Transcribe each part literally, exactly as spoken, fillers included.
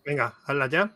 Venga, hazla ya.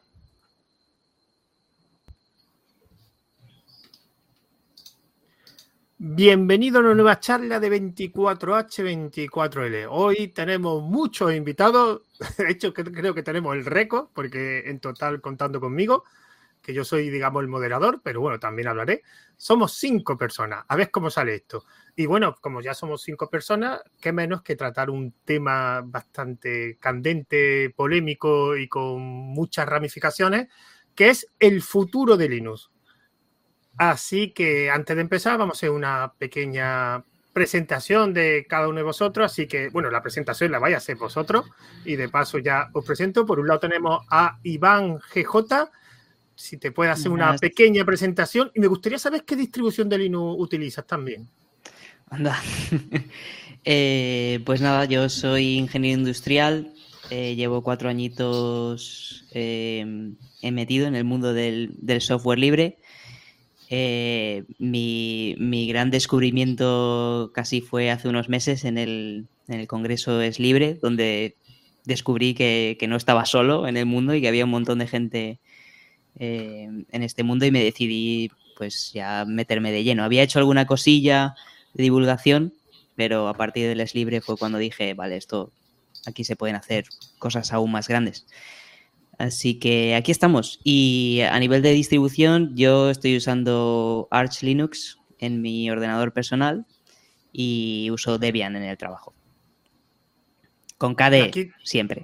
Bienvenido a una nueva charla de veinticuatro hache veinticuatro ele. Hoy tenemos muchos invitados. De hecho, creo que tenemos el récord, porque en total, contando conmigo, que yo soy, digamos, el moderador, pero bueno, también hablaré. Somos cinco personas. A ver cómo sale esto. Y bueno, como ya somos cinco personas, qué menos que tratar un tema bastante candente, polémico y con muchas ramificaciones, que es el futuro de Linux. Así que antes de empezar vamos a hacer una pequeña presentación de cada uno de vosotros. Así que, bueno, la presentación la vais a hacer vosotros y de paso ya os presento. Por un lado tenemos a Iván ge jota. Si te puede hacer una pequeña presentación. Y me gustaría saber qué distribución de Linux utilizas también. Anda. eh, pues nada, yo soy ingeniero industrial. Eh, llevo cuatro añitos eh, he metido en el mundo del, del software libre. Eh, mi, mi gran descubrimiento casi fue hace unos meses en el, en el Congreso Es Libre, donde descubrí que, que no estaba solo en el mundo y que había un montón de gente eh, en este mundo, y me decidí pues ya meterme de lleno. Había hecho alguna cosilla de divulgación, pero a partir del Es Libre fue cuando dije, vale, esto aquí se pueden hacer cosas aún más grandes. Así que aquí estamos. Y a nivel de distribución, yo estoy usando Arch Linux en mi ordenador personal y uso Debian en el trabajo. Con K D E, aquí... siempre.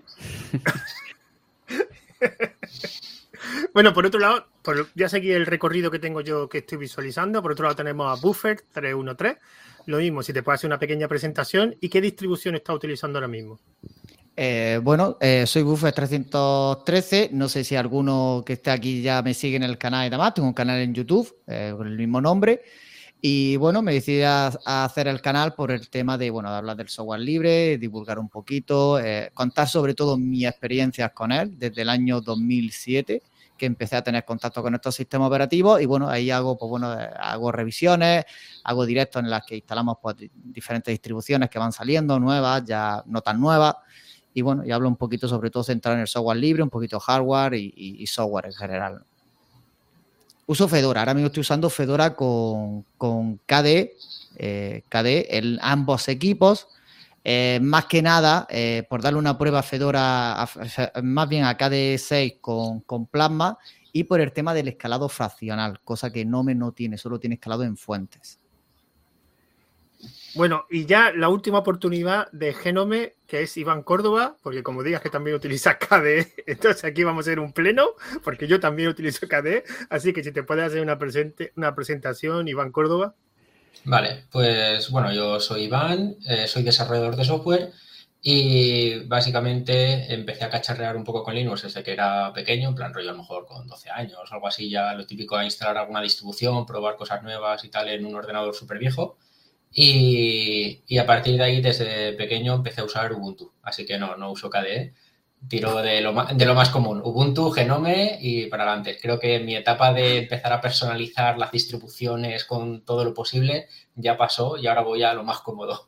Bueno, por otro lado, por, ya seguí el recorrido que tengo yo que estoy visualizando. Por otro lado tenemos a Buffer tres uno tres. Lo mismo, si te puedes hacer una pequeña presentación. ¿Y qué distribución estás utilizando ahora mismo? Eh, bueno, eh, soy Buffer trescientos trece. No sé si alguno que esté aquí ya me sigue en el canal y demás. Tengo un canal en YouTube eh, con el mismo nombre. Y bueno, me decidí a, a hacer el canal por el tema de, bueno, de hablar del software libre, divulgar un poquito, eh, contar sobre todo mis experiencias con él desde el año dos mil siete, que empecé a tener contacto con estos sistemas operativos. Y bueno, ahí hago, pues bueno, hago revisiones, hago directos en las que instalamos pues diferentes distribuciones que van saliendo, nuevas, ya no tan nuevas. Y bueno, y hablo un poquito sobre todo centrado en el software libre, un poquito hardware y, y, y software en general. Uso Fedora, ahora mismo estoy usando Fedora con, con K D E, eh, K D E en ambos equipos. Eh, más que nada, eh, por darle una prueba a Fedora, a, a, más bien a K D E seis con, con Plasma, y por el tema del escalado fraccional, cosa que Gnome no tiene, solo tiene escalado en fuentes. Bueno, y ya la última oportunidad de Genome, que es Iván Córdoba, porque como digas que también utiliza K D E, entonces aquí vamos a hacer un pleno, porque yo también utilizo K D E, así que si te puedes hacer una, presente, una presentación, Iván Córdoba. Vale, pues bueno, yo soy Iván, eh, soy desarrollador de software y básicamente empecé a cacharrear un poco con Linux desde que era pequeño, en plan rollo a lo mejor con doce años o algo así, ya lo típico a instalar alguna distribución, probar cosas nuevas y tal en un ordenador súper viejo. Y, y a partir de ahí, desde pequeño, empecé a usar Ubuntu. Así que no, no uso K D E. Tiro de lo, más, de lo más común. Ubuntu, Genome y para adelante. Creo que mi etapa de empezar a personalizar las distribuciones con todo lo posible ya pasó y ahora voy a lo más cómodo.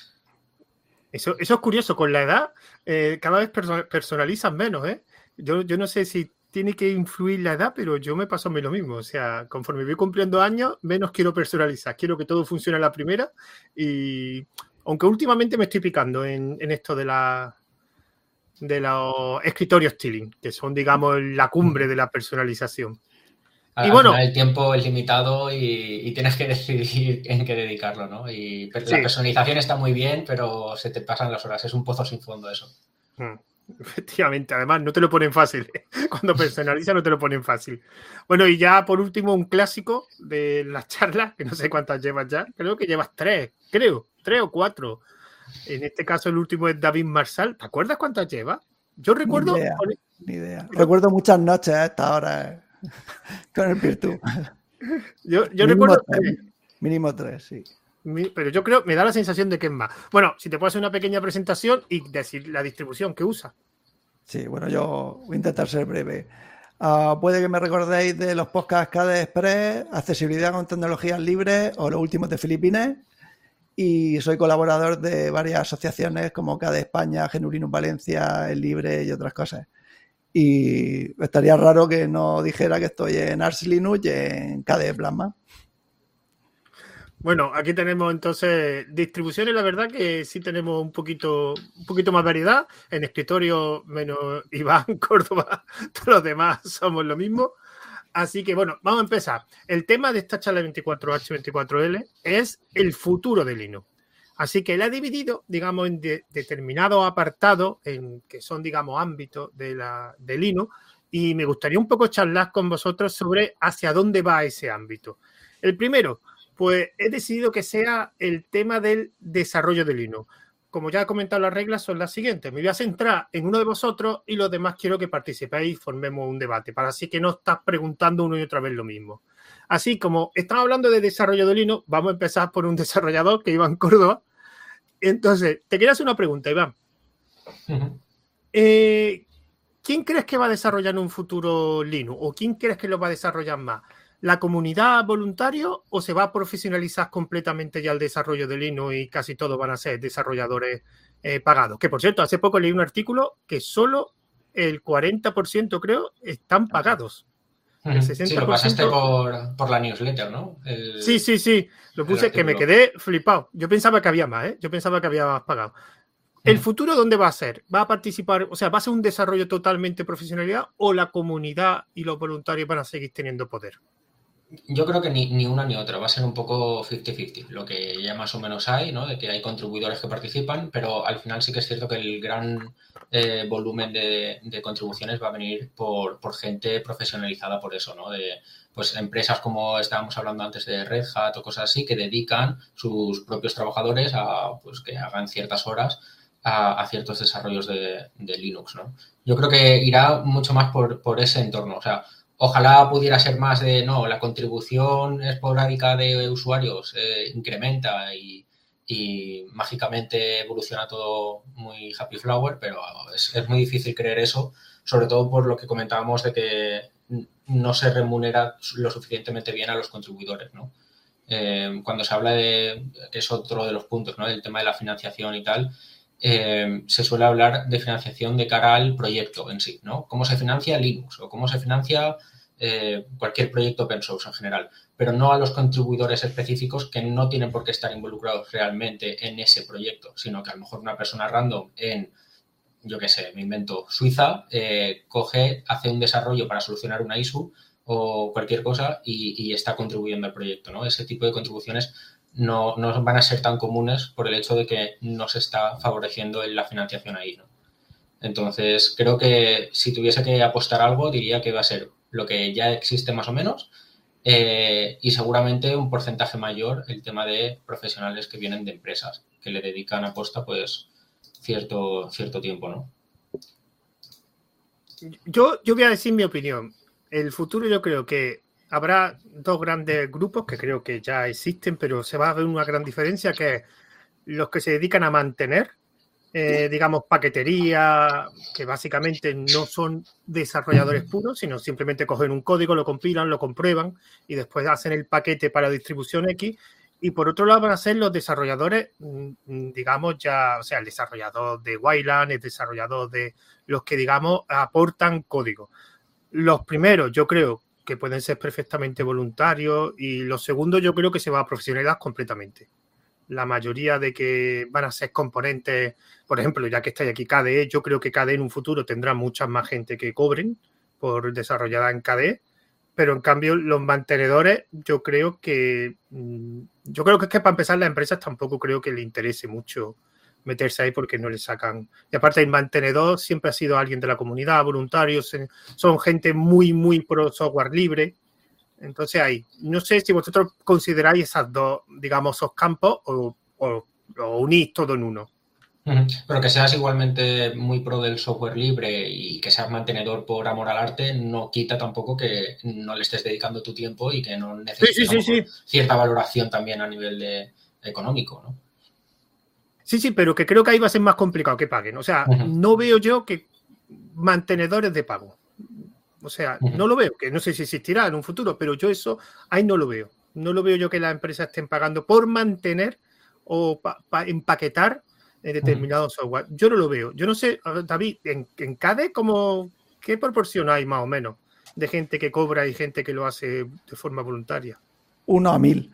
Eso, eso es curioso. Con la edad, eh, cada vez perso- personalizan menos, ¿eh? Yo, yo no sé si tiene que influir la edad, pero yo me paso a mí lo mismo. O sea, conforme voy cumpliendo años, menos quiero personalizar. Quiero que todo funcione a la primera. Y aunque últimamente me estoy picando en, en esto de la de los escritorios Tiling, que son, digamos, la cumbre de la personalización. Al, y bueno, al final el tiempo es limitado y, y tienes que decidir en qué dedicarlo, ¿no? Y la sí. personalización está muy bien, pero se te pasan las horas. Es un pozo sin fondo eso. Hmm. Efectivamente, además no te lo ponen fácil. Cuando personalizas no te lo ponen fácil. Bueno, y ya por último un clásico de las charlas, que no sé cuántas llevas ya, creo que llevas tres, creo, tres o cuatro. En este caso el último es David Marsal. ¿Te acuerdas cuántas llevas? Yo recuerdo... Ni idea, ni idea. Recuerdo muchas noches a esta hora con el Peer-to. Yo, yo mínimo recuerdo... Tres, mínimo tres, sí. Pero yo creo, me da la sensación de que es más. Bueno, si te puedo hacer una pequeña presentación y decir la distribución que usa. Sí, bueno, yo voy a intentar ser breve. Uh, puede que me recordéis de los podcasts K D E Express, accesibilidad con tecnologías libres o los últimos de Filipinas. Y soy colaborador de varias asociaciones como K D E España, G N U Linux Valencia, El Libre y otras cosas. Y estaría raro que no dijera que estoy en Arch Linux y en K D E Plasma. Bueno, aquí tenemos entonces distribuciones, la verdad que sí tenemos un poquito, un poquito más variedad. En escritorio, menos Iván, Córdoba, todos los demás somos lo mismo. Así que bueno, vamos a empezar. El tema de esta charla veinticuatro hache veinticuatro ele es el futuro de Linux. Así que la he dividido, digamos, en de, determinados apartados, en, que son, digamos, ámbitos de, la, de Linux, y me gustaría un poco charlar con vosotros sobre hacia dónde va ese ámbito. El primero, pues he decidido que sea el tema del desarrollo de Linux. Como ya he comentado, las reglas son las siguientes. Me voy a centrar en uno de vosotros y los demás quiero que participéis y formemos un debate, para así que no estás preguntando una y otra vez lo mismo. Así como estamos hablando de desarrollo de Linux, vamos a empezar por un desarrollador, que Iván Córdoba. Entonces, te quería hacer una pregunta, Iván. Uh-huh. Eh, ¿Quién crees que va a desarrollar en un futuro Linux? ¿O quién crees que lo va a desarrollar más? ¿La comunidad voluntario o se va a profesionalizar completamente ya el desarrollo de Linux y casi todos van a ser desarrolladores eh, pagados? Que, por cierto, hace poco leí un artículo que solo el cuarenta por ciento, creo, están pagados. El sesenta por ciento... Sí, lo pasaste por, por la newsletter, ¿no? El... Sí, sí, sí. Lo puse que me quedé flipado. Yo pensaba que había más, ¿eh? Yo pensaba que había más pagado. ¿El futuro dónde va a ser? ¿Va a participar? O sea, ¿va a ser un desarrollo totalmente profesionalidad o la comunidad y los voluntarios van a seguir teniendo poder? Yo creo que ni, ni una ni otra, va a ser un poco cincuenta cincuenta, lo que ya más o menos hay, ¿no? De que hay contribuidores que participan, pero al final sí que es cierto que el gran eh, volumen de, de contribuciones va a venir por, por gente profesionalizada por eso, ¿no? De pues empresas como estábamos hablando antes de Red Hat o cosas así, que dedican sus propios trabajadores a pues que hagan ciertas horas a, a ciertos desarrollos de, de Linux, ¿no? Yo creo que irá mucho más por, por ese entorno, o sea, ojalá pudiera ser más de, no, la contribución esporádica de usuarios eh, incrementa y, y mágicamente evoluciona todo muy happy flower, pero es, es muy difícil creer eso, sobre todo por lo que comentábamos de que no se remunera lo suficientemente bien a los contribuidores, ¿no? Eh, cuando se habla de, que es otro de los puntos, ¿no? Del tema de la financiación y tal, Eh, se suele hablar de financiación de cara al proyecto en sí, ¿no? Cómo se financia Linux o cómo se financia eh, cualquier proyecto open source en general, pero no a los contribuidores específicos que no tienen por qué estar involucrados realmente en ese proyecto, sino que a lo mejor una persona random en, yo qué sé, me invento, Suiza, eh, coge, hace un desarrollo para solucionar una issue o cualquier cosa y, y está contribuyendo al proyecto, ¿no? Ese tipo de contribuciones No, no van a ser tan comunes por el hecho de que no se está favoreciendo en la financiación ahí, ¿no? Entonces, creo que si tuviese que apostar algo, diría que va a ser lo que ya existe más o menos eh, y seguramente un porcentaje mayor el tema de profesionales que vienen de empresas, que le dedican a posta, pues, cierto, cierto tiempo, ¿no? Yo, yo voy a decir mi opinión. El futuro yo creo que habrá dos grandes grupos que creo que ya existen, pero se va a ver una gran diferencia, que es los que se dedican a mantener, eh, digamos, paquetería, que básicamente no son desarrolladores puros, sino simplemente cogen un código, lo compilan, lo comprueban y después hacen el paquete para distribución X. Y por otro lado van a ser los desarrolladores, digamos, ya, o sea, el desarrollador de Wayland, el desarrollador de los que, digamos, aportan código. Los primeros, yo creo que pueden ser perfectamente voluntarios y los segundos yo creo que se va a profesionalizar completamente. La mayoría de que van a ser componentes, por ejemplo, ya que estáis aquí K D E, yo creo que K D E en un futuro tendrá mucha más gente que cobren por desarrollar en K D E, pero en cambio los mantenedores yo creo que yo creo que es que para empezar las empresas tampoco creo que le interese mucho meterse ahí porque no le sacan. Y aparte el mantenedor siempre ha sido alguien de la comunidad, voluntarios, son gente muy, muy pro software libre. Entonces ahí, no sé si vosotros consideráis esas dos, digamos, esos campos o, o, o unís todo en uno. Pero que seas igualmente muy pro del software libre y que seas mantenedor por amor al arte no quita tampoco que no le estés dedicando tu tiempo y que no necesites sí, sí, sí, sí. cierta valoración también a nivel de, económico, ¿no? Sí, sí, pero que creo que ahí va a ser más complicado que paguen. O sea, uh-huh. no veo yo que mantenedores de pago. O sea, uh-huh. no lo veo, que no sé si existirá en un futuro, pero yo eso ahí no lo veo. No lo veo yo que las empresas estén pagando por mantener o pa- pa- empaquetar determinado uh-huh. software. Yo no lo veo. Yo no sé, David, en, en K D E, ¿cómo, ¿qué proporción hay más o menos de gente que cobra y gente que lo hace de forma voluntaria? Uno a mil.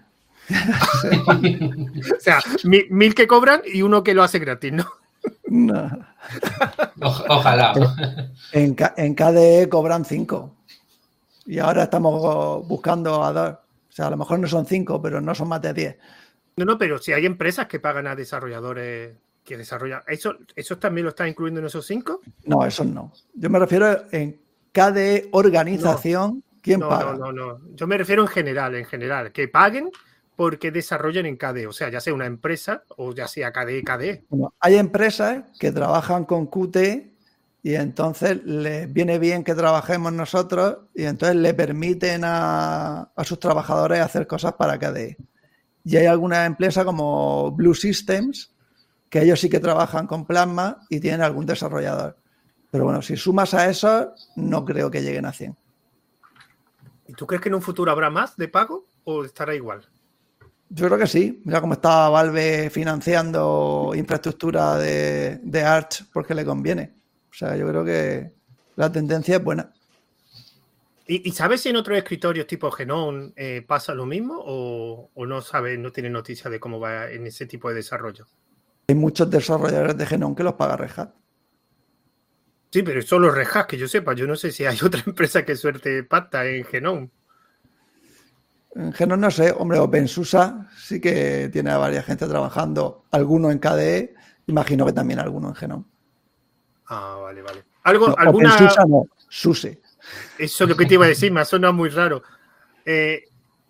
O sea, mil, mil que cobran y uno que lo hace gratis, ¿no? No. O- ojalá. En, K- en K D E cobran cinco. Y ahora estamos buscando a dos. O sea, a lo mejor no son cinco, pero no son más de diez. No, no, pero si hay empresas que pagan a desarrolladores que desarrollan. ¿Eso, eso también lo está incluyendo en esos cinco? No, esos no. Yo me refiero en K D E organización. ¿Quién No, paga? no, no, no. Yo me refiero en general, en general. Que paguen porque desarrollen en K D E. O sea, ya sea una empresa o ya sea K D E, K D E. Bueno, hay empresas que trabajan con Qt y entonces les viene bien que trabajemos nosotros y entonces le permiten a, a sus trabajadores hacer cosas para K D E. Y hay algunas empresas como Blue Systems que ellos sí que trabajan con Plasma y tienen algún desarrollador. Pero bueno, si sumas a eso, no creo que lleguen a cien. ¿Y tú crees que en un futuro habrá más de pago o estará igual? Yo creo que sí. Mira cómo está Valve financiando infraestructura de, de Arch porque le conviene. O sea, yo creo que la tendencia es buena. ¿Y, y sabes si en otros escritorios tipo Genome eh, pasa lo mismo o, o no sabes, no tienes noticia de cómo va en ese tipo de desarrollo? Hay muchos desarrolladores de Genome que los paga Red Hat. Sí, pero solo Red Hat, que yo sepa. Yo no sé si hay otra empresa que suerte pacta en Genome. En Genome no sé, hombre, OpenSUSE sí que tiene a varias gente trabajando, algunos en K D E, imagino que también algunos en Genome. Ah, vale, vale. ¿Algo, No, alguna... OpenSUSE no, SUSE. Eso es lo que te iba a decir, me ha sonado muy raro. Eh...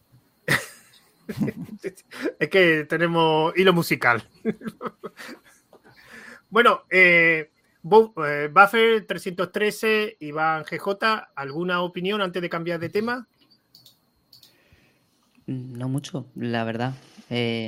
es que tenemos hilo musical. Bueno, eh, eh, Buffer trescientos trece, Iván G J, ¿alguna opinión antes de cambiar de tema? No mucho, la verdad. Eh,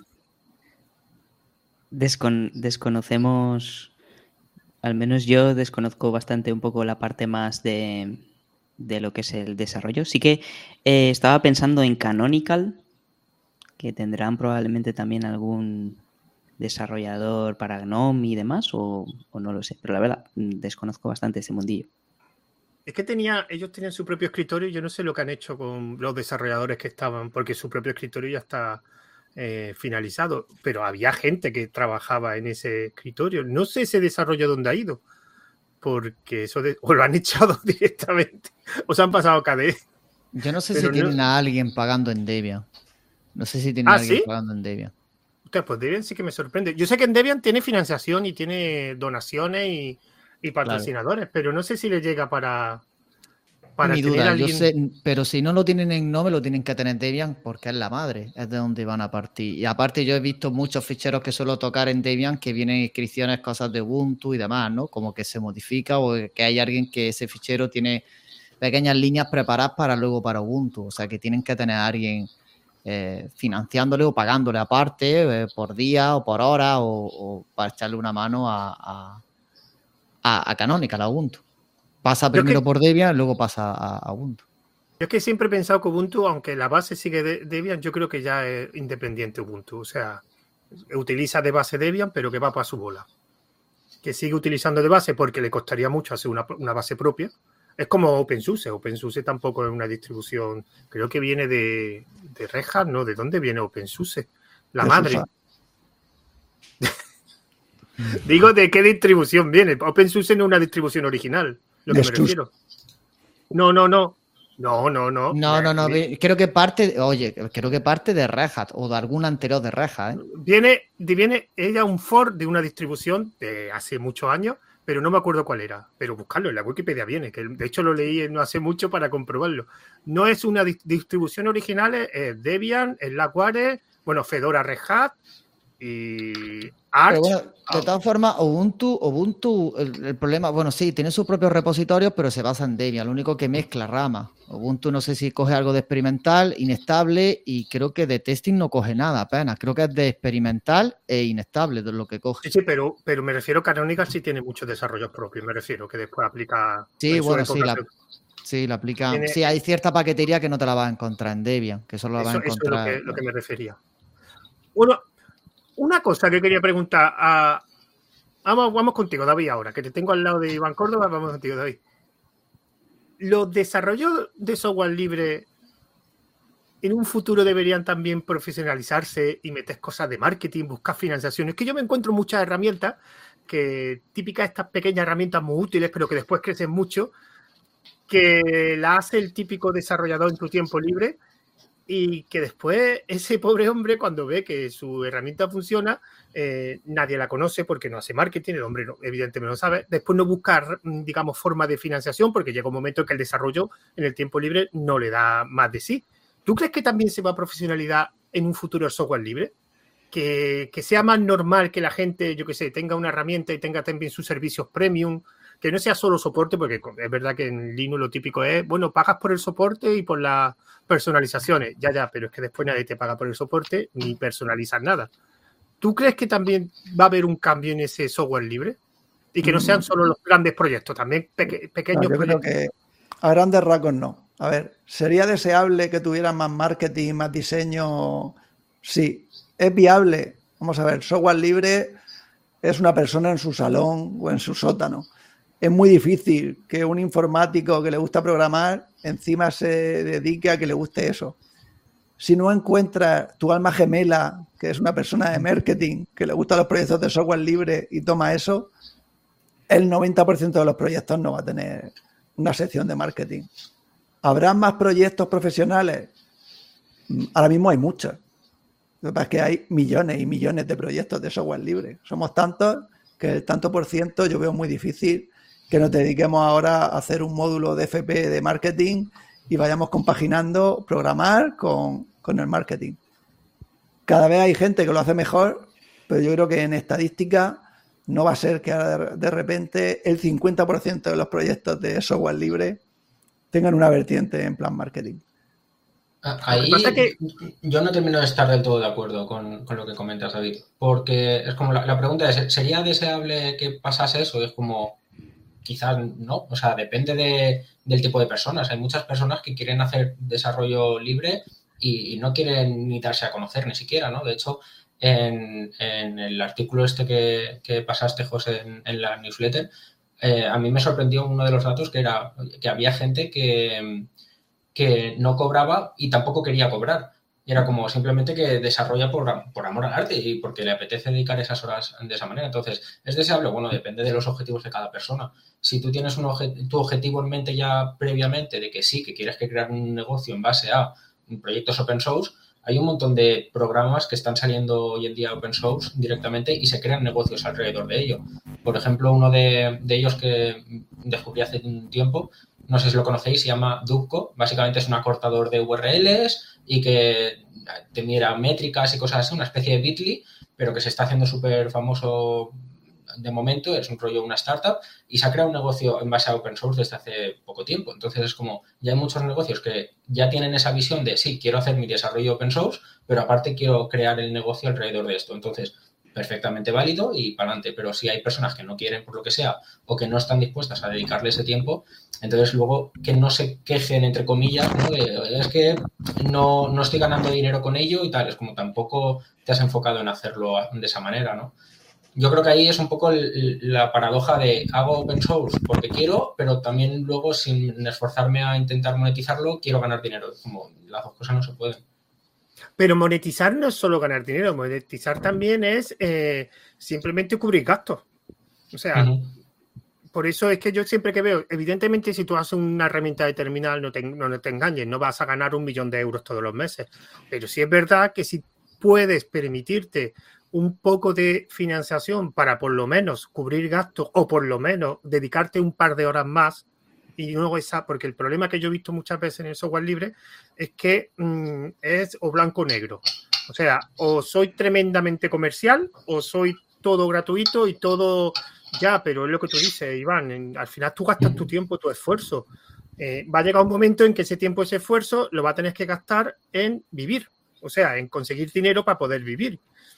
descon- desconocemos, al menos yo desconozco bastante un poco la parte más de, de lo que es el desarrollo. Sí que eh, estaba pensando en Canonical, que tendrán probablemente también algún desarrollador para GNOME y demás, o, o no lo sé. Pero la verdad, desconozco bastante ese mundillo. Es que tenía, ellos tenían su propio escritorio y yo no sé lo que han hecho con los desarrolladores que estaban, porque su propio escritorio ya está eh, finalizado, pero había gente que trabajaba en ese escritorio. No sé ese desarrollo dónde ha ido, porque eso de, o lo han echado directamente o se han pasado a K D E. Yo no sé Pero si tienen no... a alguien pagando en Debian. No sé si tienen ¿Ah, a alguien sí? pagando en Debian. Usted, pues Debian sí que me sorprende. Yo sé que en Debian tiene financiación y tiene donaciones y, y patrocinadores, claro, pero no sé si le llega para, para Mi tener duda, alguien... yo sé, pero si no lo tienen en GNOME, lo tienen que tener en Debian porque es la madre, es de donde van a partir. Y aparte yo he visto muchos ficheros que suelo tocar en Debian que vienen inscripciones, cosas de Ubuntu y demás, ¿no? Como que se modifica o que hay alguien que ese fichero tiene pequeñas líneas preparadas para luego para Ubuntu. O sea, que tienen que tener a alguien eh, financiándole o pagándole aparte eh, por día o por hora o, o para echarle una mano a, a, a, a Canonical, a Ubuntu. Pasa primero que, por Debian y luego pasa a, a Ubuntu. Yo es que siempre he pensado que Ubuntu, aunque la base sigue de Debian, yo creo que ya es independiente Ubuntu. O sea, utiliza de base Debian, pero que va para su bola. Que sigue utilizando de base porque le costaría mucho hacer una, una base propia. Es como OpenSUSE. OpenSUSE tampoco es una distribución, creo que viene de, de Red Hat, ¿no? ¿De dónde viene OpenSUSE? La de madre. Digo, ¿de qué distribución viene? OpenSUSE no es una distribución original, lo que me refiero. No, no, no. No, no, no. No, no, no. Creo que parte, oye, creo que parte de Red Hat o de alguna anterior de Red Hat. ¿eh? Viene, viene ella un fork de una distribución de hace muchos años, pero no me acuerdo cuál era. Pero buscarlo en la Wikipedia viene, que de hecho lo leí no hace mucho para comprobarlo. No es una di- distribución original, es Debian, es Slackware, bueno, Fedora Red Hat y Arch. Pero bueno, de todas formas, Ubuntu, Ubuntu el, el problema, bueno, sí, tiene sus propios repositorios, pero se basa en Debian, lo único que mezcla ramas. Ubuntu no sé si coge algo de experimental, inestable, y creo que de testing no coge nada apenas. Creo que es de experimental e inestable de lo que coge. Sí, sí, pero, pero me refiero a Canonical sí tiene muchos desarrollos propios, me refiero, que después aplica... Sí, bueno, sí, la, sí, la aplica... Tiene, sí, hay cierta paquetería que no te la vas a encontrar en Debian, que solo la vas a encontrar... Eso es lo que, lo que me refería. Bueno, una cosa que quería preguntar a... Vamos, vamos contigo, David, ahora, que te tengo al lado de Iván Córdoba, vamos contigo, David. los desarrollos de software libre en un futuro deberían también profesionalizarse y meter cosas de marketing, buscar financiación. Es que yo me encuentro muchas herramientas que, típicas estas pequeñas herramientas muy útiles, pero que después crecen mucho, que la hace el típico desarrollador en su tiempo libre y que después ese pobre hombre, cuando ve que su herramienta funciona, eh, nadie la conoce porque no hace marketing, el hombre no, evidentemente no lo sabe, después no busca, digamos, forma de financiación porque llega un momento en que el desarrollo en el tiempo libre no le da más de sí. ¿Tú crees que también se va a profesionalizar en un futuro el software libre? Que, que sea más normal que la gente, yo qué sé, tenga una herramienta y tenga también sus servicios premium, que no sea solo soporte, porque es verdad que en Linux lo típico es, bueno, pagas por el soporte y por las personalizaciones, ya, ya, pero es que después nadie te paga por el soporte ni personalizas nada. ¿Tú crees que también va a haber un cambio en ese software libre? Y que no sean solo los grandes proyectos, también peque- pequeños no, yo proyectos. Creo que a grandes rasgos no. A ver, ¿sería deseable que tuvieran más marketing, más diseño? Sí. ¿Es viable? Vamos a ver, software libre es una persona en su salón o en su sótano. Es muy difícil que un informático que le gusta programar encima se dedique a que le guste eso. Si no encuentras tu alma gemela, que es una persona de marketing, que le gustan los proyectos de software libre y toma eso, el noventa por ciento de los proyectos no va a tener una sección de marketing. ¿Habrá más proyectos profesionales? Ahora mismo hay muchos. Lo que pasa es que hay millones y millones de proyectos de software libre. Somos tantos que el tanto por ciento yo veo muy difícil que nos dediquemos ahora a hacer un módulo de F P de marketing y vayamos compaginando programar con, con el marketing. Cada vez hay gente que lo hace mejor, pero yo creo que en estadística no va a ser que ahora de repente el cincuenta por ciento de los proyectos de software libre tengan una vertiente en plan marketing. Ahí que... yo no termino de estar del todo de acuerdo con, con lo que comentas, David, porque es como la, la pregunta es, ¿sería deseable que pasase eso? Es como, quizás no, o sea, depende de, del tipo de personas. Hay muchas personas que quieren hacer desarrollo libre y, y no quieren ni darse a conocer ni siquiera, ¿no? De hecho, en, en el artículo este que, que pasaste, José, en, en la newsletter, eh, a mí me sorprendió uno de los datos que era que había gente que... que no cobraba y tampoco quería cobrar. Y era como simplemente que desarrolla por, por amor al arte y porque le apetece dedicar esas horas de esa manera. Entonces, ¿es deseable? Bueno, depende de los objetivos de cada persona. Si tú tienes un obje- tu objetivo en mente ya previamente de que sí, que quieres que crear un negocio en base a proyectos open source, hay un montón de programas que están saliendo hoy en día open source directamente y se crean negocios alrededor de ello. Por ejemplo, uno de, de ellos que descubrí hace un tiempo, no sé si lo conocéis, se llama Dubco. Básicamente es un acortador de U R Ls y que te mira métricas y cosas así, una especie de Bitly, pero que se está haciendo súper famoso de momento. Es un rollo, una startup, y se ha creado un negocio en base a open source desde hace poco tiempo. Entonces es como, ya hay muchos negocios que ya tienen esa visión de, sí, quiero hacer mi desarrollo open source, pero aparte quiero crear el negocio alrededor de esto. Entonces, perfectamente válido y para adelante, pero si hay personas que no quieren por lo que sea o que no están dispuestas a dedicarle ese tiempo, entonces luego que no se quejen, entre comillas, ¿no? De, es que no, no estoy ganando dinero con ello y tal, es como tampoco te has enfocado en hacerlo de esa manera, ¿no? Yo creo que ahí es un poco el, la paradoja de hago open source porque quiero, pero también luego sin esforzarme a intentar monetizarlo, quiero ganar dinero. Como las dos cosas no se pueden. Pero monetizar no es solo ganar dinero, monetizar también es eh, simplemente cubrir gastos. O sea, uh-huh. Por eso es que yo siempre que veo, evidentemente si tú haces una herramienta de terminal, no te, no te engañes, no vas a ganar un millón de euros todos los meses. Pero sí es verdad que si puedes permitirte un poco de financiación para por lo menos cubrir gastos o por lo menos dedicarte un par de horas más, y no esa, porque el problema que yo he visto muchas veces en el software libre es que mmm, es o blanco o negro. O sea, o soy tremendamente comercial o soy todo gratuito y todo ya, pero es lo que tú dices, Iván, en, al final tú gastas tu tiempo, tu esfuerzo. Eh, va a llegar un momento en que ese tiempo, ese esfuerzo lo va a tener que gastar en vivir, o sea, en conseguir dinero para poder vivir.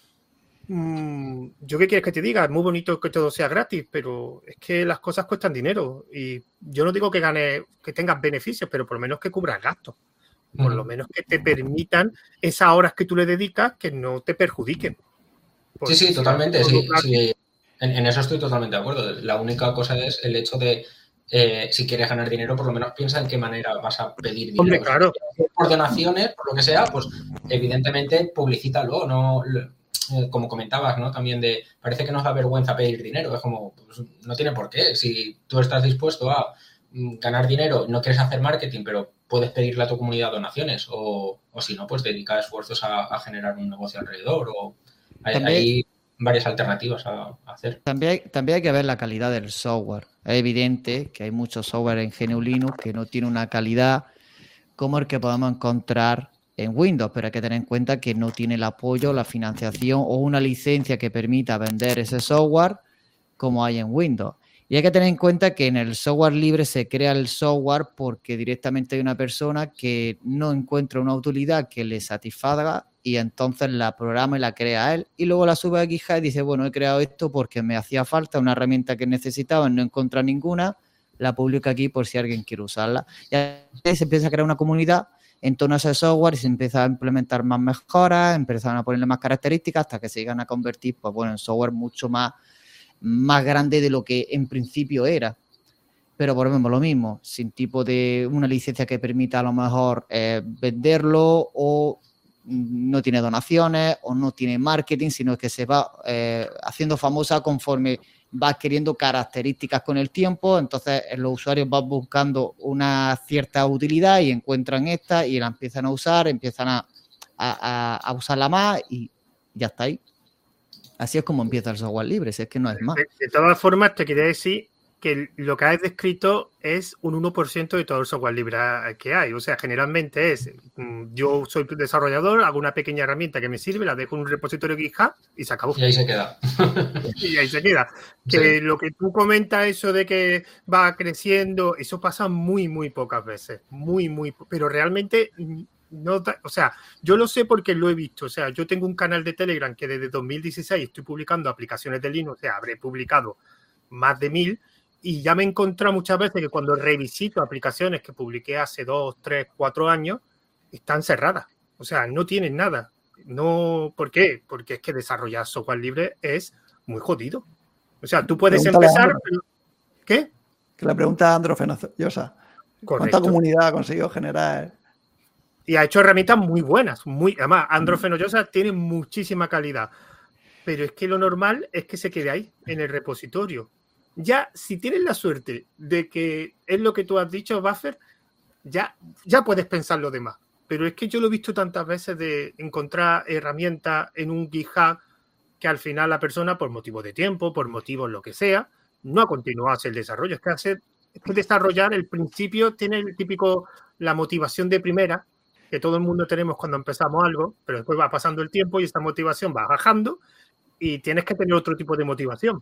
¿Yo qué quieres que te diga? Es muy bonito que todo sea gratis, pero es que las cosas cuestan dinero y yo no digo que ganes, que tengas beneficios, pero por lo menos que cubras gastos, por lo menos que te permitan esas horas que tú le dedicas que no te perjudiquen. Sí, sí, totalmente, sí, sí. En, en eso estoy totalmente de acuerdo. La única cosa es el hecho de eh, si quieres ganar dinero, por lo menos piensa en qué manera vas a pedir dinero. Hombre, claro. Si por donaciones, por lo que sea, pues evidentemente publicítalo, ¿no? Eh, como comentabas, ¿no? También de, parece que nos da vergüenza pedir dinero, es como, pues, no tiene por qué. Si tú estás dispuesto a mm, ganar dinero, no quieres hacer marketing, pero puedes pedirle a tu comunidad donaciones o, o si no, pues dedicar esfuerzos a, a generar un negocio alrededor o hay, hay varias alternativas a, a hacer. También hay, también hay que ver la calidad del software. Es evidente que hay muchos software en G N U Linux que no tiene una calidad como el que podemos encontrar en Windows, pero hay que tener en cuenta que no tiene el apoyo, la financiación o una licencia que permita vender ese software como hay en Windows. Y hay que tener en cuenta que en el software libre se crea el software porque directamente hay una persona que no encuentra una utilidad que le satisfaga y entonces la programa y la crea él y luego la sube a GitHub y dice, bueno, he creado esto porque me hacía falta una herramienta que necesitaba, no encontré ninguna, la publico aquí por si alguien quiere usarla. Y ahí se empieza a crear una comunidad en torno a ese software y se empieza a implementar más mejoras, empiezan a ponerle más características hasta que se llegan a convertir, pues bueno, en software mucho más más grande de lo que en principio era. Pero por ejemplo, lo mismo, sin tipo de una licencia que permita a lo mejor eh, venderlo o no tiene donaciones o no tiene marketing, sino que se va eh, haciendo famosa conforme va adquiriendo características con el tiempo. Entonces los usuarios van buscando una cierta utilidad y encuentran esta y la empiezan a usar, empiezan a, a, a usarla más y ya está ahí. Así es como empieza el software libre, si es que no es más. De, de todas formas, te quería decir que lo que has descrito es un uno por ciento de todo el software libre que hay. O sea, generalmente es, yo soy desarrollador, hago una pequeña herramienta que me sirve, la dejo en un repositorio GitHub y se acabó. Y ahí se queda. Y ahí se queda. Que sí. Lo que tú comentas, eso de que va creciendo, eso pasa muy, muy pocas veces. Muy, muy, pero realmente... No, o sea, yo lo sé porque lo he visto. O sea, yo tengo un canal de Telegram que desde dos mil dieciséis estoy publicando aplicaciones de Linux, o sea, habré publicado más de mil y ya me he encontrado muchas veces que cuando revisito aplicaciones que publiqué hace dos, tres, cuatro años, están cerradas. O sea, no tienen nada. No, ¿por qué? Porque es que desarrollar software libre es muy jodido. O sea, tú puedes Pregúntale empezar... Pero... ¿Qué? Que la pregunta a Andro Fenollosa. ¿Cuánta comunidad ha conseguido generar? Y ha hecho herramientas muy buenas, muy, además, Andro Fenollosa tiene muchísima calidad, pero es que lo normal es que se quede ahí, en el repositorio. Ya, si tienes la suerte de que es lo que tú has dicho, Buffer, ya, ya puedes pensar lo demás. Pero es que yo lo he visto tantas veces de encontrar herramientas en un GitHub que al final la persona, por motivo de tiempo, por motivos lo que sea, no ha continuado a hacer el desarrollo. Es que hacer, es que desarrollar el principio tiene el típico, la motivación de primera, que todo el mundo tenemos cuando empezamos algo, pero después va pasando el tiempo y esta motivación va bajando y tienes que tener otro tipo de motivación.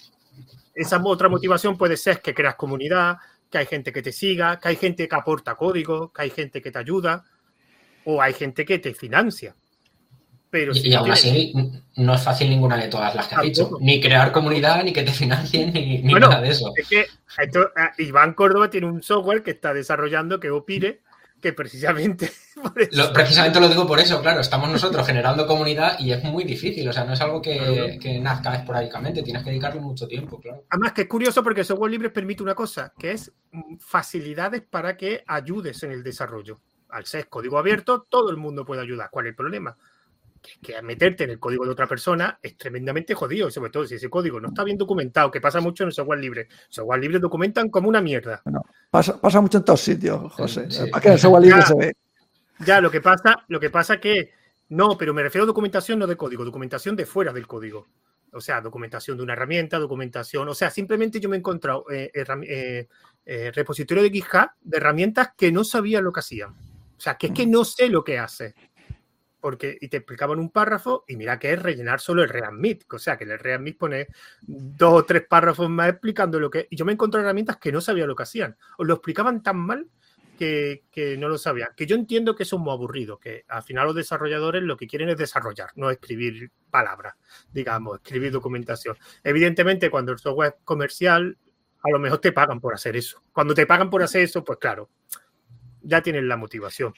Esa otra motivación puede ser que creas comunidad, que hay gente que te siga, que hay gente que aporta código, que hay gente que te ayuda o hay gente que te financia. Pero y si y no aún tienes... así no es fácil ninguna de todas las que has dicho. Ni crear comunidad, ni que te financien, ni, ni bueno, nada de eso. Es que esto, Iván Córdoba tiene un software que está desarrollando que es Opire, que precisamente por eso... Lo, precisamente lo digo por eso, claro, estamos nosotros generando comunidad y es muy difícil, o sea, no es algo que, que nazca esporádicamente, tienes que dedicarle mucho tiempo, claro. Además que es curioso porque el software libre permite una cosa, que es facilidades para que ayudes en el desarrollo. Al ser código abierto, todo el mundo puede ayudar. ¿Cuál es el problema? Que, que meterte en el código de otra persona es tremendamente jodido, y sobre todo si ese código no está bien documentado, que pasa mucho en el software libre. El software libre documentan como una mierda. Bueno, pasa, pasa mucho en todos sitios, José. Sí. Es que en el software libre ya, se ve. Ya, lo que pasa, lo que pasa que no, pero me refiero a documentación no de código, documentación de fuera del código. O sea, documentación de una herramienta, documentación, o sea, simplemente yo me he encontrado eh, eh, eh, repositorio de GitHub de herramientas que no sabía lo que hacían. O sea, que es que no sé lo que hace. Porque, y te explicaban un párrafo y mira que es rellenar solo el Readmit, o sea, que el Readmit pone dos o tres párrafos más explicando lo que es. Y yo me encontré herramientas que no sabía lo que hacían. O lo explicaban tan mal que, que no lo sabía. Que yo entiendo que eso es muy aburrido, que al final los desarrolladores lo que quieren es desarrollar, no escribir palabras, digamos, escribir documentación. Evidentemente, cuando el software es comercial, a lo mejor te pagan por hacer eso. Cuando te pagan por hacer eso, pues claro, ya tienes la motivación.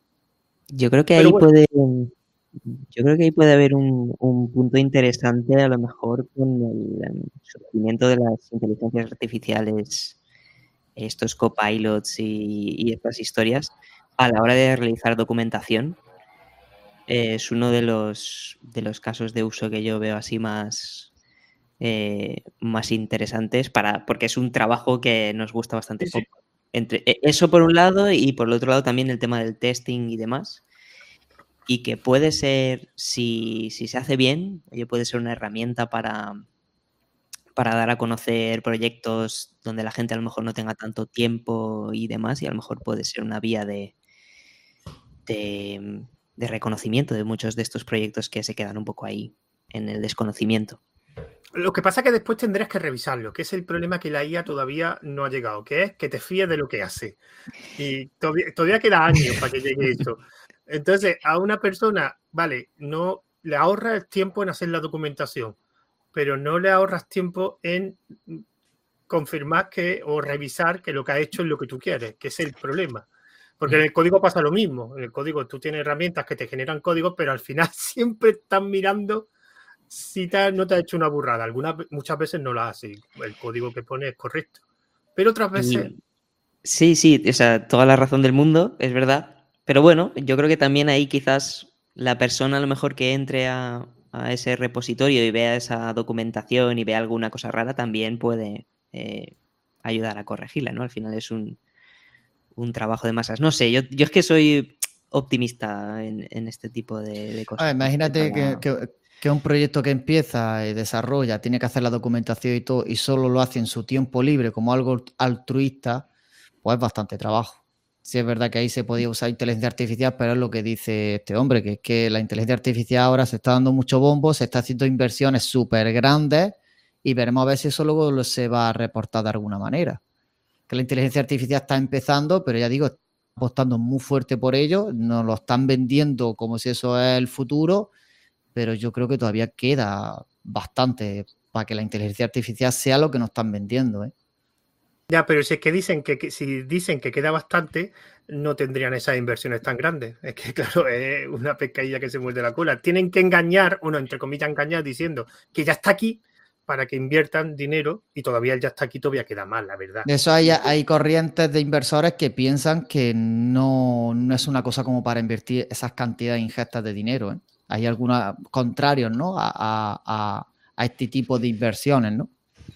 Yo creo que ahí bueno. puede, yo creo que ahí puede haber un, un punto interesante a lo mejor con el, el surgimiento de las inteligencias artificiales estos copilots y, y estas historias a la hora de realizar documentación. Eh, es uno de los, de los casos de uso que yo veo así más, eh, más interesantes para, porque es un trabajo que nos gusta bastante Sí, sí. poco. Entre, eso por un lado y por el otro lado también el tema del testing y demás. Y que puede ser, si, si se hace bien, oye, puede ser una herramienta para, para dar a conocer proyectos donde la gente a lo mejor no tenga tanto tiempo y demás, y a lo mejor puede ser una vía de, de, de reconocimiento de muchos de estos proyectos que se quedan un poco ahí en el desconocimiento. Lo que pasa es que después tendrás que revisarlo, que es el problema que la I A todavía no ha llegado, que es que te fíes de lo que hace. Y todavía, todavía queda años para que llegue esto. Entonces, a una persona, vale, no le ahorras tiempo en hacer la documentación, pero no le ahorras tiempo en confirmar que o revisar que lo que ha hecho es lo que tú quieres, que es el problema. Porque en el código pasa lo mismo. En el código tú tienes herramientas que te generan código, pero al final siempre están mirando si te, no te ha hecho una burrada. Algunas, muchas veces no la hace. El código que pone es correcto. Pero otras veces... Sí, sí, o sea, toda la razón del mundo, es verdad. Pero bueno, yo creo que también ahí quizás la persona a lo mejor que entre a, a ese repositorio y vea esa documentación y vea alguna cosa rara también puede eh, ayudar a corregirla, ¿no? Al final es un, un trabajo de masas. No sé, yo, yo es que soy optimista en, en este tipo de, de cosas. Ah, imagínate que, que, que un proyecto que empieza y desarrolla, tiene que hacer la documentación y todo, y solo lo hace en su tiempo libre como algo altruista, pues es bastante trabajo. Sí, es verdad que ahí se podía usar inteligencia artificial, pero es lo que dice este hombre, que es que la inteligencia artificial ahora se está dando mucho bombo, se está haciendo inversiones súper grandes y veremos a ver si eso luego se va a reportar de alguna manera. Que la inteligencia artificial está empezando, pero ya digo, está apostando muy fuerte por ello, nos lo están vendiendo como si eso es el futuro, pero yo creo que todavía queda bastante para que la inteligencia artificial sea lo que nos están vendiendo, ¿eh? Ya, pero si es que dicen que, que si dicen que queda bastante, no tendrían esas inversiones tan grandes. Es que, claro, es una pescadilla que se muerde la cola. Tienen que engañar, bueno, entre comillas, engañar diciendo que ya está aquí para que inviertan dinero y todavía el ya está aquí todavía queda mal, la verdad. De eso hay, hay corrientes de inversores que piensan que no, no es una cosa como para invertir esas cantidades ingestas de dinero, ¿eh? Hay algunos contrarios, ¿no? A, a, a este tipo de inversiones, ¿no?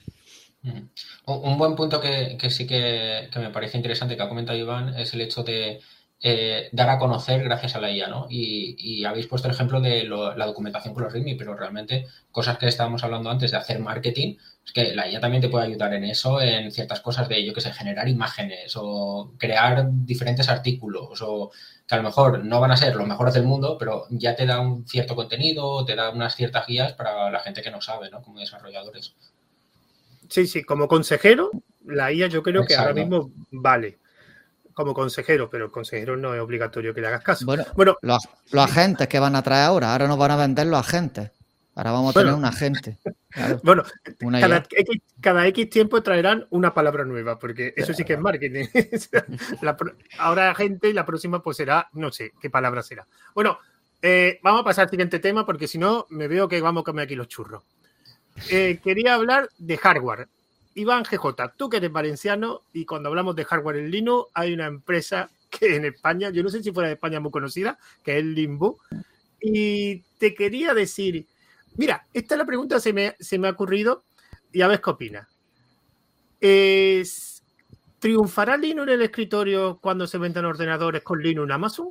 Un buen punto que, que sí que, que me parece interesante que ha comentado Iván es el hecho de eh, dar a conocer gracias a la I A, ¿no? Y, y habéis puesto el ejemplo de lo, la documentación con los R E A D M E, pero realmente cosas que estábamos hablando antes de hacer marketing, es que la I A también te puede ayudar en eso, en ciertas cosas de, yo qué sé, generar imágenes o crear diferentes artículos o que a lo mejor no van a ser los mejores del mundo, pero ya te da un cierto contenido, te da unas ciertas guías para la gente que no sabe, ¿no? Como desarrolladores. Sí, sí, como consejero, la I A yo creo Exacto. que ahora mismo vale como consejero, pero el consejero no es obligatorio que le hagas caso. Bueno, bueno los, los agentes que van a traer ahora, ahora nos van a vender los agentes. Ahora vamos a bueno, tener un agente. Claro, bueno, una cada X, cada X tiempo traerán una palabra nueva, porque eso sí que es marketing. la, ahora gente y la próxima pues será, no sé qué palabra será. Bueno, eh, vamos a pasar al siguiente tema, porque si no me veo que vamos a comer aquí los churros. Eh, quería hablar de hardware. Iván G J, tú que eres valenciano y cuando hablamos de hardware en Linux hay una empresa que en España, yo no sé si fuera de España muy conocida, que es Limbo, y te quería decir, mira, esta es la pregunta que se me, se me ha ocurrido y a ver qué opinas. ¿Es, ¿Triunfará Linux en el escritorio cuando se vendan ordenadores con Linux en Amazon?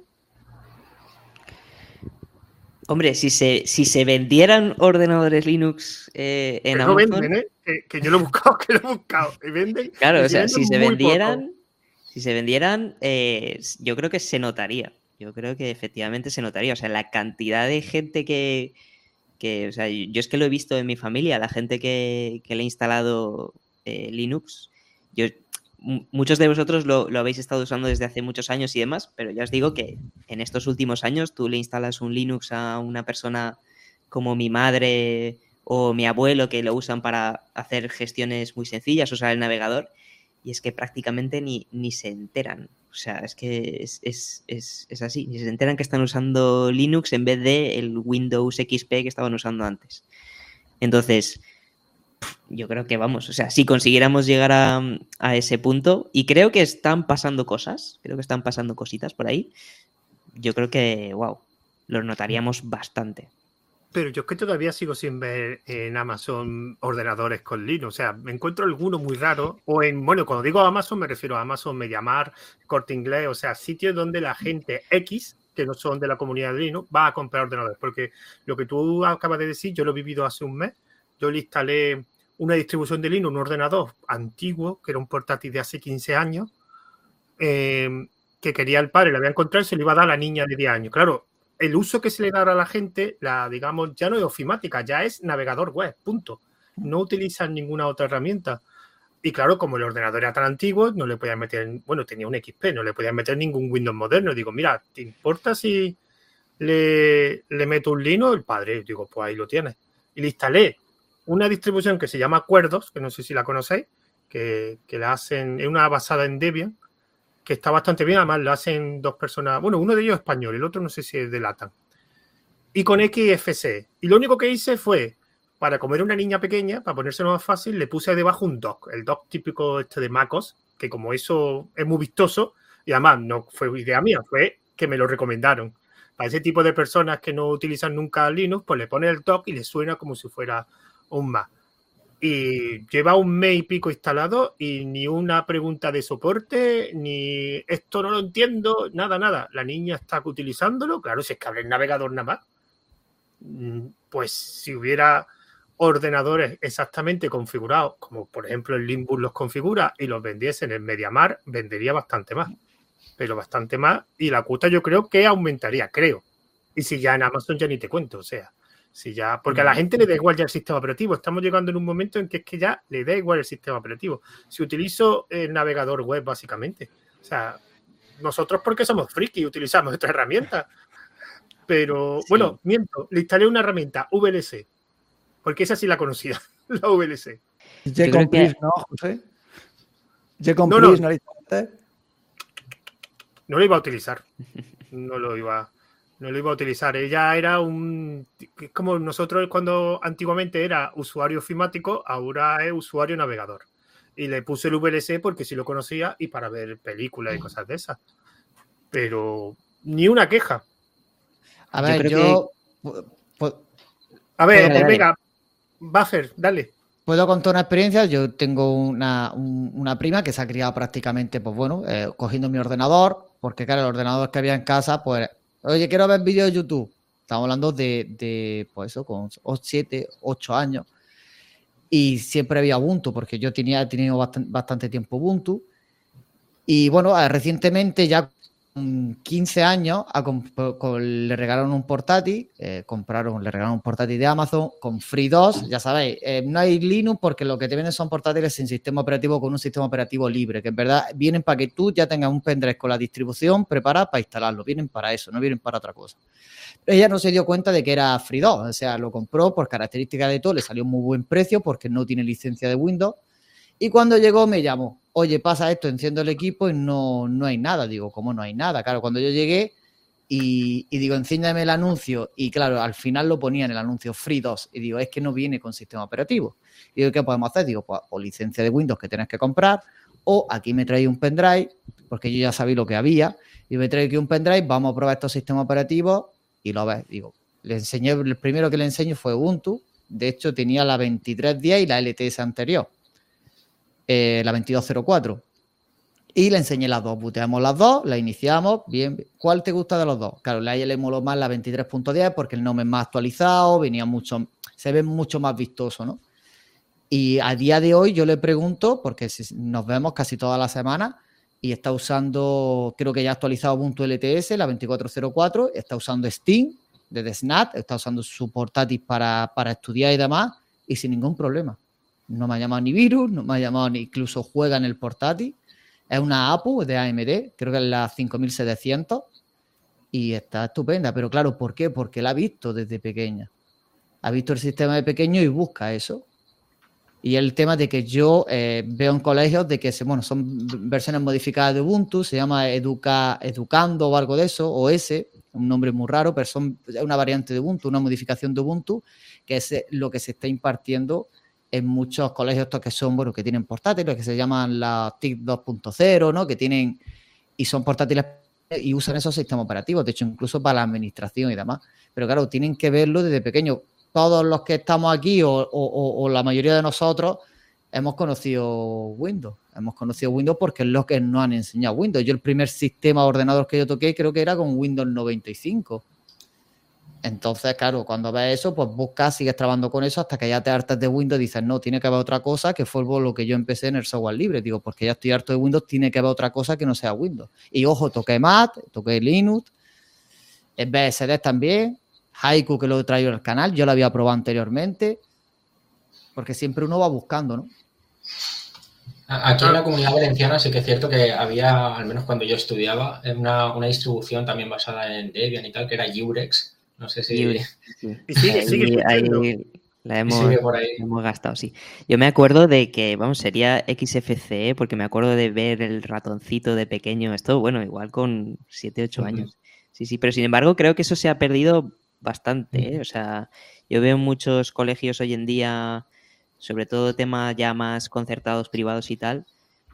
Hombre, si se, si se vendieran ordenadores Linux eh, en que Amazon... No venden, ¿eh? Que, que yo lo he buscado, que lo he buscado. Y venden, claro, y o sea, si, si se vendieran, poco. si se vendieran, eh, yo creo que se notaría. Yo creo que efectivamente se notaría. O sea, la cantidad de gente que... que o sea, yo es que lo he visto en mi familia, la gente que, que le ha instalado eh, Linux. Yo... Muchos de vosotros lo, lo habéis estado usando desde hace muchos años y demás, pero ya os digo que en estos últimos años tú le instalas un Linux a una persona como mi madre o mi abuelo que lo usan para hacer gestiones muy sencillas, usar el navegador, y es que prácticamente ni, ni se enteran. O sea, es que es, es, es, es así, ni se enteran que están usando Linux en vez de el Windows X P que estaban usando antes. Entonces... yo creo que vamos, o sea, si consiguiéramos llegar a, a ese punto, y creo que están pasando cosas, creo que están pasando cositas por ahí, yo creo que, wow, lo notaríamos bastante. Pero yo es que todavía sigo sin ver en Amazon ordenadores con Linux. O sea, me encuentro algunos muy raros. O en, bueno, cuando digo Amazon me refiero a Amazon, MediaMarkt, Corte Inglés, o sea, sitios donde la gente X, que no son de la comunidad de Linux, va a comprar ordenadores. Porque lo que tú acabas de decir, yo lo he vivido hace un mes. Yo le instalé una distribución de Linux, un ordenador antiguo, que era un portátil de hace quince años, eh, que quería el padre, le había encontrado y se le iba a dar a la niña de diez años. Claro, el uso que se le da a la gente, la digamos, ya no es ofimática, ya es navegador web, punto. No utilizan ninguna otra herramienta. Y claro, como el ordenador era tan antiguo, no le podían meter, bueno, tenía un X P, no le podían meter ningún Windows moderno. Digo, mira, ¿te importa si le, le meto un Linux? El padre, digo, pues ahí lo tienes. Y le instalé una distribución que se llama Acuerdos, que no sé si la conocéis, que, que la hacen, es una basada en Debian, que está bastante bien, además lo hacen dos personas, bueno, uno de ellos es español, el otro no sé si es de LATAM. Y con X F C E. Y lo único que hice fue, para comer una niña pequeña, para ponérselo más fácil, le puse debajo un dock, el dock típico este de MacOS, que como eso es muy vistoso, y además no fue idea mía, fue que me lo recomendaron. Para ese tipo de personas que no utilizan nunca Linux, pues le pone el dock y le suena como si fuera un Mac. Y lleva un mes y pico instalado y ni una pregunta de soporte, ni esto no lo entiendo, nada, nada. La niña está utilizándolo, claro, si es que abre el navegador nada más. Pues si hubiera ordenadores exactamente configurados, como por ejemplo el Limbus los configura y los vendiesen en MediaMarkt, vendería bastante más. Pero bastante más. Y la cuota yo creo que aumentaría, creo. Y si ya en Amazon ya ni te cuento, o sea... Si ya, porque a la gente le da igual ya el sistema operativo. Estamos llegando en un momento en que es que ya le da igual el sistema operativo. Si utilizo el navegador web, básicamente. O sea, nosotros porque somos friki utilizamos esta herramienta. Pero, sí. Bueno, miento, le instalé una herramienta, V L C. Porque esa sí la conocía, la V L C. G-Compris, ¿no, José? G-Compris, no, no, ¿no, le no lo iba a utilizar. No lo iba No lo iba a utilizar. Ella era un... Es como nosotros cuando antiguamente era usuario ofimático, ahora es usuario navegador. Y le puse el V L C porque sí lo conocía y para ver películas y cosas de esas. Pero ni una queja. A ver, yo... yo... Que... A ver, pues venga, Buffer, dale. Puedo contar una experiencia. Yo tengo una, un, una prima que se ha criado prácticamente, pues bueno, eh, cogiendo mi ordenador, porque claro, el ordenador que había en casa, pues... Oye, quiero ver vídeos de YouTube. Estamos hablando de, de pues eso, con siete, ocho años. Y siempre había Ubuntu, porque yo tenía, he tenido bastante, bastante tiempo Ubuntu. Y bueno, recientemente, ya con quince años, a, con, con, le regalaron un portátil, eh, compraron, le regalaron un portátil de Amazon con FreeDOS. Ya sabéis, eh, no hay Linux porque lo que te vienen son portátiles sin sistema operativo, con un sistema operativo libre, que en verdad vienen para que tú ya tengas un pendrive con la distribución preparada para instalarlo. Vienen para eso, no vienen para otra cosa. Pero ella no se dio cuenta de que era FreeDOS, o sea, lo compró por características de todo, le salió muy buen precio porque no tiene licencia de Windows. Y cuando llegó me llamó, oye, pasa esto, enciendo el equipo y no, no hay nada. Digo, ¿cómo no hay nada? Claro, cuando yo llegué y, y digo, enciéndame el anuncio, y claro, al final lo ponía en el anuncio FreeDOS, y digo, es que no viene con sistema operativo. Y digo, ¿qué podemos hacer? Digo, pues o licencia de Windows que tienes que comprar, o aquí me trae un pendrive, porque yo ya sabía lo que había, y me trae aquí un pendrive, vamos a probar estos sistemas operativos, y lo ves. Digo, le enseñé, el primero que le enseño fue Ubuntu, de hecho tenía la veintitrés diez y la L T S anterior. Eh, la veintidós cero cuatro, y le enseñé las dos, booteamos las dos, la iniciamos, bien. ¿Cuál te gusta de los dos? Claro, a ella le moló más la veintitrés punto diez porque el nombre es más actualizado, venía mucho, se ve mucho más vistoso, ¿no? Y a día de hoy yo le pregunto, porque nos vemos casi toda la semana, y está usando, creo que ya ha actualizado Ubuntu L T S, la veinticuatro cero cuatro, está usando Steam desde Snap, está usando su portátil para, para estudiar y demás, y sin ningún problema. No me ha llamado ni virus, no me ha llamado ni incluso juega en el portátil. Es una A P U de A M D, creo que es la cinco mil setecientos y está estupenda. Pero claro, ¿por qué? Porque la ha visto desde pequeña. Ha visto el sistema de pequeño y busca eso. Y el tema de que yo eh, veo en colegios de que se, bueno, son versiones modificadas de Ubuntu, se llama Educa, Educando o algo de eso, o S, un nombre muy raro, pero son, es una variante de Ubuntu, una modificación de Ubuntu, que es lo que se está impartiendo en muchos colegios estos que son, bueno, que tienen portátiles, que se llaman la T I C dos punto cero, ¿no? Que tienen, y son portátiles y usan esos sistemas operativos, de hecho, incluso para la administración y demás. Pero claro, tienen que verlo desde pequeño. Todos los que estamos aquí o, o, o, o la mayoría de nosotros hemos conocido Windows. Hemos conocido Windows porque es lo que nos han enseñado Windows. Yo el primer sistema ordenador que yo toqué creo que era con Windows noventa y cinco. Entonces, claro, cuando ves eso, pues buscas, sigues trabajando con eso hasta que ya te hartas de Windows y dices, no, tiene que haber otra cosa, que fue lo que yo empecé en el software libre. Digo, porque ya estoy harto de Windows, tiene que haber otra cosa que no sea Windows. Y ojo, toqué Mac, toqué Linux, B S D también, Haiku, que lo he traído al canal, yo lo había probado anteriormente, porque siempre uno va buscando, ¿no? Aquí en la Comunidad Valenciana sí que es cierto que había, al menos cuando yo estudiaba, una, una distribución también basada en Debian y tal, que era Jurex. No sé si... Jurex, sí. Y sigue, ahí, sigue ahí la hemos, sigue por ahí. hemos gastado, sí. Yo me acuerdo de que, vamos, sería X F C E, porque me acuerdo de ver el ratoncito de pequeño. Esto, bueno, igual con siete, ocho años. Sí, sí, pero sin embargo creo que eso se ha perdido bastante, ¿eh? O sea, yo veo muchos colegios hoy en día, sobre todo temas ya más concertados, privados y tal,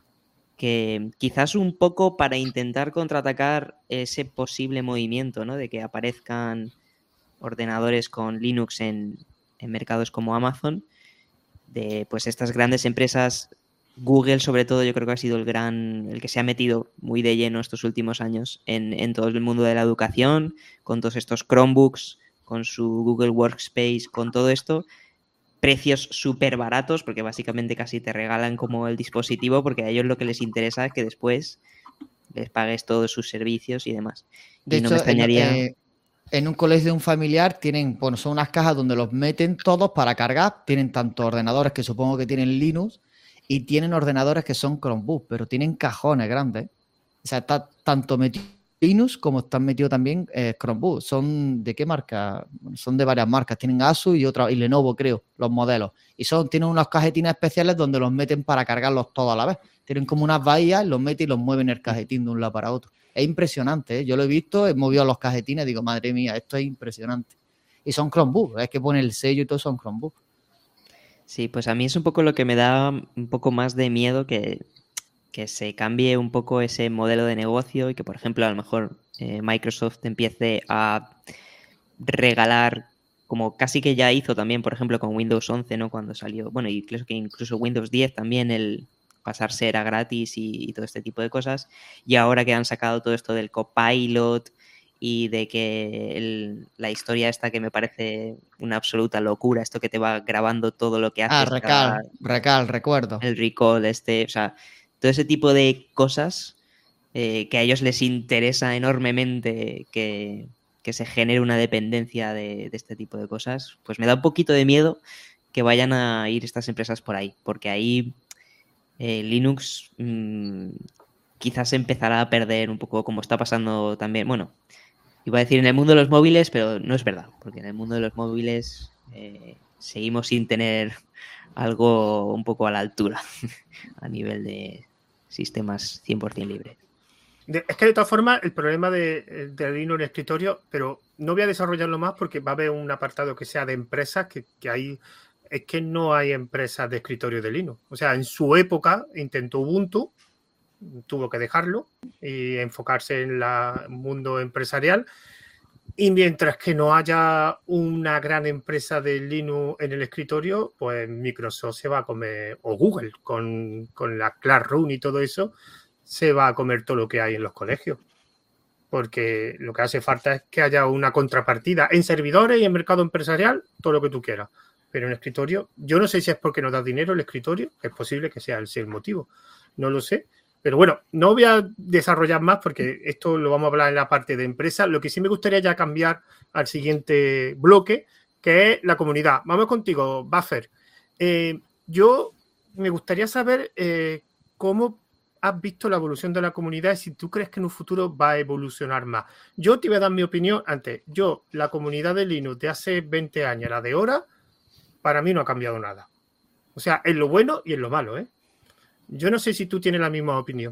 que quizás un poco para intentar contraatacar ese posible movimiento, ¿no? De que aparezcan ordenadores con Linux en, en mercados como Amazon, de pues estas grandes empresas, Google sobre todo, yo creo que ha sido el gran, el que se ha metido muy de lleno estos últimos años en, en todo el mundo de la educación, con todos estos Chromebooks, con su Google Workspace, con todo esto, precios súper baratos, porque básicamente casi te regalan como el dispositivo, porque a ellos lo que les interesa es que después les pagues todos sus servicios y demás. De y hecho, no me extrañaría... en, eh, en un colegio de un familiar tienen, bueno, son unas cajas donde los meten todos para cargar, tienen tanto ordenadores que supongo que tienen Linux, y tienen ordenadores que son Chromebook, pero tienen cajones grandes. O sea, está tanto metido Linux como están metidos también eh, Chromebook. ¿Son de qué marca? Son de varias marcas. Tienen Asus y otra, y Lenovo, creo, los modelos. Y son, tienen unos cajetines especiales donde los meten para cargarlos todos a la vez. Tienen como unas bahías, los meten y los mueven el cajetín de un lado para otro. Es impresionante, ¿eh? Yo lo he visto, he movido los cajetines y digo, madre mía, esto es impresionante. Y son Chromebook, es que pone el sello y todo, son Chromebook. Sí, pues a mí es un poco lo que me da un poco más de miedo, que, que se cambie un poco ese modelo de negocio y que, por ejemplo, a lo mejor eh, Microsoft empiece a regalar, como casi que ya hizo también, por ejemplo, con Windows once, ¿no? Cuando salió, bueno, y creo que incluso Windows diez también, el pasarse era gratis y, y todo este tipo de cosas. Y ahora que han sacado todo esto del Copilot y de que el, la historia esta que me parece una absoluta locura, esto que te va grabando todo lo que haces. Ah, recal, cada, recal, recuerdo. El recall, este, o sea, todo ese tipo de cosas eh, que a ellos les interesa enormemente que, que se genere una dependencia de, de este tipo de cosas, pues me da un poquito de miedo que vayan a ir estas empresas por ahí, porque ahí eh, Linux mmm, quizás empezará a perder un poco, como está pasando también, bueno, iba a decir en el mundo de los móviles, pero no es verdad, porque en el mundo de los móviles eh, seguimos sin tener algo un poco a la altura a nivel de sistemas cien por ciento libres. De, es que de todas formas el problema de, de Linux en escritorio, pero no voy a desarrollarlo más porque va a haber un apartado que sea de empresas, que, que hay, es que no hay empresas de escritorio de Linux. O sea, en su época intentó Ubuntu, tuvo que dejarlo y enfocarse en la, el mundo empresarial, y mientras que no haya una gran empresa de Linux en el escritorio, pues Microsoft se va a comer, o Google con, con la Classroom y todo eso, se va a comer todo lo que hay en los colegios, porque lo que hace falta es que haya una contrapartida en servidores y en mercado empresarial, todo lo que tú quieras, pero en escritorio, yo no sé si es porque no da dinero el escritorio, es posible que sea ese el motivo, no lo sé. Pero bueno, no voy a desarrollar más porque esto lo vamos a hablar en la parte de empresa. Lo que sí me gustaría ya cambiar al siguiente bloque, que es la comunidad. Vamos contigo, Buffer. Eh, yo me gustaría saber eh, cómo has visto la evolución de la comunidad y si tú crees que en un futuro va a evolucionar más. Yo te voy a dar mi opinión antes. Yo, la comunidad de Linux de hace veinte años, la de ahora, para mí no ha cambiado nada. O sea, en lo bueno y en lo malo, ¿eh? Yo no sé si tú tienes la misma opinión.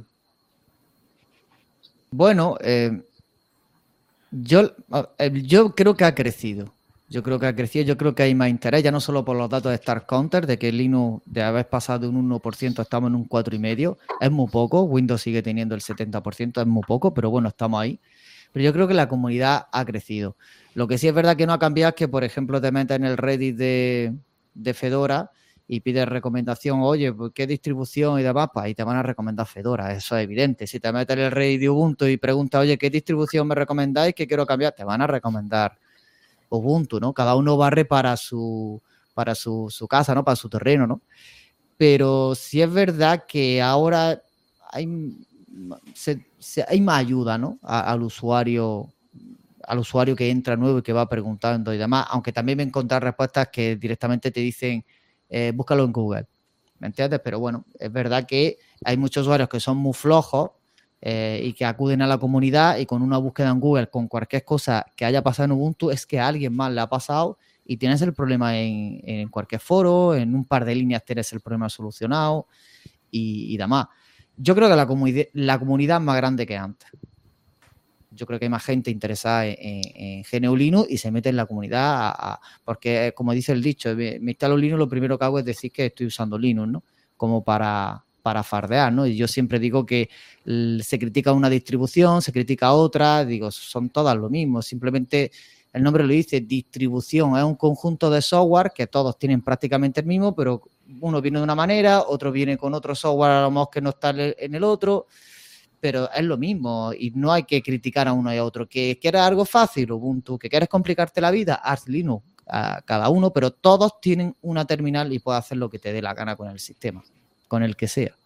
Bueno, eh, yo, eh, yo creo que ha crecido. Yo creo que ha crecido, yo creo que hay más interés, ya no solo por los datos de Star Counter, de que Linux de haber pasado de un uno por ciento estamos en un cuatro coma cinco por ciento, es muy poco, Windows sigue teniendo el setenta por ciento, es muy poco, pero bueno, estamos ahí. Pero yo creo que la comunidad ha crecido. Lo que sí es verdad que no ha cambiado es que, por ejemplo, te metes en el Reddit de, de Fedora y pides recomendación, oye, pues, ¿qué distribución y demás? Pues ahí te van a recomendar Fedora, eso es evidente. Si te metes en el Reddit de Ubuntu y preguntas, oye, ¿qué distribución me recomendáis que quiero cambiar? Te van a recomendar Ubuntu, ¿no? Cada uno barre para su, para su, su casa, ¿no? Para su terreno, ¿no? Pero sí es verdad que ahora hay, se, se, hay más ayuda, ¿no? A, al usuario, al usuario que entra nuevo y que va preguntando y demás, aunque también me he encontrado respuestas que directamente te dicen eh, búscalo en Google, ¿me entiendes? Pero bueno, es verdad que hay muchos usuarios que son muy flojos Eh, y que acuden a la comunidad y con una búsqueda en Google con cualquier cosa que haya pasado en Ubuntu es que a alguien más le ha pasado y tienes el problema en, en cualquier foro, en un par de líneas tienes el problema solucionado y, y demás. Yo creo que la, comuni- la comunidad es más grande que antes. Yo creo que hay más gente interesada en, en, en G N U Linux y se mete en la comunidad a, a, porque, como dice el dicho, me, me instalo Linux, lo primero que hago es decir que estoy usando Linux, ¿no? Como para... para fardear, ¿no? Y yo siempre digo que se critica una distribución, se critica otra, digo, son todas lo mismo, simplemente el nombre lo dice, distribución, es un conjunto de software que todos tienen prácticamente el mismo, pero uno viene de una manera, otro viene con otro software a lo mejor que no está en el otro, pero es lo mismo y no hay que criticar a uno y a otro. ¿Que quieres algo fácil, Ubuntu? ¿Que quieres complicarte la vida? Haz Linux a cada uno, pero todos tienen una terminal y puedes hacer lo que te dé la gana con el sistema, con el que sea.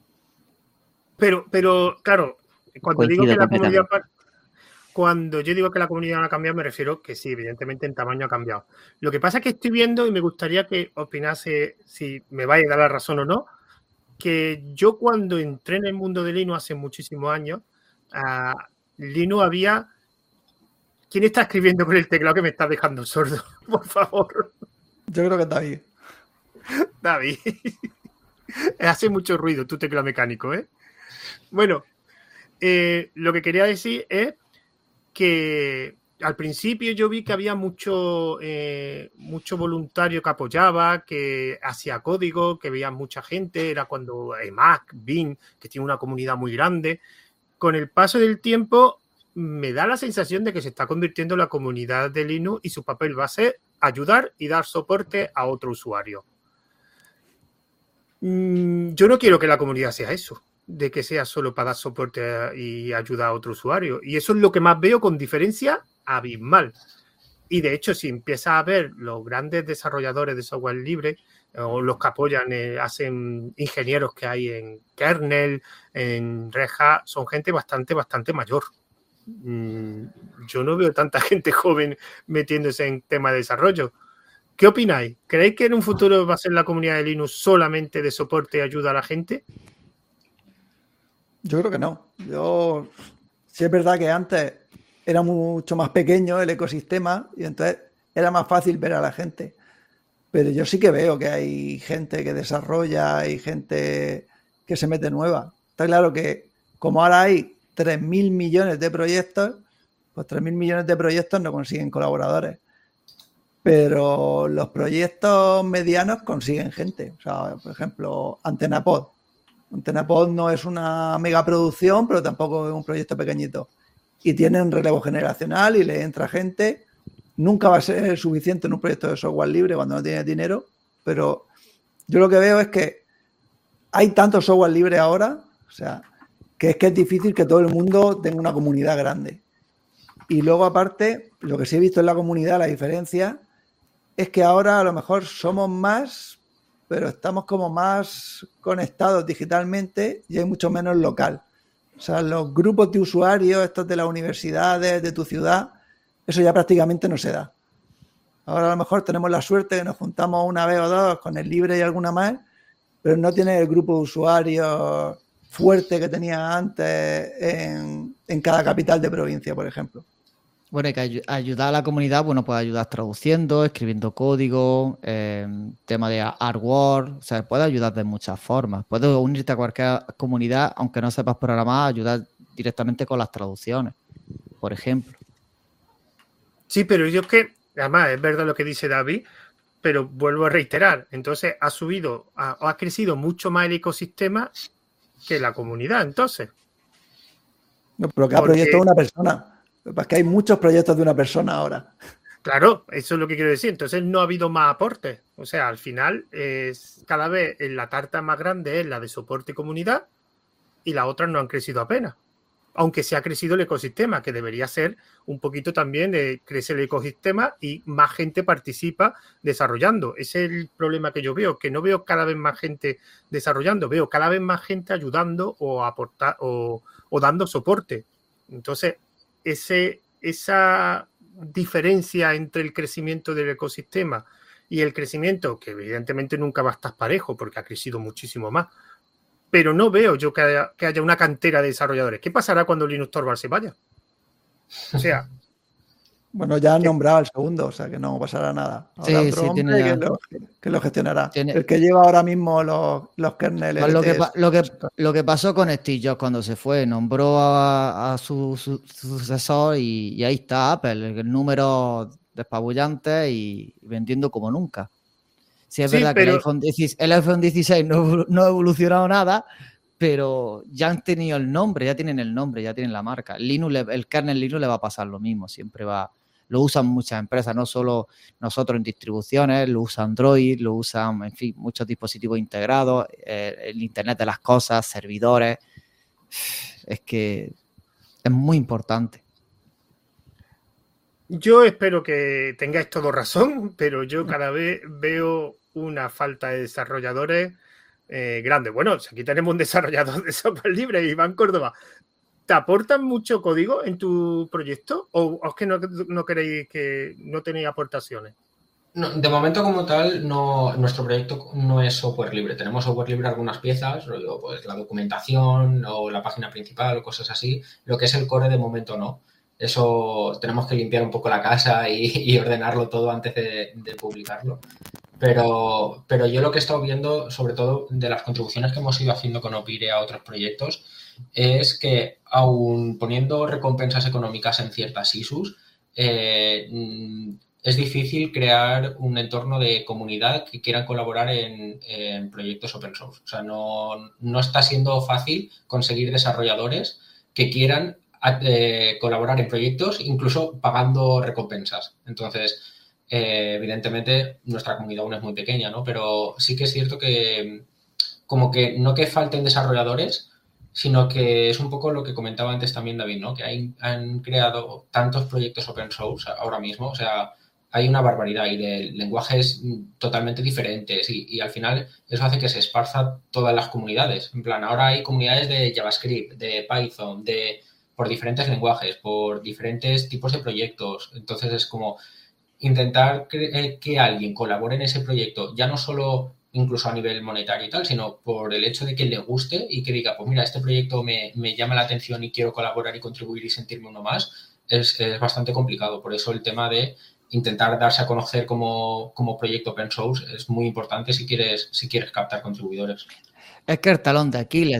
Pero, pero claro, cuando Coincido digo que la comunidad, cuando yo digo que la comunidad no ha cambiado, me refiero que sí, evidentemente en tamaño ha cambiado. Lo que pasa es que estoy viendo, y me gustaría que opinase si me vais a dar la razón o no, que yo cuando entré en el mundo de Linux hace muchísimos años, uh, Linux había... ¿Quién está escribiendo con el teclado que me está dejando sordo? Por favor. Yo creo que es David. David. Hace mucho ruido tu teclado mecánico, ¿eh? Bueno, eh, lo que quería decir es que al principio yo vi que había mucho, eh, mucho voluntario que apoyaba, que hacía código, que veía mucha gente, era cuando E M A C, Bing, que tiene una comunidad muy grande. Con el paso del tiempo me da la sensación de que se está convirtiendo en la comunidad de Linux y su papel va a ser ayudar y dar soporte a otro usuario. Mm, yo no quiero que la comunidad sea eso, de que sea solo para dar soporte y ayuda a otro usuario. Y eso es lo que más veo con diferencia abismal. Y de hecho, si empiezas a ver los grandes desarrolladores de software libre o los que apoyan, eh, hacen ingenieros que hay en kernel, en Red Hat, son gente bastante, bastante mayor. Mm, yo no veo tanta gente joven metiéndose en temas de desarrollo. ¿Qué opináis? ¿Creéis que en un futuro va a ser la comunidad de Linux solamente de soporte y ayuda a la gente? Yo creo que no. Yo sí es verdad que antes era mucho más pequeño el ecosistema y entonces era más fácil ver a la gente. Pero yo sí que veo que hay gente que desarrolla y gente que se mete nueva. Está claro que como ahora hay tres mil millones de proyectos, pues tres mil millones de proyectos no consiguen colaboradores. Pero los proyectos medianos consiguen gente. O sea, por ejemplo, AntenaPod. AntenaPod no es una megaproducción, pero tampoco es un proyecto pequeñito. Y tienen relevo generacional y le entra gente. Nunca va a ser suficiente en un proyecto de software libre cuando no tienes dinero, pero yo lo que veo es que hay tanto software libre ahora, o sea, que es que es difícil que todo el mundo tenga una comunidad grande. Y luego, aparte, lo que sí he visto en la comunidad, la diferencia, es que ahora a lo mejor somos más, pero estamos como más conectados digitalmente y hay mucho menos local. O sea, los grupos de usuarios, estos de las universidades, de tu ciudad, eso ya prácticamente no se da. Ahora a lo mejor tenemos la suerte que nos juntamos una vez o dos con el libre y alguna más, pero no tiene el grupo de usuarios fuerte que tenía antes en, en cada capital de provincia, por ejemplo. Bueno, hay que ay- ayudar a la comunidad, bueno, puedes ayudar traduciendo, escribiendo código, eh, tema de artwork, o sea, puedes ayudar de muchas formas. Puedes unirte a cualquier comunidad, aunque no sepas programar, ayudar directamente con las traducciones, por ejemplo. Sí, pero yo es que Además, es verdad lo que dice David, pero vuelvo a reiterar, entonces ha subido, ha, ha crecido mucho más el ecosistema que la comunidad, entonces. No, pero cada Porque, proyecto es una persona. Es que hay muchos proyectos de una persona ahora. Claro, eso es lo que quiero decir. Entonces no ha habido más aportes. O sea, al final, es, cada vez la tarta más grande es la de soporte y comunidad y las otras no han crecido apenas. Aunque se ha crecido el ecosistema, que debería ser un poquito también de crecer el ecosistema y más gente participa desarrollando. Ese es el problema que yo veo, que no veo cada vez más gente desarrollando, veo cada vez más gente ayudando o aportar o, o dando soporte. Entonces, ese, esa diferencia entre el crecimiento del ecosistema y el crecimiento, que evidentemente nunca va a estar parejo porque ha crecido muchísimo más, pero no veo yo que haya, que haya una cantera de desarrolladores. ¿Qué pasará cuando Linus Torvalds se vaya? O sea... Bueno, ya han nombrado al segundo, o sea que no pasará nada. Habrá Sí, otro sí, hombre tiene ya... que, lo, que lo gestionará. Tiene... El que lleva ahora mismo los, los kernels. Pues lo, que, lo, que, lo que pasó con Steve Jobs cuando se fue, nombró a, a su, su, su sucesor y, y ahí está Apple, el número despabullante y vendiendo como nunca. Sí, es sí, verdad pero... que el iPhone, dieciséis, el iPhone dieciséis no, no ha evolucionado nada, pero ya han tenido el nombre, ya tienen el nombre, ya tienen la marca. Linux, el kernel Linux le va a pasar lo mismo, siempre va, lo usan muchas empresas, no solo nosotros en distribuciones, lo usa Android, lo usan, en fin, muchos dispositivos integrados, eh, el Internet de las cosas, servidores. Es que es muy importante. Yo espero que tengáis todo razón, pero yo cada vez veo una falta de desarrolladores eh, grande. Bueno, aquí tenemos un desarrollador de software libre, Iván Córdoba. ¿Te aportan mucho código en tu proyecto o es que no, no queréis que no tenéis aportaciones? No, de momento como tal, no, nuestro proyecto no es software libre. Tenemos software libre algunas piezas, pues la documentación o la página principal o cosas así. Lo que es el core de momento no. Eso tenemos que limpiar un poco la casa y, y ordenarlo todo antes de, de publicarlo. Pero, pero yo lo que he estado viendo, sobre todo de las contribuciones que hemos ido haciendo con Opire a otros proyectos, es que aún poniendo recompensas económicas en ciertas I S Us, eh, es difícil crear un entorno de comunidad que quieran colaborar en, en proyectos open source. O sea, no, no está siendo fácil conseguir desarrolladores que quieran eh, colaborar en proyectos, incluso pagando recompensas. Entonces, eh, evidentemente, nuestra comunidad aún es muy pequeña, ¿no? Pero sí que es cierto que como que no que falten desarrolladores, sino que es un poco lo que comentaba antes también David, ¿no? Que hay, han creado tantos proyectos open source ahora mismo, o sea, hay una barbaridad y de lenguajes totalmente diferentes y, y al final eso hace que se esparza todas las comunidades. En plan, ahora hay comunidades de JavaScript, de Python, de por diferentes lenguajes, por diferentes tipos de proyectos. Entonces es como intentar que, que alguien colabore en ese proyecto, ya no solo incluso a nivel monetario y tal, sino por el hecho de que le guste y que diga, pues mira, este proyecto me, me llama la atención y quiero colaborar y contribuir y sentirme uno más, es, es bastante complicado. Por eso el tema de intentar darse a conocer como, como proyecto open source es muy importante si quieres, si quieres captar contribuidores. Es que el talón de Aquiles.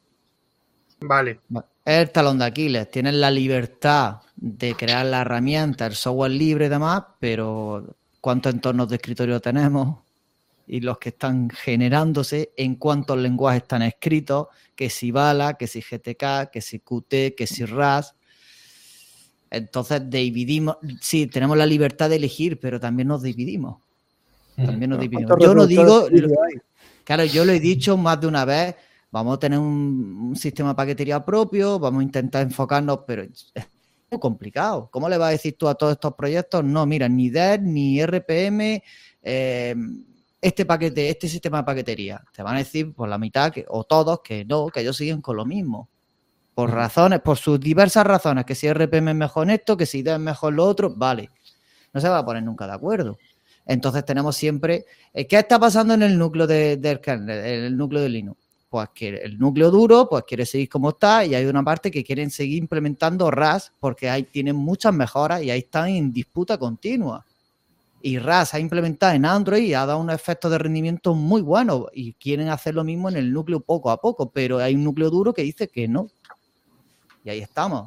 Vale. Es el talón de Aquiles. Tienes la libertad de crear la herramienta, el software libre y demás, pero ¿cuántos entornos de escritorio tenemos? Y los que están generándose, en cuántos lenguajes están escritos, que si Bala, que si G T K, que si Qt, que si Rust. Entonces dividimos, sí, tenemos la libertad de elegir, pero también nos dividimos. También nos dividimos. Yo no digo, claro, yo lo he dicho más de una vez, vamos a tener un, un sistema de paquetería propio, vamos a intentar enfocarnos, pero es muy complicado. ¿Cómo le vas a decir tú a todos estos proyectos? No, mira, ni D E R, ni R P M, eh, este paquete, este sistema de paquetería. Te van a decir por la mitad que, o todos que no, que ellos siguen con lo mismo. Por razones, por sus diversas razones, que si R P M es mejor en esto, que si D E R es mejor en lo otro, vale. No se va a poner nunca de acuerdo. Entonces tenemos siempre... ¿Qué está pasando en el núcleo de, del kernel, en el núcleo de Linux? Pues que el núcleo duro pues quiere seguir como está y hay una parte que quieren seguir implementando Rust porque ahí tienen muchas mejoras y ahí están en disputa continua. Y Rust ha implementado en Android y ha dado unos efectos de rendimiento muy buenos y quieren hacer lo mismo en el núcleo poco a poco, pero hay un núcleo duro que dice que no. Y ahí estamos.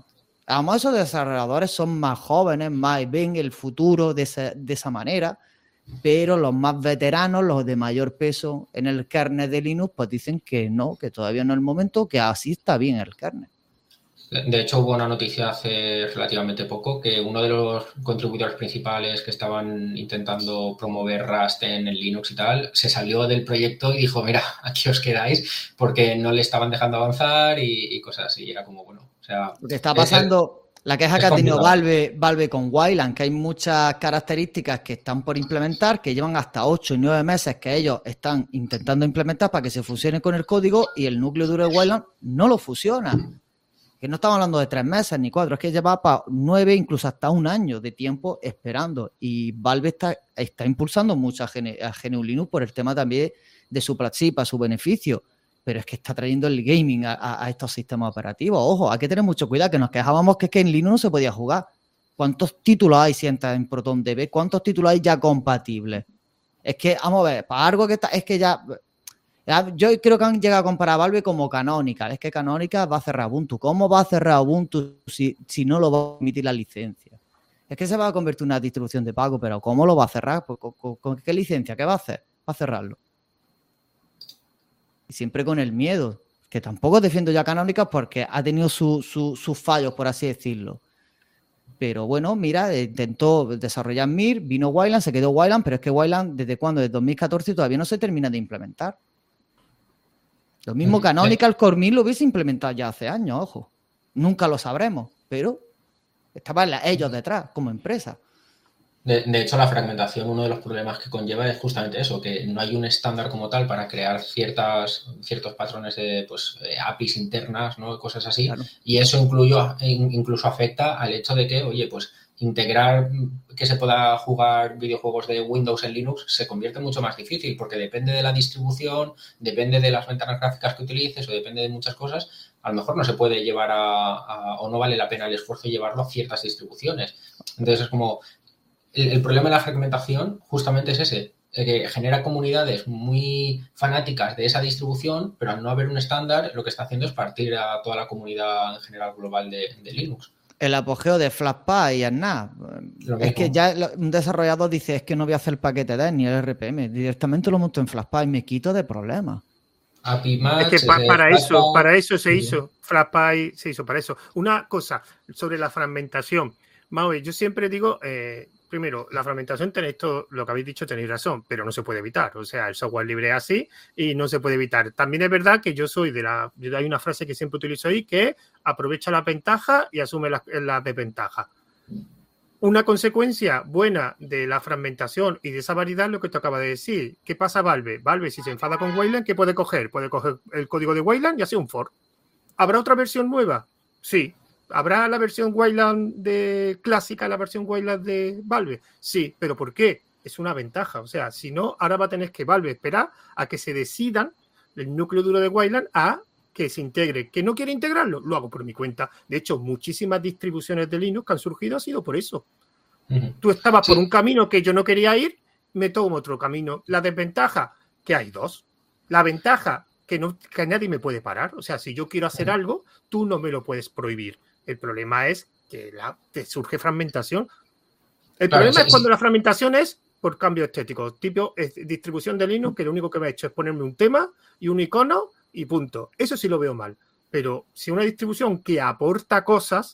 A lo mejor esos desarrolladores son más jóvenes, más ven el futuro de esa, de esa manera, pero los más veteranos, los de mayor peso en el kernel de Linux, pues dicen que no, que todavía no es el momento, que así está bien el kernel. De hecho, hubo una noticia hace relativamente poco que uno de los contribuidores principales que estaban intentando promover Rust en el Linux y tal, se salió del proyecto y dijo, mira, aquí os quedáis porque no le estaban dejando avanzar y, y cosas así. Y era como, bueno, o sea... Lo que está pasando, es, la queja que ha tenido complicado. Valve, Valve con Wayland, que hay muchas características que están por implementar, que llevan hasta ocho y nueve meses que ellos están intentando implementar para que se fusione con el código y el núcleo duro de Wayland no lo fusiona. Que no estamos hablando de tres meses ni cuatro, es que lleva para nueve, incluso hasta un año de tiempo esperando. Y Valve está, está impulsando mucho a G N U Linux por el tema también de su platzi para su beneficio. Pero es que está trayendo el gaming a, a, a estos sistemas operativos. Ojo, hay que tener mucho cuidado, que nos quejábamos que, es que en Linux no se podía jugar. ¿Cuántos títulos hay si entras en ProtonDB? ¿Cuántos títulos hay ya compatibles? Es que, vamos a ver, para algo que está, es que ya... Yo creo que han llegado a comparar a Valve como Canonical. Es que Canonical va a cerrar Ubuntu. ¿Cómo va a cerrar Ubuntu si, si no lo va a permitir la licencia? Es que se va a convertir en una distribución de pago, pero ¿cómo lo va a cerrar? ¿Con, con, con qué licencia? ¿Qué va a hacer? Va a cerrarlo. Y siempre con el miedo, que tampoco defiendo ya Canonical porque ha tenido su, su, sus fallos, por así decirlo. Pero bueno, mira, intentó desarrollar Mir, vino Wayland, se quedó Wayland, pero es que Wayland, ¿desde cuándo? Desde dos mil catorce todavía no se termina de implementar. Lo mismo Canonical Core Mir lo hubiese implementado ya hace años, ojo. Nunca lo sabremos, pero estaban ellos detrás como empresa. De, de hecho, la fragmentación, uno de los problemas que conlleva es justamente eso, que no hay un estándar como tal para crear ciertas, ciertos patrones de pues, A P Is internas, ¿no? Cosas así. Claro. Y eso incluyo, incluso afecta al hecho de que, oye, pues integrar que se pueda jugar videojuegos de Windows en Linux se convierte mucho más difícil porque depende de la distribución, depende de las ventanas gráficas que utilices o depende de muchas cosas. A lo mejor no se puede llevar a, a o no vale la pena el esfuerzo de llevarlo a ciertas distribuciones. Entonces es como el, el problema de la fragmentación justamente es ese, que genera comunidades muy fanáticas de esa distribución, pero al no haber un estándar lo que está haciendo es partir a toda la comunidad en general global de, de Linux. El apogeo de Flatpak y Snap. Es que ya un desarrollador dice, es que no voy a hacer el paquete D E S ni el R P M, directamente lo monto en Flatpak y me quito de problemas. A P I Match, es que pa, para eso, Flatpak, para eso se sí. hizo. Flatpak se hizo para eso. Una cosa sobre la fragmentación. Maui, yo siempre digo, eh, primero, la fragmentación tenéis todo lo que habéis dicho, tenéis razón, pero no se puede evitar. O sea, el software libre es así y no se puede evitar. También es verdad que yo soy de la... Hay una frase que siempre utilizo ahí que es aprovecha la ventaja y asume la, la desventaja. Una consecuencia buena de la fragmentación y de esa variedad es lo que te acaba de decir. ¿Qué pasa Valve? Valve, si se enfada con Wayland, ¿qué puede coger? Puede coger el código de Wayland y hacer un fork. ¿Habrá otra versión nueva? Sí. ¿Habrá la versión Wayland de clásica, la versión Wayland de Valve? Sí, pero ¿por qué? Es una ventaja. O sea, si no, ahora va a tener que Valve esperar a que se decidan el núcleo duro de Wayland a que se integre. ¿Que no quiere integrarlo? Lo hago por mi cuenta. De hecho, muchísimas distribuciones de Linux que han surgido ha sido por eso. Uh-huh. Tú estabas sí. por un camino que yo no quería ir, me tomo otro camino. La desventaja, que hay dos. La ventaja, que, no, que nadie me puede parar. O sea, si yo quiero hacer uh-huh. algo, tú no me lo puedes prohibir. El problema es que la, te surge fragmentación. El claro, problema sí, es cuando sí. la fragmentación es por cambio estético. Tipo es distribución de Linux, que lo único que me ha hecho es ponerme un tema y un icono y punto. Eso sí lo veo mal. Pero si una distribución que aporta cosas...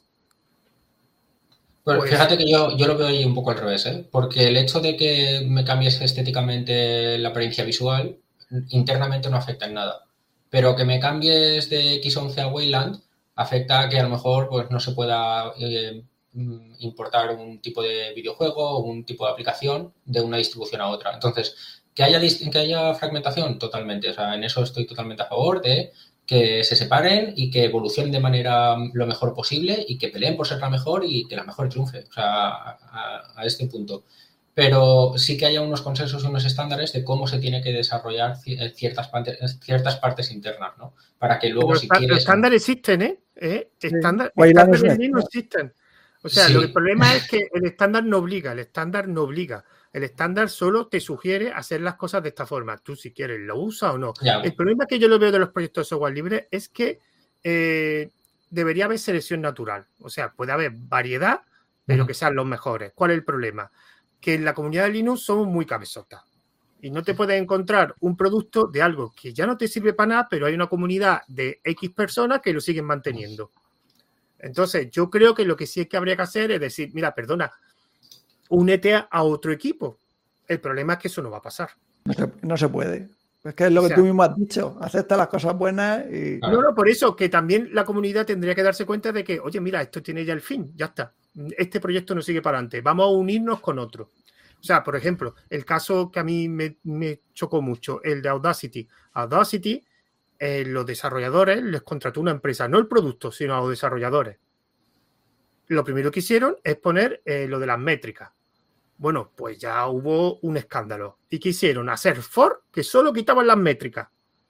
Bueno, pues... fíjate que yo, yo lo veo ahí un poco al revés, ¿eh? Porque el hecho de que me cambies estéticamente la apariencia visual, internamente no afecta en nada. Pero que me cambies de X once a Wayland afecta a que a lo mejor pues, no se pueda eh, importar un tipo de videojuego o un tipo de aplicación de una distribución a otra. Entonces, que haya, que haya fragmentación, totalmente. O sea, en eso estoy totalmente a favor de que se separen y que evolucionen de manera lo mejor posible y que peleen por ser la mejor y que la mejor triunfe. O sea, a, a este punto. Pero sí que haya unos consensos y unos estándares de cómo se tiene que desarrollar ciertas, ciertas partes internas, ¿no? Para que luego, pero si está, quieres... Los estándares existen, ¿eh? ¿Eh? Estándar, sí. Estándares en Linux no existen. O sea, sí. lo, el problema es que el estándar no obliga, el estándar no obliga. El estándar solo te sugiere hacer las cosas de esta forma. Tú, si quieres, lo usas o no. Ya. El problema que yo lo veo de los proyectos de software libre es que eh, debería haber selección natural. O sea, puede haber variedad, pero uh-huh. que sean los mejores. ¿Cuál es el problema? Que en la comunidad de Linux somos muy cabezotas. Y no te puedes encontrar un producto de algo que ya no te sirve para nada, pero hay una comunidad de X personas que lo siguen manteniendo. Entonces, yo creo que lo que sí es que habría que hacer es decir, mira, perdona, únete a otro equipo. El problema es que eso no va a pasar. No se, no se puede. Es que es lo que o sea, tú mismo has dicho. Acepta las cosas buenas y... No, no, por eso que también la comunidad tendría que darse cuenta de que, oye, mira, esto tiene ya el fin, ya está. Este proyecto no sigue para adelante. Vamos a unirnos con otro. O sea, por ejemplo, el caso que a mí me, me chocó mucho, el de Audacity. Audacity, eh, los desarrolladores les contrató una empresa, no el producto, sino a los desarrolladores. Lo primero que hicieron es poner eh, lo de las métricas. Bueno, pues ya hubo un escándalo. ¿Y qué hicieron? Hacer for que solo quitaban las métricas.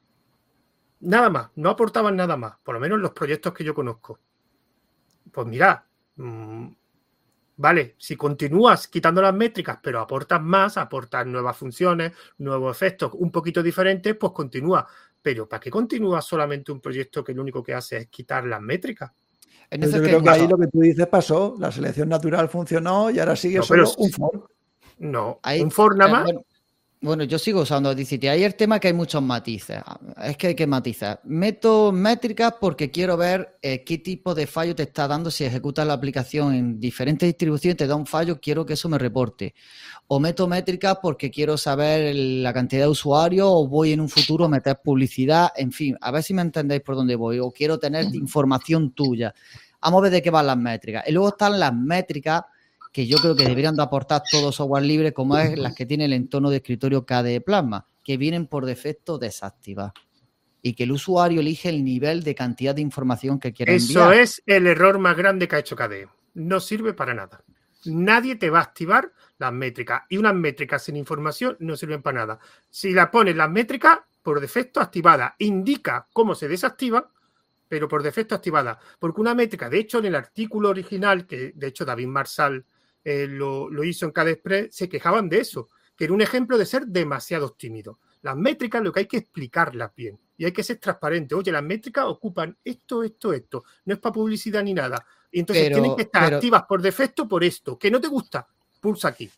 Nada más, no aportaban nada más, por lo menos en los proyectos que yo conozco. Pues mira, mmm, vale, si continúas quitando las métricas, pero aportas más, aportas nuevas funciones, nuevos efectos un poquito diferentes, pues continúa. Pero ¿para qué continúa solamente un proyecto que lo único que hace es quitar las métricas? En yo creo que ahí lo que tú dices pasó, la selección natural funcionó y ahora sigue no, solo un for. No, ahí, un for nada más. Bueno, bueno, yo sigo usando Audacity. Ahí el tema que hay muchos matices. Es que hay que matizar. Meto métricas porque quiero ver eh, qué tipo de fallo te está dando si ejecutas la aplicación en diferentes distribuciones, te da un fallo, quiero que eso me reporte. O meto métricas porque quiero saber la cantidad de usuarios o voy en un futuro a meter publicidad. En fin, a ver si me entendéis por dónde voy. O quiero tener información tuya. Vamos a ver de qué van las métricas. Y luego están las métricas que yo creo que deberían de aportar todo software libre, como es las que tiene el entorno de escritorio K D E Plasma, que vienen por defecto desactivadas. Y que el usuario elige el nivel de cantidad de información que quiere enviar. Eso es el error más grande que ha hecho K D E. No sirve para nada. Nadie te va a activar las métricas. Y unas métricas sin información no sirven para nada. Si la pones las métricas, por defecto activadas, indica cómo se desactivan, pero por defecto activada. Porque una métrica, de hecho, en el artículo original, que de hecho David Marsal eh, lo, lo hizo en K D E Express, se quejaban de eso, que era un ejemplo de ser demasiado tímido. Las métricas lo que hay que explicarlas bien y hay que ser transparente. Oye, las métricas ocupan esto, esto, esto. No es para publicidad ni nada. Y entonces pero, tienen que estar pero, activas por defecto por esto. ¿Que no te gusta? Pulsa aquí.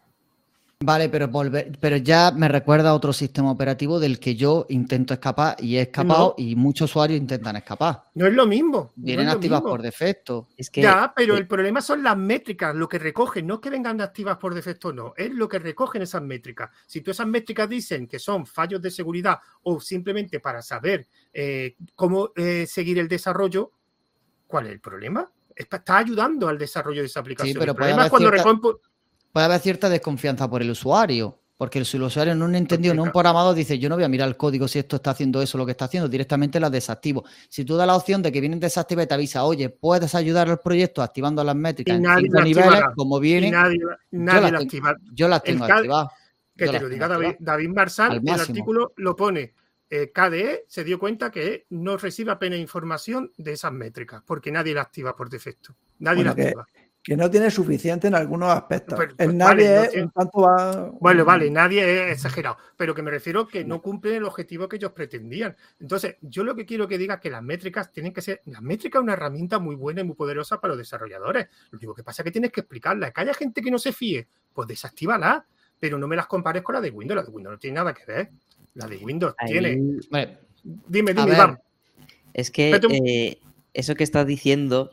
Vale, pero volver, pero ya me recuerda a otro sistema operativo del que yo intento escapar y he escapado no. y muchos usuarios intentan escapar. No es lo mismo. Vienen no es activas mismo. por defecto. Es que, ya, pero eh, el problema son las métricas, lo que recogen. No es que vengan activas por defecto, no. Es lo que recogen esas métricas. Si tú esas métricas dicen que son fallos de seguridad o simplemente para saber eh, cómo eh, seguir el desarrollo, ¿cuál es el problema? Está ayudando al desarrollo de esa aplicación. Sí, pero el problema es cuando cierta... recogen... Puede haber cierta desconfianza por el usuario, porque si el usuario no ha entendido, no un programador dice, yo no voy a mirar el código si esto está haciendo eso, lo que está haciendo, directamente las desactivo. Si tú das la opción de que vienen desactivadas y te avisa, oye, puedes ayudar al proyecto activando las métricas en cinco niveles, como vienen, nadie, nadie yo, las la tengo, activa. yo las tengo activadas. Que te lo diga David, David Marsal, el artículo lo pone, eh, K D E se dio cuenta que no recibe apenas información de esas métricas, porque nadie la activa por defecto. Nadie bueno, la que... activa. Que no tiene suficiente en algunos aspectos. Pero, el pues, nadie vale, es no tiene... un tanto va... Bueno, vale, nadie es exagerado, pero que me refiero que no cumplen el objetivo que ellos pretendían. Entonces, yo lo que quiero que diga es que las métricas tienen que ser... Las métricas es una herramienta muy buena y muy poderosa para los desarrolladores. Lo único que pasa es que tienes que explicarlas. Que haya gente que no se fíe, pues desactívala, pero no me las compares con la de Windows. La de Windows no tiene nada que ver. La de Windows Ahí... tiene... Vale. Dime, dime, Iván. Es que eh, eso que estás diciendo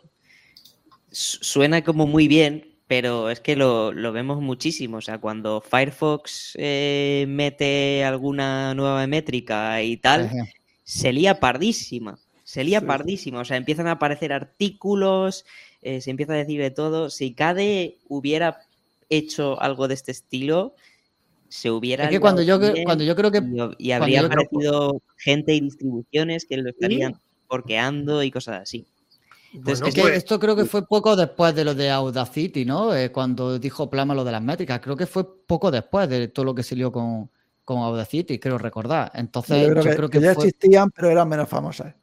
suena como muy bien, pero es que lo, lo vemos muchísimo. O sea, cuando Firefox eh, mete alguna nueva métrica y tal, Ajá. se lía pardísima. Se lía sí. pardísima. O sea, empiezan a aparecer artículos, eh, se empieza a decir de todo. Si K D E hubiera hecho algo de este estilo, se hubiera... Es que cuando yo, cuando yo creo que... Y, y habría aparecido creo... gente y distribuciones que lo estarían ¿Sí? porqueando y cosas así. Entonces, bueno, es que pues, esto creo que fue poco después de lo de Audacity, ¿no? Eh, cuando dijo Plasma lo de las métricas. Creo que fue poco después de todo lo que se lió con, con Audacity, creo recordar. Entonces, yo creo, yo que, creo que, que ya fue... existían, pero eran menos famosas.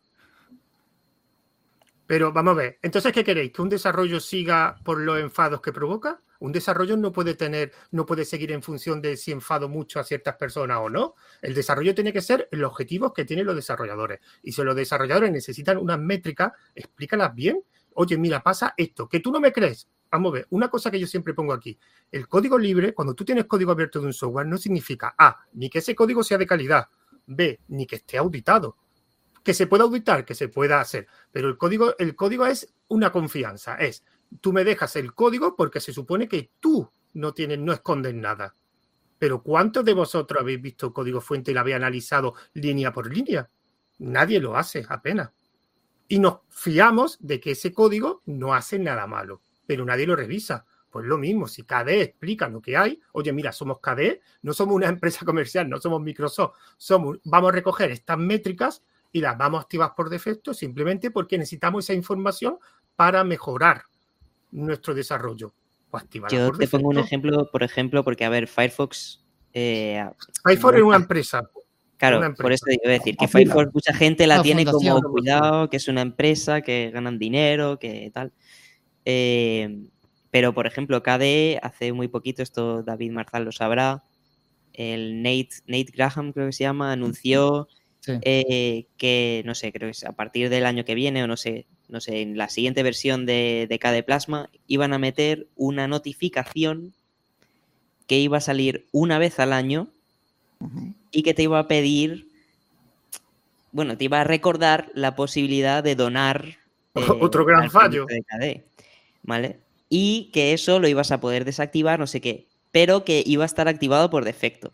Pero vamos a ver, ¿entonces qué queréis? ¿Que un desarrollo siga por los enfados que provoca? Un desarrollo no puede tener, no puede seguir en función de si enfado mucho a ciertas personas o no. El desarrollo tiene que ser los objetivos que tienen los desarrolladores. Y si los desarrolladores necesitan unas métricas, explícalas bien. Oye, mira, pasa esto, que tú no me crees. Vamos a ver, una cosa que yo siempre pongo aquí. El código libre, cuando tú tienes código abierto de un software, no significa A, ni que ese código sea de calidad, B, ni que esté auditado. Que se pueda auditar, que se pueda hacer. Pero el código, el código es una confianza. Es, tú me dejas el código porque se supone que tú no tienes, no escondes nada. Pero ¿cuántos de vosotros habéis visto el código fuente y lo habéis analizado línea por línea? Nadie lo hace, apenas. Y nos fiamos de que ese código no hace nada malo, pero nadie lo revisa. Pues lo mismo, si K D E explica lo que hay, oye, mira, somos K D E, no somos una empresa comercial, no somos Microsoft, somos, vamos a recoger estas métricas y las vamos a activar por defecto simplemente porque necesitamos esa información para mejorar nuestro desarrollo. Pues activarla Yo por te defecto. pongo un ejemplo, por ejemplo, porque, a ver, Firefox... Eh, Firefox es una empresa. Claro, una empresa. por eso iba a decir que Al final. Firefox mucha gente la Una tiene fundación. como cuidado, que es una empresa, que ganan dinero, que tal. Eh, pero, por ejemplo, K D E, hace muy poquito, esto David Marzal lo sabrá, el Nate, Nate Graham, creo que se llama, anunció Sí. eh, que, no sé, creo que es a partir del año que viene, o no sé, no sé, en la siguiente versión de, de K D E Plasma, iban a meter una notificación que iba a salir una vez al año Ujú. y que te iba a pedir, bueno, te iba a recordar la posibilidad de donar eh, Otro gran al fallo. proyecto de K D E, ¿vale? Y que eso lo ibas a poder desactivar, no sé qué, pero que iba a estar activado por defecto.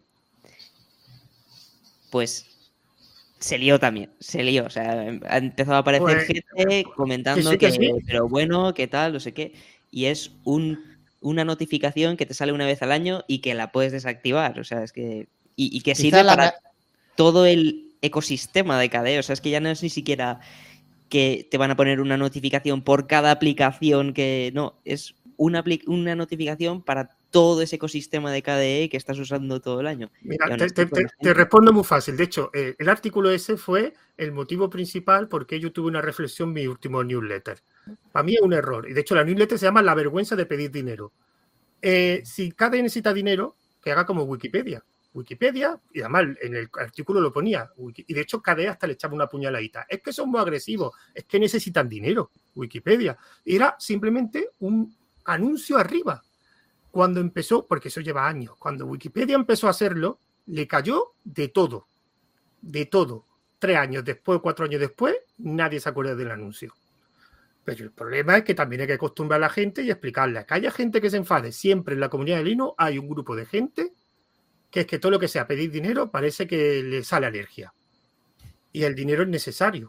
Pues se lió también, se lió, o sea, ha empezado a aparecer Pues, gente comentando que que, sí, que sí. pero bueno, qué tal, no sé qué, y es un, una notificación que te sale una vez al año y que la puedes desactivar, o sea, es que, y, y que Quizá sirve la para me- todo el ecosistema de K D E, o sea, es que ya no es ni siquiera que te van a poner una notificación por cada aplicación que, no, es una, apli- una notificación para todo ese ecosistema de K D E que estás usando todo el año. Mira, Y aún te, así, te- pues, la te- te gente- respondo muy fácil. De hecho, eh, el artículo ese fue el motivo principal porque yo tuve una reflexión en mi último newsletter. Para mí es un error. Y de hecho, la newsletter se llama La vergüenza de pedir dinero. Eh, si K D E necesita dinero, que haga como Wikipedia. Wikipedia, y además en el artículo lo ponía, Wiki- y de hecho K D E hasta le echaba una puñaladita. Es que son muy agresivos, es que necesitan dinero, Wikipedia. Era simplemente un anuncio arriba. Cuando empezó, porque eso lleva años, cuando Wikipedia empezó a hacerlo, le cayó de todo, de todo. Tres años después, cuatro años después, nadie se acuerda del anuncio. Pero el problema es que también hay que acostumbrar a la gente y explicarle que haya gente que se enfade. Siempre en la comunidad de Linux hay un grupo de gente que es que todo lo que sea pedir dinero parece que le sale alergia. Y el dinero es necesario.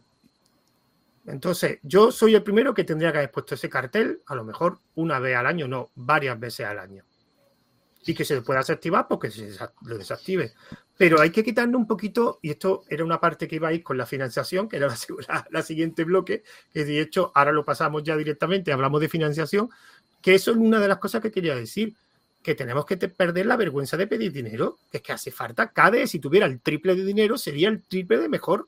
Entonces, yo soy el primero que tendría que haber puesto ese cartel, a lo mejor una vez al año, no, varias veces al año. Y que se pueda desactivar porque se lo desactive. Pero hay que quitarle un poquito, y esto era una parte que iba a ir con la financiación, que era la, la, la siguiente bloque, que de hecho ahora lo pasamos ya directamente, hablamos de financiación, que eso es una de las cosas que quería decir, que tenemos que te, perder la vergüenza de pedir dinero, que es que hace falta, K D E, si tuviera el triple de dinero, sería el triple de mejor.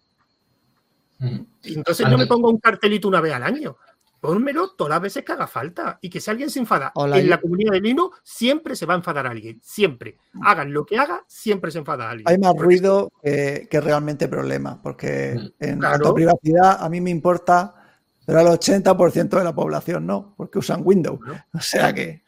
Mm. Y entonces Vale. no me pongo un cartelito una vez al año. Pónmelo todas las veces que haga falta. Y que si alguien se enfada Hola, en yo- la comunidad de Linux, siempre se va a enfadar a alguien. Siempre. Hagan lo que haga, siempre se enfada a alguien. Hay más Porque ruido que, que realmente problemas, porque Mm, en claro. cuanto a privacidad, a mí me importa, pero al ochenta por ciento de la población no, porque usan Windows. Bueno, O sea que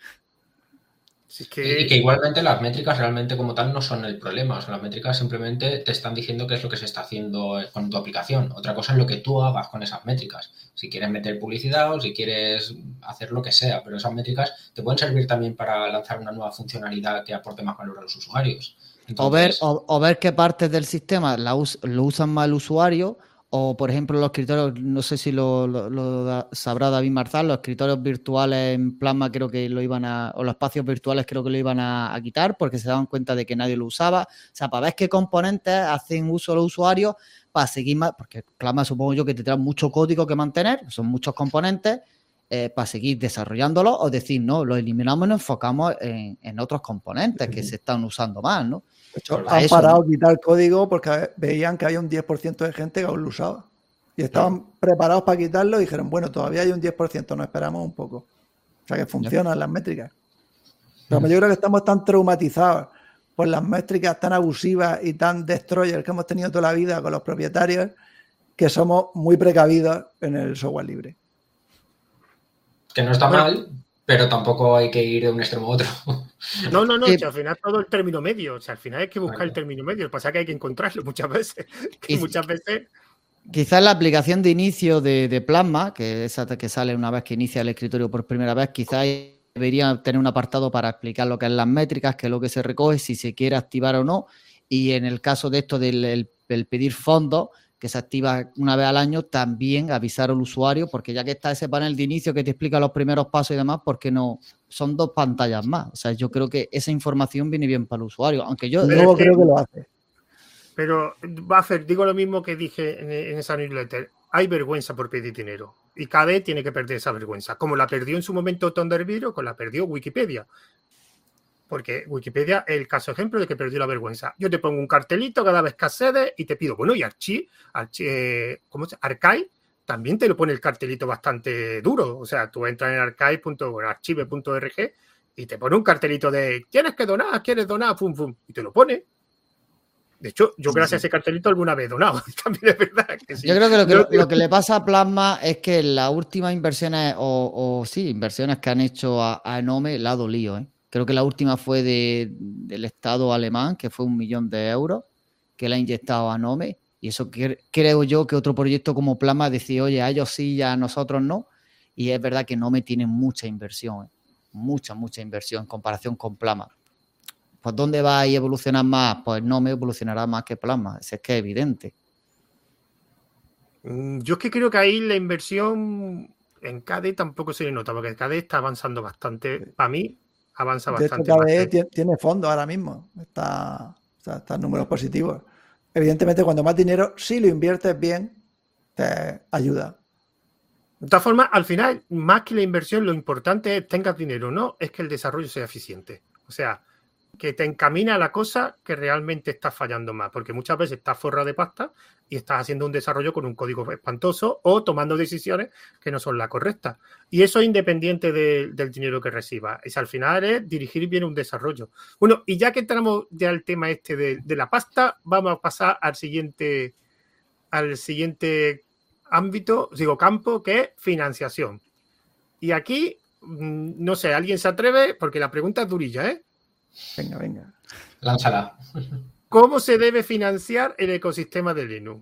si es Y, y que, que igualmente las métricas realmente como tal no son el problema. O sea, las métricas simplemente te están diciendo qué es lo que se está haciendo con tu aplicación. Otra cosa es lo que tú hagas con esas métricas. Si quieres meter publicidad o si quieres hacer lo que sea. Pero esas métricas te pueden servir también para lanzar una nueva funcionalidad que aporte más valor a los usuarios. O ver, Entonces, o, o ver qué partes del sistema la us- lo usan mal el usuario, o por ejemplo los escritorios, no sé si lo, lo- lo da- sabrá David Marzal, los escritorios virtuales en Plasma creo que lo iban a, o los espacios virtuales creo que lo iban a, a quitar porque se daban cuenta de que nadie lo usaba. O sea, para ver qué componentes hacen uso los usuarios para seguir más, porque Plasma supongo yo que tendrá mucho código que mantener, son muchos componentes, eh, para seguir desarrollándolo o decir, no, lo eliminamos y nos enfocamos en, en otros componentes que se están usando más, ¿no? de hecho, Para han eso, parado ¿no? quitar código porque veían que había un diez por ciento de gente que aún lo usaba. Y estaban preparados para quitarlo y dijeron, bueno, todavía hay un diez por ciento, nos esperamos un poco. O sea que funcionan las métricas. Pero yo creo que estamos tan traumatizados por las métricas tan abusivas y tan destroyer que hemos tenido toda la vida con los propietarios que somos muy precavidos en el software libre. Que no está Bueno. mal, pero tampoco hay que ir de un extremo a otro. No, no, no, Sí. si al final todo el término medio. O sea, al final hay que buscar Vale. el término medio. Lo que pasa es que hay que encontrarlo muchas veces. Que Y- muchas veces. Quizás la aplicación de inicio de, de Plasma, que es esa que sale una vez que inicia el escritorio por primera vez, quizás debería tener un apartado para explicar lo que es las métricas, qué es lo que se recoge, si se quiere activar o no. Y en el caso de esto del el- el pedir fondos, que se activa una vez al año, también avisar al usuario, porque ya que está ese panel de inicio que te explica los primeros pasos y demás, porque no son dos pantallas más. O sea, yo creo que esa información viene bien para el usuario, aunque yo... Pero Luego es que- creo que lo hace. Pero, Buffer, digo lo mismo que dije en, en esa newsletter. Hay vergüenza por pedir dinero. Y K D tiene que perder esa vergüenza. Como la perdió en su momento Thunderbird, como la perdió Wikipedia. Porque Wikipedia es el caso ejemplo de que perdió la vergüenza. Yo te pongo un cartelito cada vez que accedes y te pido, bueno, y Archie, Archie eh, ¿cómo se llama? Archive también te lo pone el cartelito bastante duro. O sea, tú entras en archive punto org y te pone un cartelito de ¿quieres que donar? ¿Quieres donar? Pum, pum. Y te lo pone. De hecho, yo Sí, gracias sí. a ese cartelito alguna vez he donado. También es verdad que sí. Yo creo que lo que, No, lo que le pasa a Plasma es que las últimas inversiones, o, o sí, inversiones que han hecho a, a Enome, la ha dolido, ¿eh? Creo que la última fue de, del Estado alemán, que fue un millón de euros, que le ha inyectado a Enome. Y eso cre- creo yo que otro proyecto como Plasma decía, oye, a ellos sí y a nosotros no. Y es verdad que Enome tiene mucha inversión, ¿eh? Mucha, mucha inversión en comparación con Plasma. Pues ¿dónde va a ir a evolucionar más? Pues Enome evolucionará más que Plasma. Eso es que es evidente. Mm, Yo es que creo que ahí la inversión en K D tampoco se le nota, porque K D está avanzando bastante. Para mí, avanza De hecho, bastante más. K D E que- tiene, tiene fondos ahora mismo. Está, está, está en números positivos. Evidentemente, cuando más dinero, si lo inviertes bien, te ayuda. De todas formas, al final, más que la inversión, lo importante es tengas dinero o no, es que el desarrollo sea eficiente. O sea, que te encamina a la cosa que realmente estás fallando más, porque muchas veces estás forrado de pasta y estás haciendo un desarrollo con un código espantoso o tomando decisiones que no son las correctas. Y eso es independiente de- del dinero que recibas. Es al final es dirigir bien un desarrollo. Bueno, y ya que entramos ya al tema este de, de la pasta, vamos a pasar al siguiente, al siguiente ámbito, digo campo, que es financiación. Y aquí, mm, no sé, ¿alguien se atreve? Porque la pregunta es durilla, ¿eh? Venga, venga. Lánzala. ¿Cómo se debe financiar el ecosistema de Linux?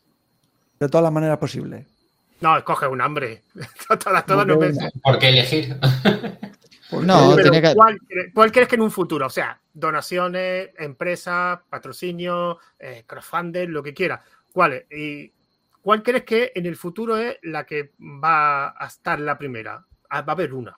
De todas las maneras posibles. No, escoge un hambre. todas todas no Porque pensé. ¿Por qué elegir? Porque- No, Pero, tiene que- ¿cuál, cre- cuál crees que en un futuro? O sea, donaciones, empresas, patrocinios, eh, crowdfunding, lo que quieras. ¿Cuáles? ¿Y cuál crees que en el futuro es la que va a estar la primera? Ah, va a haber una.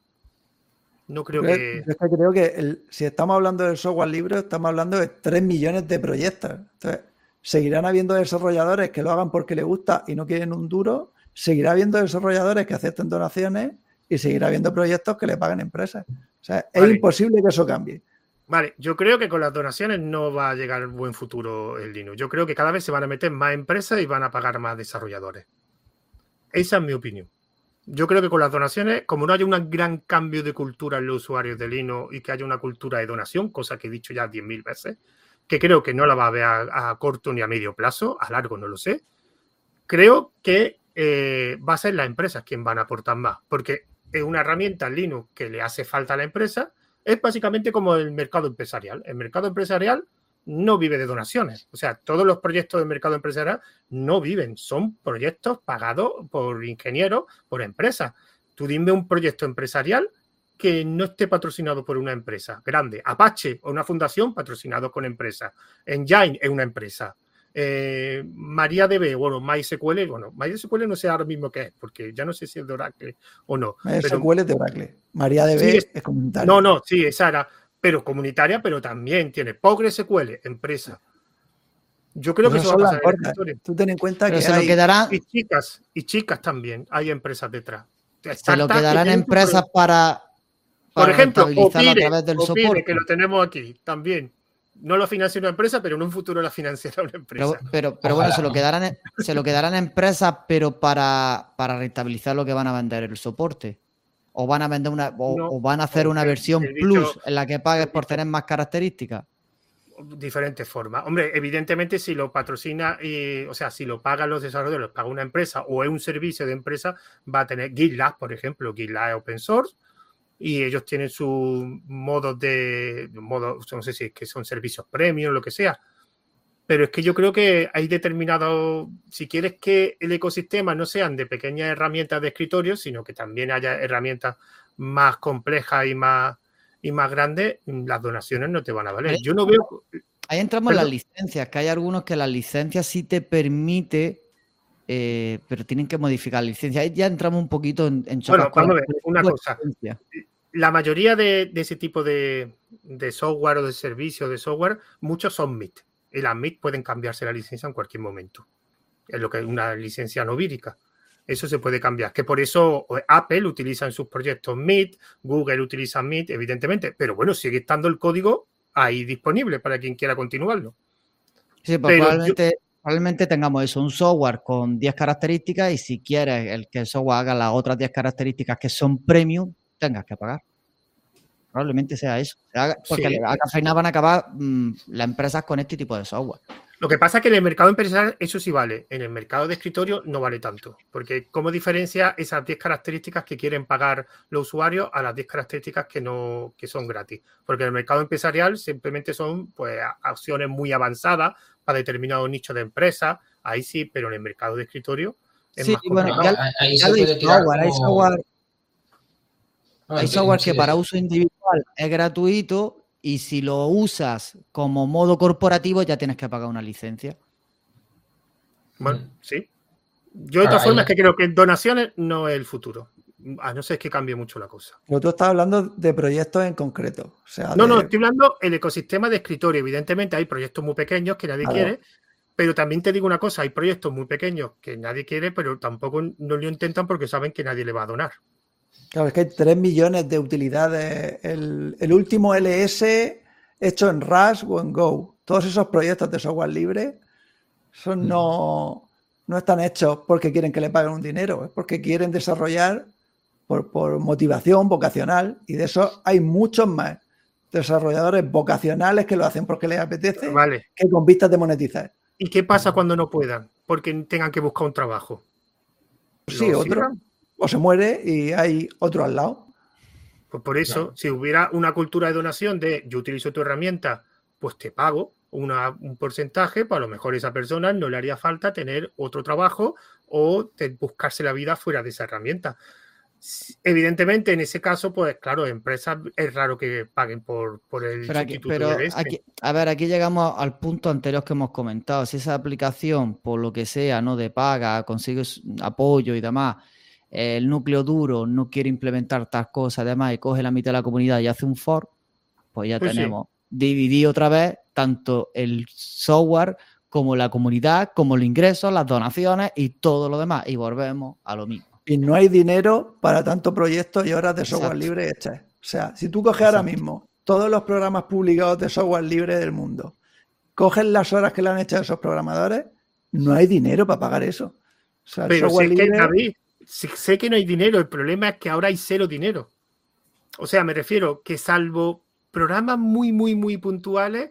No creo Yo que... es que creo que el- si estamos hablando del software libre, estamos hablando de tres millones de proyectos. Entonces, seguirán habiendo desarrolladores que lo hagan porque les gusta y no quieren un duro, seguirá habiendo desarrolladores que acepten donaciones y seguirá habiendo proyectos que le paguen empresas. O sea, es Vale. imposible que eso cambie. Vale, yo creo que con las donaciones no va a llegar buen futuro el Linux. Yo creo que cada vez se van a meter más empresas y van a pagar más desarrolladores. Esa es mi opinión. Yo creo que con las donaciones, como no haya un gran cambio de cultura en los usuarios de Linux y que haya una cultura de donación, cosa que he dicho ya diez mil veces, que creo que no la va a haber a, a corto ni a medio plazo, a largo no lo sé, creo que eh, va a ser las empresas quien van a aportar más, porque es una herramienta Linux que le hace falta a la empresa. Es básicamente como el mercado empresarial. El mercado empresarial no vive de donaciones. O sea, todos los proyectos del mercado empresarial no viven. Son proyectos pagados por ingenieros, por empresas. Tú dime un proyecto empresarial que no esté patrocinado por una empresa grande. Apache o una fundación patrocinado con empresas. Engine es una empresa. Eh, MariaDB, bueno, MySQL, bueno, MySQL no sé ahora mismo qué es, porque ya no sé si es de Oracle o no. Pero- MySQL es de Oracle. MariaDB Sí, es, es- comunitaria. no, no, sí, esa era, pero comunitaria, pero también tiene PostgreSQL, empresa. Yo creo que Esas eso va a son las pasar en la gordas. historia. Tú ten en cuenta Pero que se lo hay- quedarán, Y chicas, y chicas también, hay empresas detrás. se lo Startups que quedarán tienen su empresas pro- para, Por para ejemplo, rentabilizarlo Opire, a través del Opire, soporte. que lo tenemos aquí también. No lo financia una empresa, pero en un futuro la financiará una empresa. Pero, pero, pero bueno, Ojalá, se lo ¿no? quedarán, en- se lo quedarán empresas, pero para, para rentabilizar lo que van a vender el soporte. ¿O van a vender una o, No, o van a hacer o una el- versión el dicho- plus en la que pagues el por dicho- tener más características? Diferentes formas. Hombre, evidentemente si lo patrocina, y, o sea, si lo pagan los desarrolladores, lo paga una empresa o es un servicio de empresa, va a tener GitLab, por ejemplo. GitLab es open source y ellos tienen sus modos de, modos, no sé si es que son servicios premium o lo que sea. Pero es que yo creo que hay determinados, si quieres que el ecosistema no sean de pequeñas herramientas de escritorio, sino que también haya herramientas más complejas y más y más grandes, las donaciones no te van a valer. Yo no veo... Ahí entramos en las ¿Perdón? licencias, que hay algunos que las licencias sí te permite, eh, pero tienen que modificar la licencia. Ahí ya entramos un poquito en, en Bueno, chocas con vamos a ver, el una tipo de cosa. licencia. La mayoría de, de ese tipo de, de software o de servicio de software, muchos son M I T. Y las M I T pueden cambiarse la licencia en cualquier momento. Es lo que es una licencia no vírica. Eso se puede cambiar. Que por eso Apple utiliza en sus proyectos M I T, Google utiliza M I T, evidentemente. Pero bueno, sigue estando el código ahí disponible para quien quiera continuarlo. Sí, pues Pero probablemente, probablemente tengamos eso, un software con diez características y si quieres el que el software haga las otras diez características que son premium, tengas que pagar. Probablemente sea eso. Se haga- porque Sí. a al final van a acabar mm, las empresas con este tipo de software. Lo que pasa es que en el mercado empresarial eso sí vale. En el mercado de escritorio no vale tanto. Porque ¿cómo diferencia esas diez características que quieren pagar los usuarios a las diez características que no que son gratis? Porque en el mercado empresarial simplemente son pues acciones muy avanzadas para determinados nichos de empresas. Ahí sí, pero en el mercado de escritorio es Sí, más bueno, complicado. ya- Ahí ya se lo puede hay tirar software, hay como... software, No, hay en- software que sí, para sí. uso individual es gratuito y si lo usas como modo corporativo ya tienes que pagar una licencia. Bueno, Mm. sí. Yo de Claro, todas formas ahí- que creo que donaciones no es el futuro. A no ser que cambie mucho la cosa. Pero tú estás hablando de proyectos en concreto. O sea, No, de- no, estoy hablando del ecosistema de escritorio. Evidentemente hay proyectos muy pequeños que nadie Claro. quiere, pero también te digo una cosa, hay proyectos muy pequeños que nadie quiere, pero tampoco no lo intentan porque saben que nadie le va a donar. Claro, es que hay tres millones de utilidades. El, el último L S hecho en Rust o en Go. Todos esos proyectos de software libre son no, no están hechos porque quieren que le paguen un dinero, es porque quieren desarrollar por, por motivación vocacional. Y de eso hay muchos más desarrolladores vocacionales que lo hacen porque les apetece Vale. que con vistas de monetizar. ¿Y qué pasa cuando no puedan? Porque tengan que buscar un trabajo. Sí, ¿Lo otro. cierran? O se muere y hay otro al lado. Pues por eso, Claro. si hubiera una cultura de donación de yo utilizo tu herramienta, pues te pago una, un porcentaje, pues a lo mejor a esa persona no le haría falta tener otro trabajo o te- buscarse la vida fuera de esa herramienta. Si- Evidentemente, en ese caso, pues claro, empresas es raro que paguen por, por el Pero, aquí, sustituto pero del este. aquí, a ver, aquí llegamos al punto anterior que hemos comentado. Si esa aplicación, por lo que sea, no de paga, consigues apoyo y demás, eh, el núcleo duro no quiere implementar tal cosa, además, y coge la mitad de la comunidad y hace un fork, pues ya Pues sí. tenemos dividir otra vez tanto el software como la comunidad, como los ingresos, las donaciones y todo lo demás. Y volvemos a lo mismo. Y no hay dinero para tanto proyectos y horas de software Exacto. libre hechas. O sea, si tú coges ahora Exacto. mismo todos los programas publicados de software libre del mundo, coges las horas que le han hecho a esos programadores, no hay dinero para pagar eso. O sea, el Pero si software es que, libre... David, si- sé que no hay dinero, el problema es que ahora hay cero dinero. O sea, me refiero que salvo programas muy, muy, muy puntuales,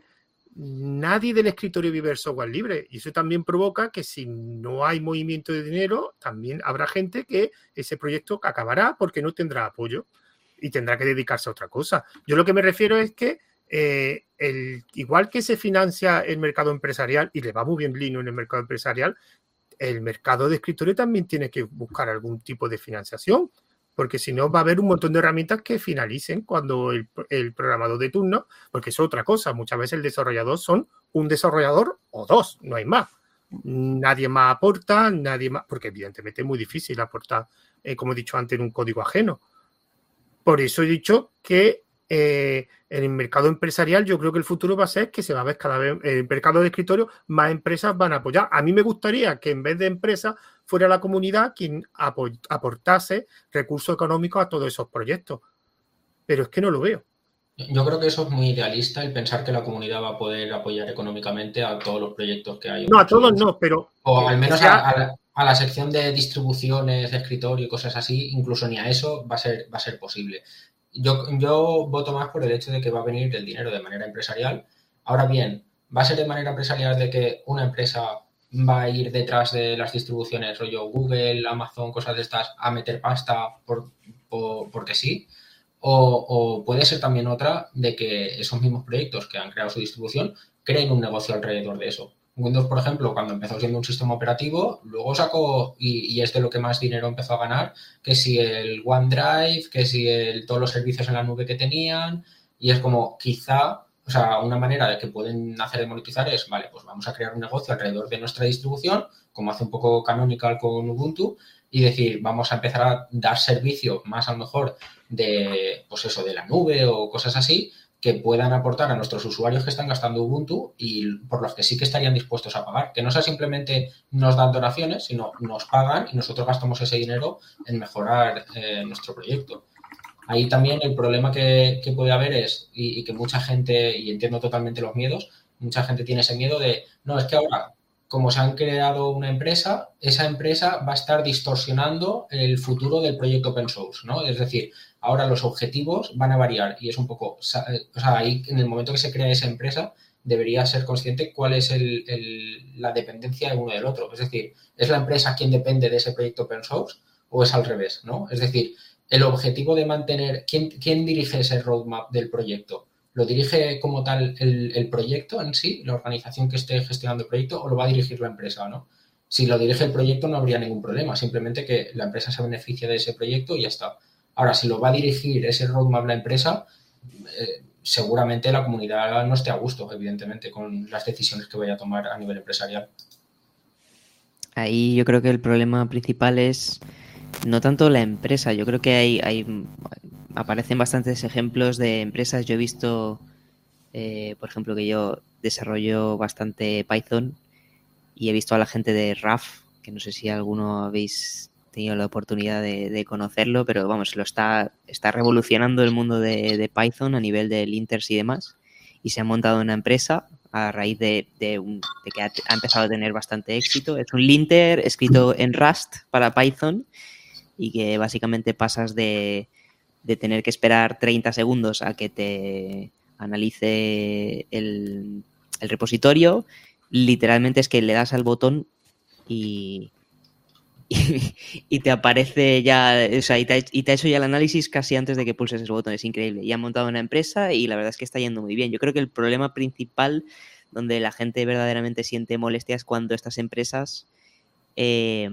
nadie del escritorio vive el software libre. Y eso también provoca que si no hay movimiento de dinero, también habrá gente que ese proyecto acabará porque no tendrá apoyo y tendrá que dedicarse a otra cosa. Yo lo que me refiero es que eh, el, igual que se financia el mercado empresarial y le va muy bien Linux en el mercado empresarial, el mercado de escritorio también tiene que buscar algún tipo de financiación, porque si no va a haber un montón de herramientas que finalicen cuando el, el programador de turno, porque eso es otra cosa, muchas veces el desarrollador son un desarrollador o dos, no hay más. Nadie más aporta, nadie más, porque evidentemente es muy difícil aportar, eh, como he dicho antes, en un código ajeno. Por eso he dicho que eh, en el mercado empresarial yo creo que el futuro va a ser que se va a ver cada vez, en el mercado de escritorio, más empresas van a apoyar. A mí me gustaría que en vez de empresas fuera la comunidad quien apo- aportase recursos económicos a todos esos proyectos. Pero es que no lo veo. Yo creo que eso es muy idealista, el pensar que la comunidad va a poder apoyar económicamente a todos los proyectos que hay. No, a todos no, pero O al que menos sea- a, a la, a la sección de distribuciones de escritorio y cosas así, incluso ni a eso va a ser, va a ser posible. Yo, yo voto más por el hecho de que va a venir el dinero de manera empresarial. Ahora bien, ¿va a ser de manera empresarial de que una empresa va a ir detrás de las distribuciones, rollo Google, Amazon, cosas de estas, a meter pasta por, por, porque sí? O, o puede ser también otra de que esos mismos proyectos que han creado su distribución creen un negocio alrededor de eso. Windows, por ejemplo, cuando empezó siendo un sistema operativo, luego sacó, y, y es de lo que más dinero empezó a ganar, que si el OneDrive, que si el, todos los servicios en la nube que tenían, y es como quizá, o sea, una manera de que pueden hacer de monetizar es, vale, pues vamos a crear un negocio alrededor de nuestra distribución, como hace un poco Canonical con Ubuntu, y decir, vamos a empezar a dar servicio más a lo mejor de, pues eso, de la nube o cosas así, que puedan aportar a nuestros usuarios que están gastando Ubuntu y por los que sí que estarían dispuestos a pagar. Que no sea simplemente nos dan donaciones, sino nos pagan y nosotros gastamos ese dinero en mejorar eh, nuestro proyecto. Ahí también el problema que, que puede haber es, y, y que mucha gente, y entiendo totalmente los miedos, mucha gente tiene ese miedo de, no, es que ahora, como se han creado una empresa, esa empresa va a estar distorsionando el futuro del proyecto open source, ¿no? Es decir, ahora los objetivos van a variar y es un poco, o sea, ahí en el momento que se crea esa empresa debería ser consciente cuál es el, el, la dependencia de uno del otro. Es decir, ¿es la empresa quien depende de ese proyecto open source o es al revés, ¿no? Es decir, el objetivo de mantener, ¿quién, quién dirige ese roadmap del proyecto? ¿Lo dirige como tal el, el proyecto en sí, la organización que esté gestionando el proyecto, o lo va a dirigir la empresa, ¿no? Si lo dirige el proyecto no habría ningún problema, simplemente que la empresa se beneficie de ese proyecto y ya está. Ahora, si lo va a dirigir ese roadmap la empresa, eh, seguramente la comunidad no esté a gusto, evidentemente, con las decisiones que vaya a tomar a nivel empresarial. Ahí yo creo que el problema principal es no tanto la empresa. Yo creo que hay, hay aparecen bastantes ejemplos de empresas. Yo he visto, eh, por ejemplo, que yo desarrollo bastante Python y he visto a la gente de R A F, que no sé si alguno habéis tenido la oportunidad de, de conocerlo, pero vamos, lo está, está revolucionando el mundo de, de Python a nivel de linters y demás, y se ha montado una empresa a raíz de, de, un, de que ha, ha empezado a tener bastante éxito. Es un linter escrito en Rust para Python y que básicamente pasas de, de tener que esperar treinta segundos a que te analice el, el repositorio. Literalmente es que le das al botón y... Y, y te aparece ya, o sea, y te, ha, y te ha hecho ya el análisis casi antes de que pulses ese botón. Es increíble. Y han montado una empresa y la verdad es que está yendo muy bien. Yo creo que el problema principal donde la gente verdaderamente siente molestia es cuando estas empresas eh,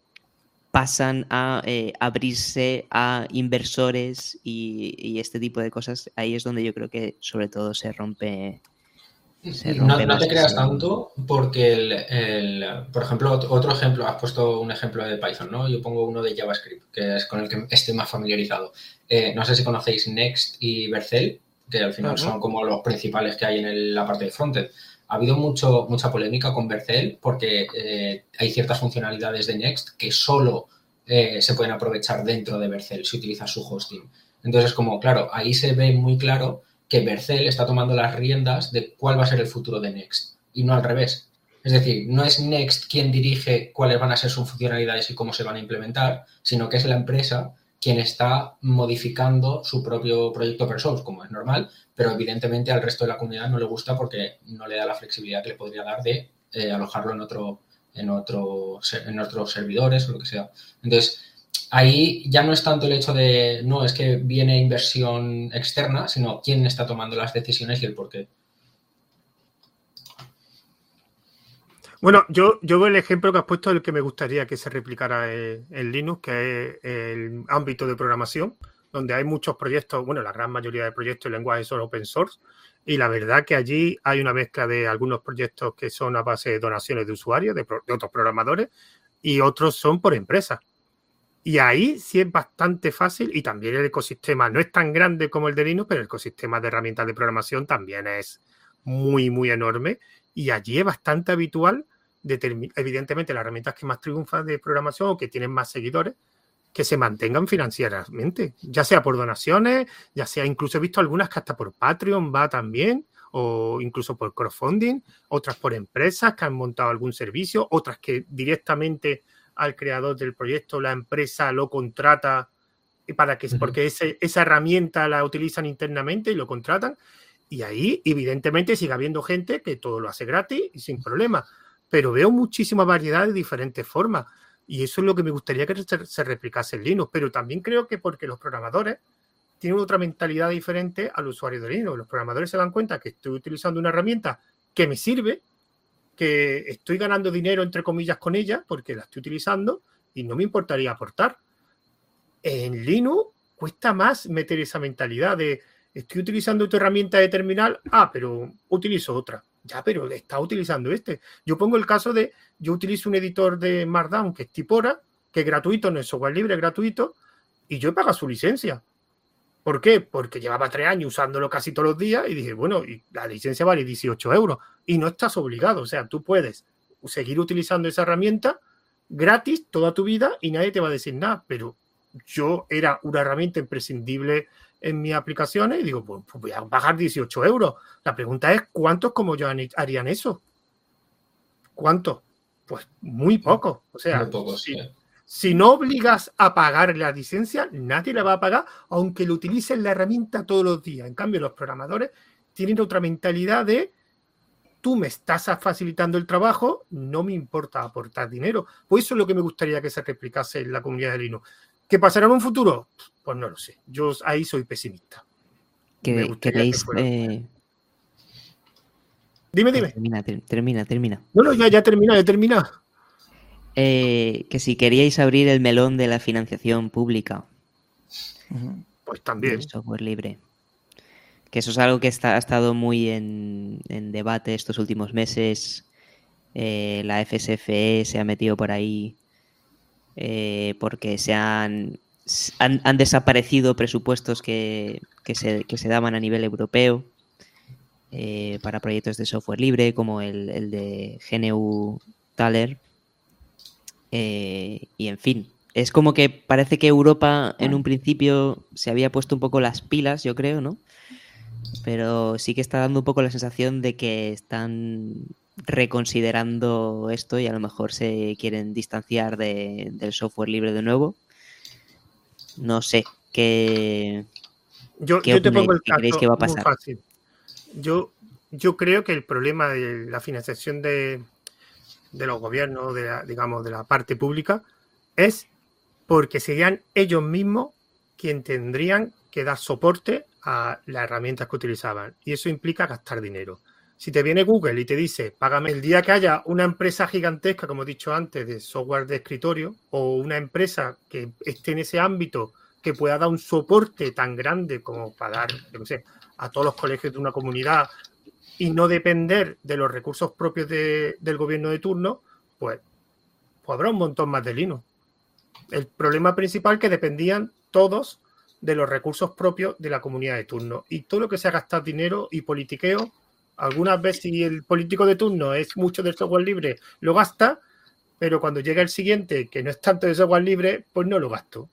pasan a eh, abrirse a inversores y, y este tipo de cosas. Ahí es donde yo creo que sobre todo se rompe... No, no te creas tanto porque, el, el, por ejemplo, otro ejemplo, has puesto un ejemplo de Python, ¿no? Yo pongo uno de JavaScript, que es con el que estoy más familiarizado. Eh, no sé si conocéis Next y Vercel, que al final uh-huh. son como los principales que hay en el, la parte de frontend. Ha habido mucho, mucha polémica con Vercel porque eh, hay ciertas funcionalidades de Next que solo eh, se pueden aprovechar dentro de Vercel si utilizas su hosting. Entonces, como, claro, ahí se ve muy claro que Vercel está tomando las riendas de cuál va a ser el futuro de Next y no al revés. Es decir, no es Next quien dirige cuáles van a ser sus funcionalidades y cómo se van a implementar, sino que es la empresa quien está modificando su propio proyecto open source, como es normal, pero evidentemente al resto de la comunidad no le gusta porque no le da la flexibilidad que le podría dar de eh, alojarlo en otro, en otro, en otros servidores o lo que sea. Entonces, ahí ya no es tanto el hecho de, no, es que viene inversión externa, sino quién está tomando las decisiones y el por qué. Bueno, yo, yo veo el ejemplo que has puesto del que me gustaría que se replicara en, en Linux, que es el ámbito de programación, donde hay muchos proyectos, bueno, la gran mayoría de proyectos y lenguajes son open source, y la verdad que allí hay una mezcla de algunos proyectos que son a base de donaciones de usuarios, de, de otros programadores, y otros son por empresas. Y ahí sí es bastante fácil, y también el ecosistema no es tan grande como el de Linux, pero el ecosistema de herramientas de programación también es muy, muy enorme. Y allí es bastante habitual, evidentemente, las herramientas que más triunfan de programación o que tienen más seguidores, que se mantengan financieramente, ya sea por donaciones, ya sea, incluso he visto algunas que hasta por Patreon va también, o incluso por crowdfunding, otras por empresas que han montado algún servicio, otras que directamente al creador del proyecto, la empresa lo contrata para que, uh-huh. porque ese, esa herramienta la utilizan internamente y lo contratan, y ahí evidentemente sigue habiendo gente que todo lo hace gratis y sin problema, pero veo muchísima variedad de diferentes formas, y eso es lo que me gustaría que se, se replicase en Linux, pero también creo que porque los programadores tienen otra mentalidad diferente al usuario de Linux. Los programadores se dan cuenta que estoy utilizando una herramienta que me sirve, que estoy ganando dinero, entre comillas, con ella, porque la estoy utilizando y no me importaría aportar. En Linux cuesta más meter esa mentalidad de estoy utilizando tu herramienta de terminal, ah, pero utilizo otra. Ya, pero está utilizando este. Yo pongo el caso de, yo utilizo un editor de Markdown que es Tipora, que es gratuito, no es software libre, es gratuito, y yo he pagado su licencia. ¿Por qué? Porque llevaba tres años usándolo casi todos los días y dije, bueno, y la licencia vale dieciocho euros y no estás obligado. O sea, tú puedes seguir utilizando esa herramienta gratis toda tu vida y nadie te va a decir nada. Pero yo era una herramienta imprescindible en mis aplicaciones y digo, pues, pues voy a pagar dieciocho euros. La pregunta es, ¿cuántos como yo harían eso? ¿Cuántos? Pues muy pocos. O sea, muy pocos, sí. sí. Si no obligas a pagar la licencia, nadie la va a pagar, aunque lo utilicen la herramienta todos los días. En cambio, los programadores tienen otra mentalidad de tú me estás facilitando el trabajo, no me importa aportar dinero. Pues eso es lo que me gustaría que se replicase en la comunidad de Linux. ¿Qué pasará en un futuro? Pues no lo sé. Yo ahí soy pesimista. ¿Qué, ¿Queréis...? Que eh... Dime, dime. Termina, termina, termina. No, no, ya, ya termina, ya termina. Eh, que si queríais abrir el melón de la financiación pública, pues también del software libre, que eso es algo que está, ha estado muy en, en debate estos últimos meses. Eh, la F S F E se ha metido por ahí eh, porque se han, han, han desaparecido presupuestos que, que, se, que se daban a nivel europeo eh, para proyectos de software libre, como el, el de G N U Thaler. Eh, y en fin, es como que parece que Europa en un principio se había puesto un poco las pilas, yo creo, ¿no? Pero sí que está dando un poco la sensación de que están reconsiderando esto y a lo mejor se quieren distanciar de, del software libre de nuevo. No sé, ¿qué, yo, qué yo te pongo el ¿qué creéis que va a pasar? Muy fácil. Yo, yo creo que el problema de la financiación de... de los gobiernos, de la, digamos, de la parte pública, es porque serían ellos mismos quienes tendrían que dar soporte a las herramientas que utilizaban. Y eso implica gastar dinero. Si te viene Google y te dice, págame el día que haya una empresa gigantesca, como he dicho antes, de software de escritorio, o una empresa que esté en ese ámbito, que pueda dar un soporte tan grande como para dar, yo no sé, a todos los colegios de una comunidad, y no depender de los recursos propios de, del gobierno de turno, pues, pues habrá un montón más de Linux. El problema principal es que dependían todos de los recursos propios de la comunidad de turno. Y todo lo que sea gastar dinero y politiqueo, algunas veces si el político de turno es mucho del software libre, lo gasta, pero cuando llega el siguiente, que no es tanto de software libre, pues no lo gasto.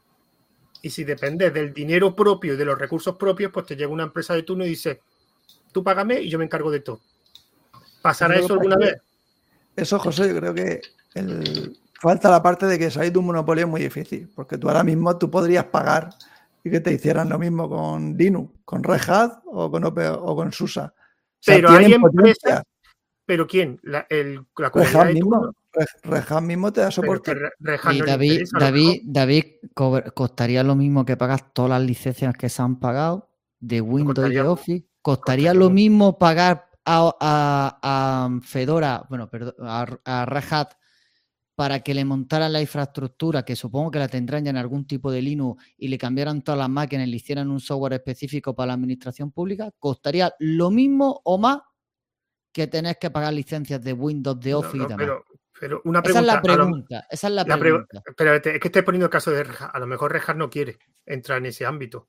Y si depende del dinero propio y de los recursos propios, pues te llega una empresa de turno y dice, tú págame y yo me encargo de todo. ¿Pasará eso alguna vez? Eso, José, yo creo que el... falta la parte de que salir de un monopolio es muy difícil, porque tú ahora mismo tú podrías pagar y que te hicieran lo mismo con Linux, con Red Hat o con, Ope, o con SUSE. O sea, pero hay empresas... ¿Pero quién? ¿La, el, la Red Hat mismo, Red Hat mismo te da soporte. Red Hat y no David, interesa, David, David, costaría lo mismo que pagas todas las licencias que se han pagado de Windows y de Office. Costaría lo mismo pagar a, a, a Fedora, bueno, perdón, a, a Red Hat para que le montaran la infraestructura, que supongo que la tendrán ya en algún tipo de Linux, y le cambiaran todas las máquinas y le hicieran un software específico para la administración pública, costaría lo mismo o más que tenés que pagar licencias de Windows, de Office no, no, y demás. Pero, pero una pregunta, esa es la pregunta. Lo, esa es la, la pregunta. Pre pero es que estés poniendo el caso de Red Hat. A lo mejor Red Hat no quiere entrar en ese ámbito.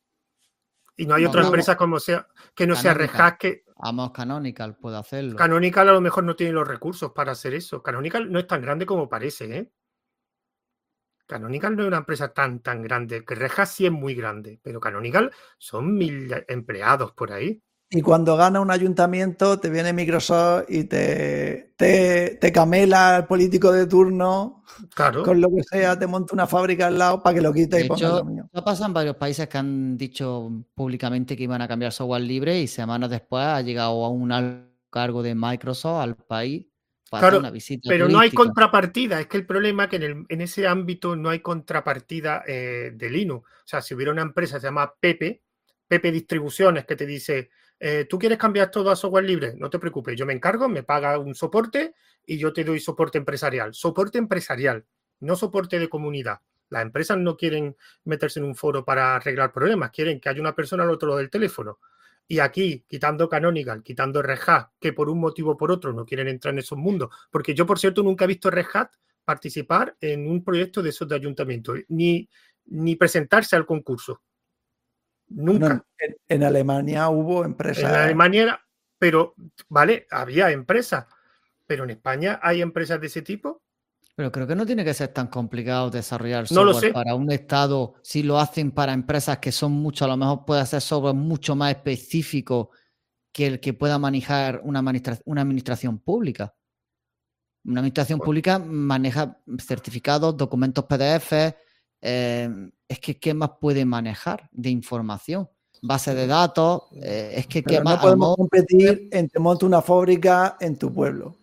Y no hay no, otra no, empresa como sea que no Canonical. sea Red Hat que... Vamos, Canonical puede hacerlo. Canonical a lo mejor no tiene los recursos para hacer eso. Canonical no es tan grande como parece, ¿eh? Canonical no es una empresa tan, tan grande. Que Red Hat sí es muy grande, pero Canonical son mil empleados por ahí. Y cuando gana un ayuntamiento, te viene Microsoft y te, te, te camela al político de turno, Claro. Con lo que sea, te monta una fábrica al lado para que lo quite De y ponga hecho, lo mío. ha pasado en varios países que han dicho públicamente que iban a cambiar software libre y semanas después ha llegado a un alto cargo de Microsoft al país para Claro, hacer una visita pero no hay turística. contrapartida. Es que el problema es que en, el, en ese ámbito no hay contrapartida eh, de Linux. O sea, si hubiera una empresa que se llama Pepe, Pepe Distribuciones, que te dice, eh, ¿tú quieres cambiar todo a software libre? No te preocupes, yo me encargo, me paga un soporte y yo te doy soporte empresarial. Soporte empresarial, no soporte de comunidad. Las empresas no quieren meterse en un foro para arreglar problemas, quieren que haya una persona al otro lado del teléfono. Y aquí, quitando Canonical, quitando Red Hat, que por un motivo o por otro no quieren entrar en esos mundos, porque yo, por cierto, nunca he visto Red Hat participar en un proyecto de esos de ayuntamiento, ni, ni presentarse al concurso. Nunca. Bueno, en, en Alemania hubo empresas. En Alemania era, pero, vale, había empresas, pero en España hay empresas de ese tipo. Pero creo que no tiene que ser tan complicado desarrollar No lo software sé. para un estado. Si lo hacen para empresas que son mucho, a lo mejor puede hacer software mucho más específico que el que pueda manejar una, administra una administración pública. Una administración pública maneja certificados, documentos P D F. Eh, es que, ¿qué más puede manejar de información? Bases de datos. Eh, es que, ¿qué Pero más? no podemos mejor... competir en te monto una fábrica en tu pueblo.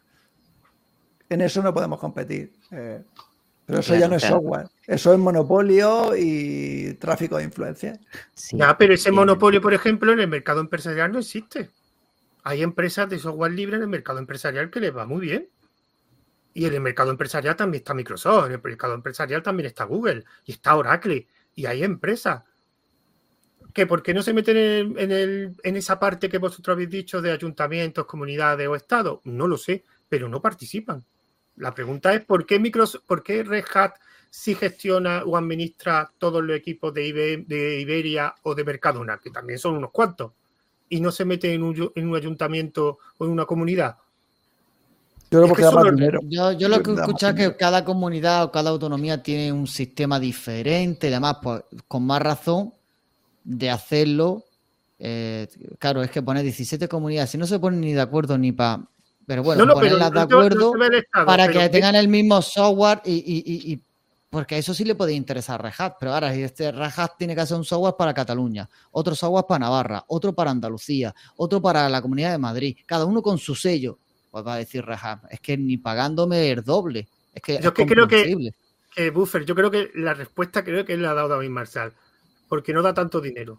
En eso no podemos competir. Eh, pero eso Claro, ya no es claro. software. Eso es monopolio y tráfico de influencia. Sí. Ya, pero ese Eh, monopolio, por ejemplo, en el mercado empresarial no existe. Hay empresas de software libre en el mercado empresarial que les va muy bien. Y en el mercado empresarial también está Microsoft, en el mercado empresarial también está Google y está Oracle. Y hay empresas que, ¿por qué no se meten en, en, el, en esa parte que vosotros habéis dicho de ayuntamientos, comunidades o estados? No lo sé, pero no participan. La pregunta es, ¿por qué, Microsoft, ¿por qué Red Hat sí gestiona o administra todos los equipos de, Ibe, de Iberia o de Mercadona, que también son unos cuantos, y no se mete en un, en un ayuntamiento o en una comunidad? Yo creo Es que que da eso más no- dinero. Yo, yo lo que he Da más escuchado es que dinero. cada comunidad o cada autonomía tiene un sistema diferente, y además, pues con más razón de hacerlo. Eh, claro, es que poner diecisiete comunidades, si no se ponen ni de acuerdo ni para. Pero bueno, no, no, pero ponerlas de no te va- no acuerdo te va el estado, para pero que ve- tengan el mismo software y, y- y- y- porque a eso sí le puede interesar a Red Hat, pero ahora si este Red Hat tiene que hacer un software para Cataluña, otro software para Navarra, otro para Andalucía, otro para la Comunidad de Madrid, cada uno con su sello, pues va a decir Red Hat, es que ni pagándome el doble, es que Yo es que creo que- comprensible. que Buffer, yo creo que la respuesta creo que le ha dado David Marshall, porque no da tanto dinero.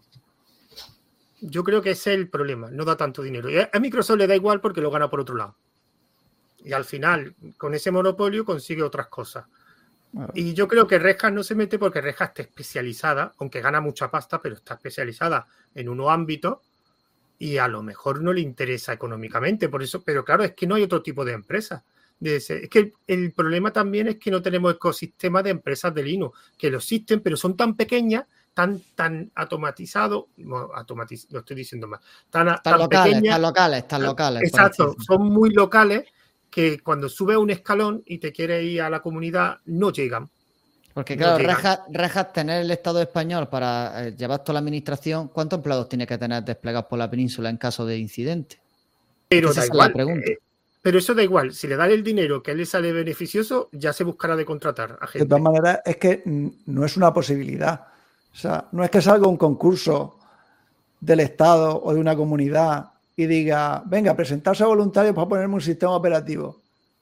Yo creo que ese es el problema, no da tanto dinero. Y a a Microsoft le da igual porque lo gana por otro lado. Y al final, con ese monopolio consigue otras cosas. Bueno, Y yo creo que Red Hat no se mete porque Red Hat está especializada, aunque gana mucha pasta, pero está especializada en unos ámbitos y a lo mejor no le interesa económicamente. Por eso, pero claro, es que no hay otro tipo de empresas. De ese- es que el, el problema también es que no tenemos ecosistema de empresas de Linux, que lo existen, pero son tan pequeñas, tan, tan automatizados, no, automatiz, lo estoy diciendo mal, tan, Están tan locales, pequeñas. están locales, están locales. por Exacto, decirlo. son muy locales que cuando subes un escalón y te quieres ir a la comunidad, no llegan. Porque no claro, llegan. Red Hat, Red Hat tener el Estado español para eh, llevar toda la administración, ¿cuántos empleados tiene que tener desplegados por la península en caso de incidente? Pero Esa da es la igual. pregunta. eh, pero eso da igual. Si le dan el dinero que a él le sale beneficioso, ya se buscará de contratar a de gente. todas maneras, es que mm, no es una posibilidad. O sea, no es que salga un concurso del Estado o de una comunidad y diga, venga, presentarse a voluntarios para ponerme un sistema operativo.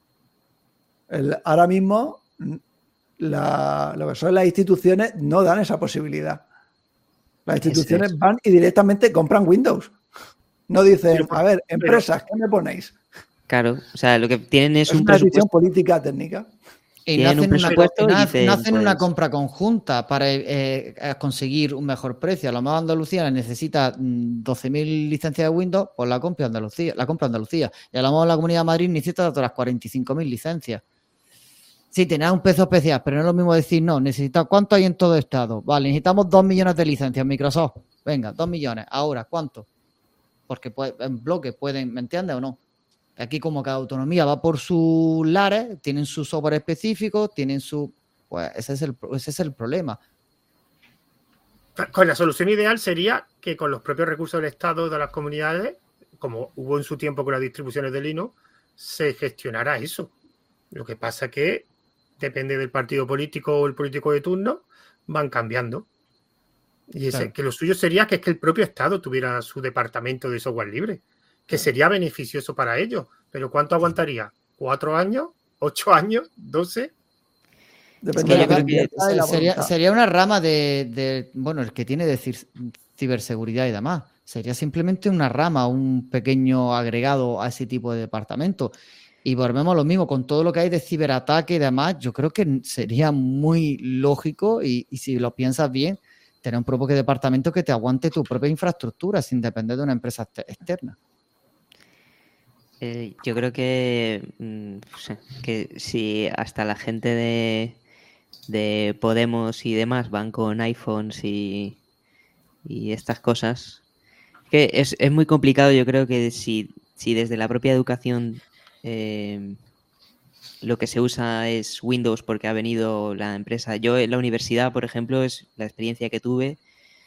El- ahora mismo, mm, la- lo que son las instituciones no dan esa posibilidad. Las instituciones es. van y directamente compran Windows. No dicen, Pero por- a ver, pero- empresas, ¿qué me ponéis? Claro, o sea, lo que tienen es, Es un una decisión presupuesto. política técnica. Y no Tienen un hacen, una, presupuesto co- y no ha- dicen, no hacen una pues- compra conjunta para eh, eh, conseguir un mejor precio. A lo mejor Andalucía necesita mm, doce mil licencias de Windows, pues la compra Andalucía, la compra Andalucía. Y a lo mejor la Comunidad de Madrid necesita otras cuarenta y cinco mil licencias. Sí, tenés un peso especial, pero no es lo mismo decir, no, necesita ¿cuánto hay en todo estado? Vale, necesitamos dos millones de licencias, Microsoft. Venga, dos millones. Ahora, ¿cuánto? Porque puede- en bloque pueden, ¿me entiendes o no? Aquí como cada autonomía va por sus lares, tienen su software específico, tienen su... Pues ese es el, ese es el problema. Con la solución ideal sería que con los propios recursos del Estado, de las comunidades, como hubo en su tiempo con las distribuciones de Linux, se gestionara eso. Lo que pasa que depende del partido político o el político de turno, van cambiando. Y ese, claro. que lo suyo sería que es que el propio Estado tuviera su departamento de software libre, que sería beneficioso para ellos. Pero ¿cuánto aguantaría? ¿Cuatro años? ¿Ocho años? ¿Doce? Depende es que de que sería, sería una rama de, de, bueno, el que tiene de ciberseguridad y demás. Sería simplemente una rama, un pequeño agregado a ese tipo de departamento. Y volvemos a lo mismo, con todo lo que hay de ciberataque y demás, yo creo que sería muy lógico y, y si lo piensas bien, tener un propio departamento que te aguante tu propia infraestructura sin depender de una empresa externa. Eh, yo creo que, mm, que si hasta la gente de, de Podemos y demás van con iPhones y, y estas cosas, que es, es muy complicado. Yo creo que si, si desde la propia educación eh, lo que se usa es Windows porque ha venido la empresa. Yo en la universidad, por ejemplo, es la experiencia que tuve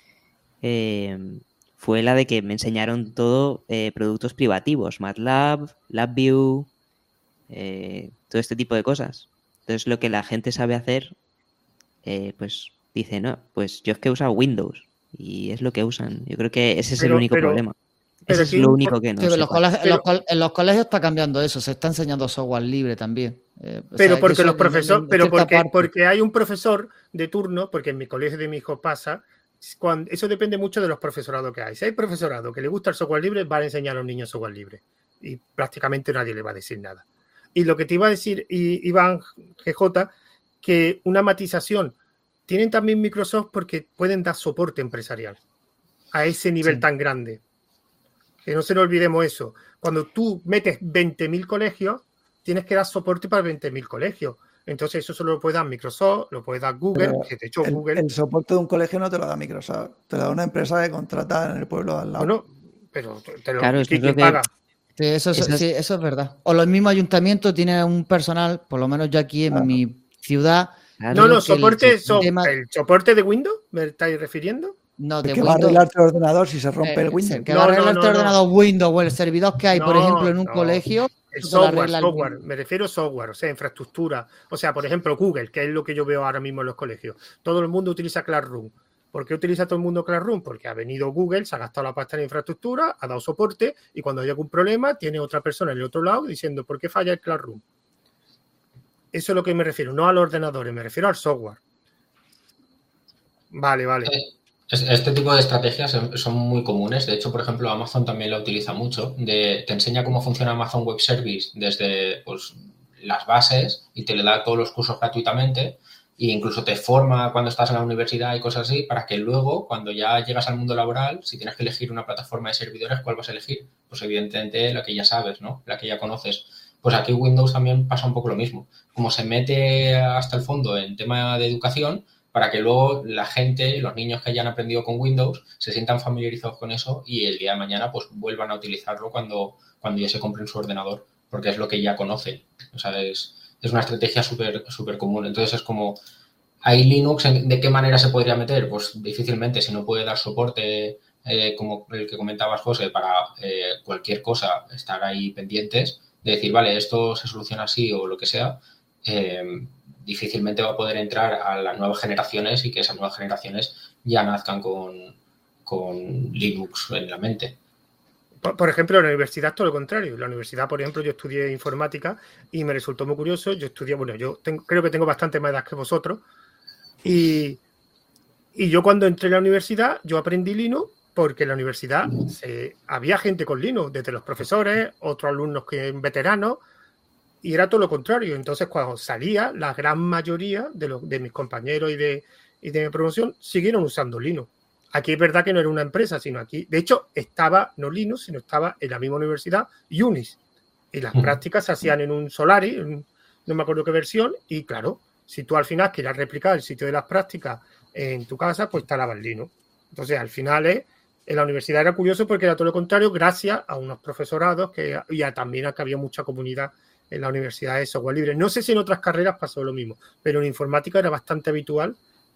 eh, fue la de que me enseñaron todo eh, productos privativos, MATLAB, LabVIEW, eh, todo este tipo de cosas. Entonces lo que la gente sabe hacer, eh, pues dice, no, pues yo es que he usado Windows y es lo que usan. Yo creo que ese es pero, el único pero, problema. Ese es lo único que no. Sí, los colegios, en, los, en los colegios está cambiando eso, se está enseñando software libre también. Eh, pero sea, porque los profesores, pero porque, porque hay un profesor de turno, porque en mi colegio de mi hijo pasa, cuando, eso depende mucho de los profesorados que hay. Si hay profesorado que le gusta el software libre, van a enseñar a los niños software libre y prácticamente nadie le va a decir nada. Y lo que te iba a decir, Iván G J, que una matización, tienen también Microsoft porque pueden dar soporte empresarial a ese nivel sí. tan grande. Que no se nos olvidemos eso. Cuando tú metes veinte mil colegios, tienes que dar soporte para veinte mil colegios. Entonces eso solo lo puede dar Microsoft, lo puede dar Google, Pero que de hecho el, Google... El soporte de un colegio no te lo da Microsoft, te lo da una empresa que contrata en el pueblo de al lado. Bueno, pero te lo claro, ¿quién es lo que... paga? Sí eso, es, sí, eso es verdad. O los mismos ayuntamientos tienen un personal, por lo menos yo aquí en claro. mi ciudad... Claro, no, no, soporte, el, so, tema... ¿el soporte de Windows me estáis refiriendo? No, de que Windows. va a arreglar tu ordenador si se rompe eh, el Windows. Que no, va a arreglar no, no, tu ordenador no. Windows o el servidor que hay, no, por ejemplo, en un no. colegio. El software, software, el me refiero a software, o sea, infraestructura. O sea, por ejemplo, Google, que es lo que yo veo ahora mismo en los colegios. Todo el mundo utiliza Classroom. ¿Por qué utiliza todo el mundo Classroom? Porque ha venido Google, se ha gastado la pasta en infraestructura, ha dado soporte y cuando hay algún problema tiene otra persona en el otro lado diciendo ¿por qué falla el Classroom? Eso es lo que me refiero, no a los ordenadores, me refiero al software. Vale, vale. Este tipo de estrategias son muy comunes. De hecho, por ejemplo, Amazon también la utiliza mucho. De, te enseña cómo funciona Amazon Web Service desde pues, las bases y te le da todos los cursos gratuitamente e incluso te forma cuando estás en la universidad y cosas así para que luego, cuando ya llegas al mundo laboral, si tienes que elegir una plataforma de servidores, ¿cuál vas a elegir? Pues evidentemente la que ya sabes, ¿no? La que ya conoces. Pues aquí Windows también pasa un poco lo mismo. Como se mete hasta el fondo en tema de educación, para que luego la gente, los niños que hayan aprendido con Windows, se sientan familiarizados con eso y el día de mañana pues vuelvan a utilizarlo cuando, cuando ya se compren su ordenador, porque es lo que ya conocen. O sea, es, es una estrategia súper súper común. Entonces es como, ¿hay Linux? ¿De qué manera se podría meter? Pues difícilmente, si no puede dar soporte, eh, como el que comentabas, José, para eh, cualquier cosa, estar ahí pendientes, de decir, vale, esto se soluciona así o lo que sea, eh, difícilmente va a poder entrar a las nuevas generaciones y que esas nuevas generaciones ya nazcan con, con Linux en la mente. Por, por ejemplo, en la universidad todo lo contrario. En la universidad, por ejemplo, yo estudié informática y me resultó muy curioso. Yo estudié, bueno, yo tengo, creo que tengo bastante más edad que vosotros y, y yo cuando entré a la universidad, yo aprendí Linux porque en la universidad eh, había gente con Linux, desde los profesores, otros alumnos que veteranos, y era todo lo contrario. Entonces, cuando salía, la gran mayoría de, los, de mis compañeros y de, y de mi promoción siguieron usando Linux. Aquí es verdad que no era una empresa, sino aquí, de hecho, estaba no Linux, sino estaba en la misma universidad Unix. Y las uh-huh. prácticas se hacían en un Solaris, en, no me acuerdo qué versión, y claro, si tú al final quieras replicar el sitio de las prácticas en tu casa, pues instalabas Linux. Entonces, al final, eh, en la universidad era curioso porque era todo lo contrario, gracias a unos profesorados que, y a, también a que había mucha comunidad en la universidad de software libre. No sé si en otras carreras pasó lo mismo, pero en informática era bastante habitual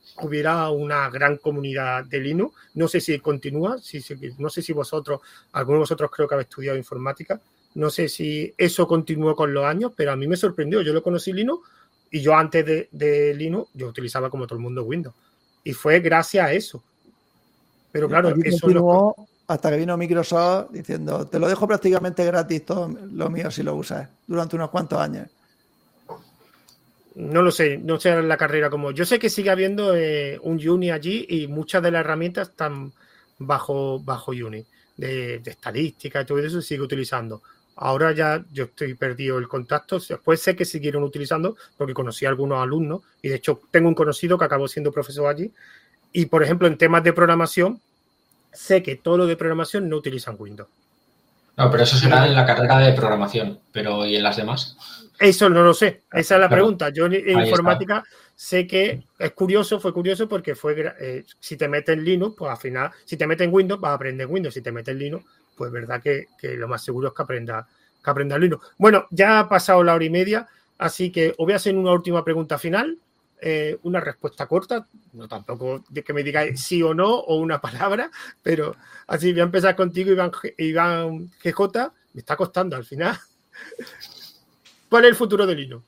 hubiera una gran comunidad de Linux. No sé si continúa, si, si, no sé si vosotros, algunos de vosotros creo que habéis estudiado informática, no sé si eso continuó con los años, pero a mí me sorprendió. Yo lo conocí Linux y yo antes de, de Linux, yo utilizaba como todo el mundo Windows. Y fue gracias a eso. Pero claro, Aquí eso continuó no... hasta que vino Microsoft diciendo, te lo dejo prácticamente gratis todo lo mío si lo usas, durante unos cuantos años. No lo sé, no sé la carrera como... Yo sé que sigue habiendo eh, un Uni allí y muchas de las herramientas están bajo, bajo Uni, de, de estadística y todo eso se sigue utilizando. Ahora ya yo estoy perdido el contacto, después sé que siguieron utilizando porque conocí a algunos alumnos y de hecho tengo un conocido que acabó siendo profesor allí y por ejemplo en temas de programación sé que todo lo de programación no utilizan Windows. No, pero eso será en la carrera de programación, pero ¿y en las demás? Eso no lo sé, esa es la Claro. pregunta. Yo en, en informática está. Sé que es curioso, fue curioso porque fue eh, si te metes en Linux, pues al final, si te metes en Windows, vas a aprender Windows. Si te metes en Linux, pues verdad que, que lo más seguro es que aprendas que aprenda Linux. Bueno, ya ha pasado la hora y media, así que os voy a hacer una última pregunta final, eh, una respuesta corta, no tampoco de que me digáis sí o no o una palabra, pero así voy a empezar contigo, Iván, Iván G J, me está costando al final. ¿Cuál es el futuro de Linux?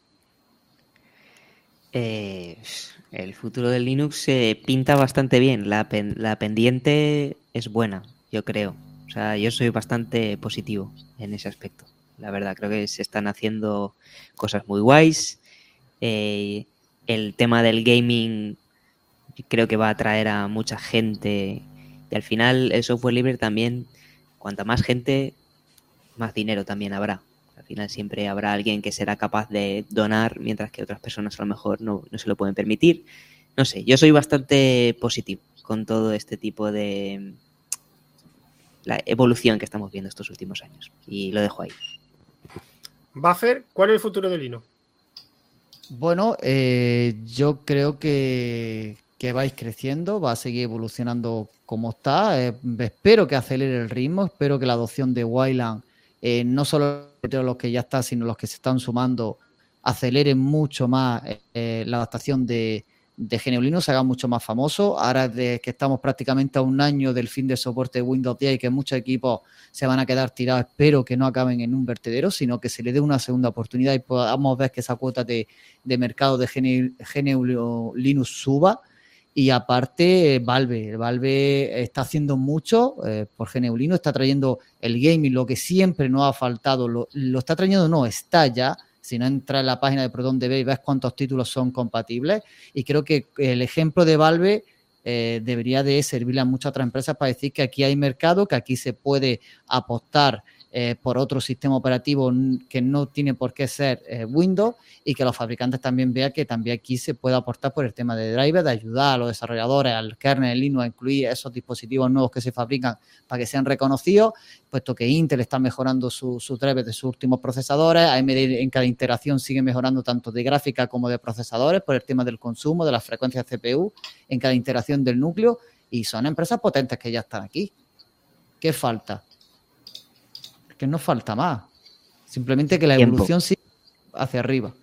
Eh, el futuro de Linux eh, pinta bastante bien. La, pen, la pendiente es buena, yo creo. O sea, yo soy bastante positivo en ese aspecto. La verdad, creo que se están haciendo cosas muy guays. Eh, el tema del gaming creo que va a atraer a mucha gente. Y al final el software libre también, cuanta más gente, más dinero también habrá. Al final siempre habrá alguien que será capaz de donar, mientras que otras personas a lo mejor no, no se lo pueden permitir. No sé, yo soy bastante positivo con todo este tipo de la evolución que estamos viendo estos últimos años. Y lo dejo ahí. Buffer, ¿cuál es el futuro de Linux? Bueno, eh, yo creo que, que vais creciendo, va a seguir evolucionando como está. Eh, espero que acelere el ritmo, espero que la adopción de Wayland, eh, no solo los que ya están, sino los que se están sumando, aceleren mucho más eh, la adaptación de, de G N U Linux, se haga mucho más famoso. Ahora de que estamos prácticamente a un año del fin de soporte de Windows diez y que muchos equipos se van a quedar tirados, espero que no acaben en un vertedero, sino que se le dé una segunda oportunidad y podamos ver que esa cuota de, de mercado de G N U Linux suba. Y aparte, Valve, Valve está haciendo mucho eh, por G N U Linux, está trayendo el gaming, lo que siempre nos ha faltado, lo, lo está trayendo, no, está ya. Si no entras en la página de ProtonDB y ves cuántos títulos son compatibles. Y creo que el ejemplo de Valve eh, debería de servirle a muchas otras empresas para decir que aquí hay mercado, que aquí se puede apostar eh, por otro sistema operativo que no tiene por qué ser eh, Windows, y que los fabricantes también vean que también aquí se puede aportar por el tema de driver, de ayudar a los desarrolladores, al kernel Linux a incluir esos dispositivos nuevos que se fabrican para que sean reconocidos, puesto que Intel está mejorando sus su drivers de sus últimos procesadores, A M D en cada iteración sigue mejorando tanto de gráfica como de procesadores por el tema del consumo, de las frecuencias C P U en cada iteración del núcleo, y son empresas potentes que ya están aquí. ¿Qué falta? Que no falta más. Simplemente que la Tiempo. evolución siga hacia arriba.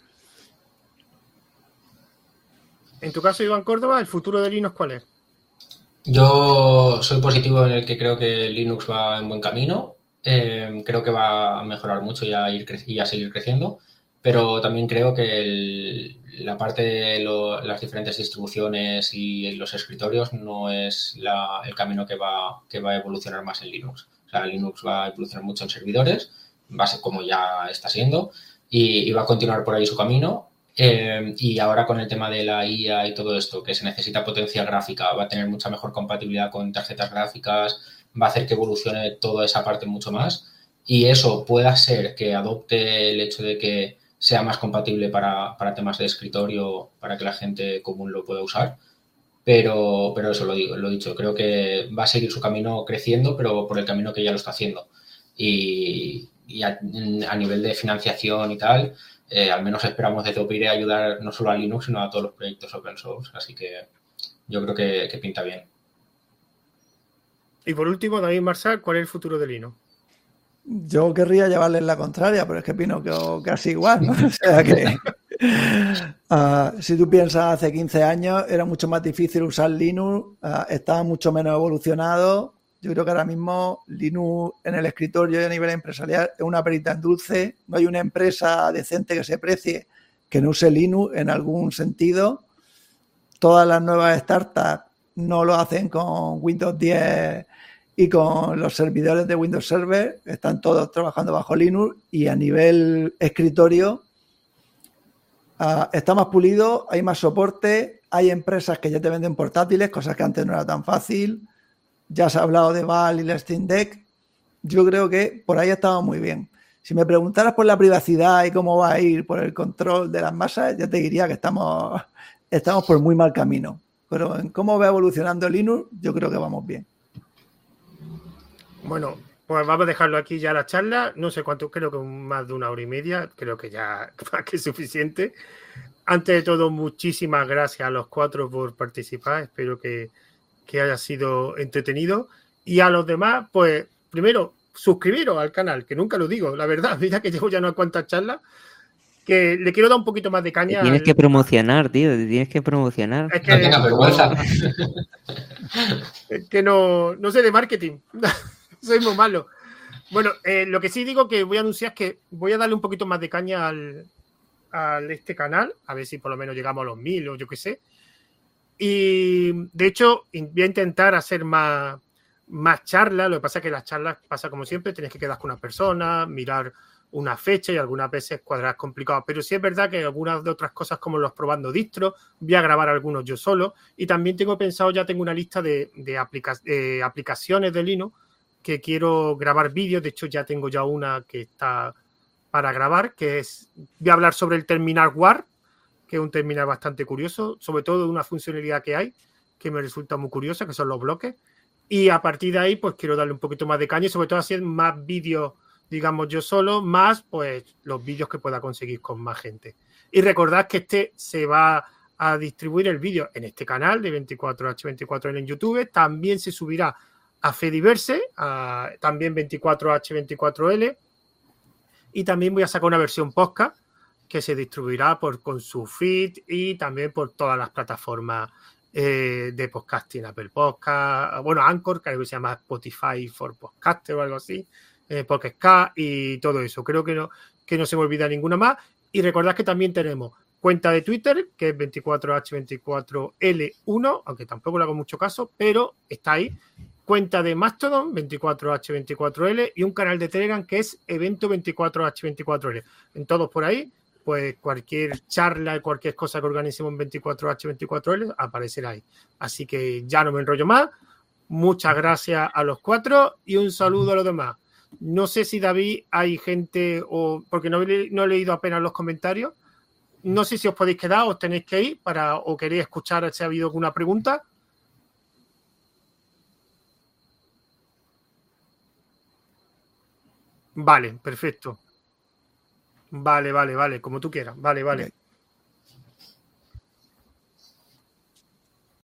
En tu caso, Iván Córdoba, ¿el futuro de Linux cuál es? Yo soy positivo en el que creo que Linux va en buen camino. Eh, creo que va a mejorar mucho y a, ir cre- y a seguir creciendo, pero también creo que el, la parte de lo, las diferentes distribuciones y los escritorios no es la, el camino que va, que va a evolucionar más en Linux. O sea, Linux va a evolucionar mucho en servidores, va a ser como ya está siendo, y, y va a continuar por ahí su camino. Eh, y ahora con el tema de la I A y todo esto, que se necesita potencia gráfica, va a tener mucha mejor compatibilidad con tarjetas gráficas, va a hacer que evolucione toda esa parte mucho más, y eso pueda ser que adopte el hecho de que sea más compatible para, para temas de escritorio, para que la gente común lo pueda usar. Pero, pero eso lo digo, lo he dicho, creo que va a seguir su camino creciendo, pero por el camino que ya lo está haciendo. Y, y a, a nivel de financiación y tal, eh, al menos esperamos de Topire ayudar no solo a Linux, sino a todos los proyectos open source. Así que yo creo que, que pinta bien. Y por último, David Marsal, ¿cuál es el futuro de Linux? Yo querría llevarles la contraria, pero es que opino que casi igual, ¿no? O sea que Uh, si tú piensas hace quince años era mucho más difícil usar Linux, uh, estaba mucho menos evolucionado. Yo creo que ahora mismo Linux en el escritorio y a nivel empresarial es una perita en dulce. No hay una empresa decente que se precie que no use Linux en algún sentido. Todas las nuevas startups no lo hacen con Windows diez y con los servidores de Windows Server. Están todos trabajando bajo Linux y a nivel escritorio uh, está más pulido, hay más soporte, hay empresas que ya te venden portátiles, cosas que antes no era tan fácil. Ya se ha hablado de Valve y el Steam Deck. Yo creo que por ahí estaba muy bien. Si me preguntaras por la privacidad y cómo va a ir por el control de las masas, ya te diría que estamos, estamos por muy mal camino. Pero en cómo va evolucionando Linux, yo creo que vamos bien. Bueno, pues vamos a dejarlo aquí ya la charla. No sé cuánto, creo que más de una hora y media. Creo que ya más que suficiente. Antes de todo, muchísimas gracias a los cuatro por participar. Espero que, que haya sido entretenido. Y a los demás, pues, primero, suscribiros al canal, que nunca lo digo, la verdad. Mira que llevo ya unas cuantas charlas. Que le quiero dar un poquito más de caña. Te tienes al... que promocionar, tío. Te tienes que promocionar. Es que No tengas vergüenza. Es que no, no sé de marketing. Soy muy malo. Bueno, eh, lo que sí digo que voy a anunciar es que voy a darle un poquito más de caña al, al este canal, a ver si por lo menos llegamos a los mil o yo qué sé. Y de hecho, voy a intentar hacer más, más charlas. Lo que pasa es que las charlas pasa como siempre, tienes que quedar con una persona, mirar una fecha y algunas veces cuadrar complicado. Pero sí es verdad que algunas de otras cosas como los probando distros, voy a grabar algunos yo solo. Y también tengo pensado, ya tengo una lista de, de, aplica de aplicaciones de Linux que quiero grabar vídeos. De hecho, ya tengo ya una que está para grabar, que es, voy a hablar sobre el terminal War, que es un terminal bastante curioso, sobre todo de una funcionalidad que hay, que me resulta muy curiosa, que son los bloques. Y a partir de ahí, pues quiero darle un poquito más de caña y sobre todo hacer más vídeos, digamos yo solo, más pues los vídeos que pueda conseguir con más gente. Y recordad que este se va a distribuir el vídeo en este canal de veinticuatro hache veinticuatro ele en YouTube, también se subirá a Fediverse, a, también veinticuatro hache veinticuatro ele, y también voy a sacar una versión podcast que se distribuirá por, con su feed y también por todas las plataformas eh, de podcasting, Apple Podcast, bueno, Anchor, que se llama Spotify for Podcaster o algo así, eh, Podcast K y todo eso. Creo que no, que no se me olvida ninguna más. Y recordad que también tenemos cuenta de Twitter, que es veinticuatro hache veinticuatro ele uno, aunque tampoco le hago mucho caso, pero está ahí. Cuenta de Mastodon, veinticuatro hache veinticuatro ele, y un canal de Telegram que es Evento veinticuatro hache veinticuatro ele. En todos por ahí, pues cualquier charla y cualquier cosa que organicemos en veinticuatro hache veinticuatro ele aparecerá ahí. Así que ya no me enrollo más. Muchas gracias a los cuatro y un saludo a los demás. No sé si, David, hay gente, o porque no, no he leído apenas los comentarios. No sé si os podéis quedar o os tenéis que ir para, o queréis escuchar si ha habido alguna pregunta. Vale, perfecto. Vale, vale, vale, como tú quieras. Vale, vale. Okay.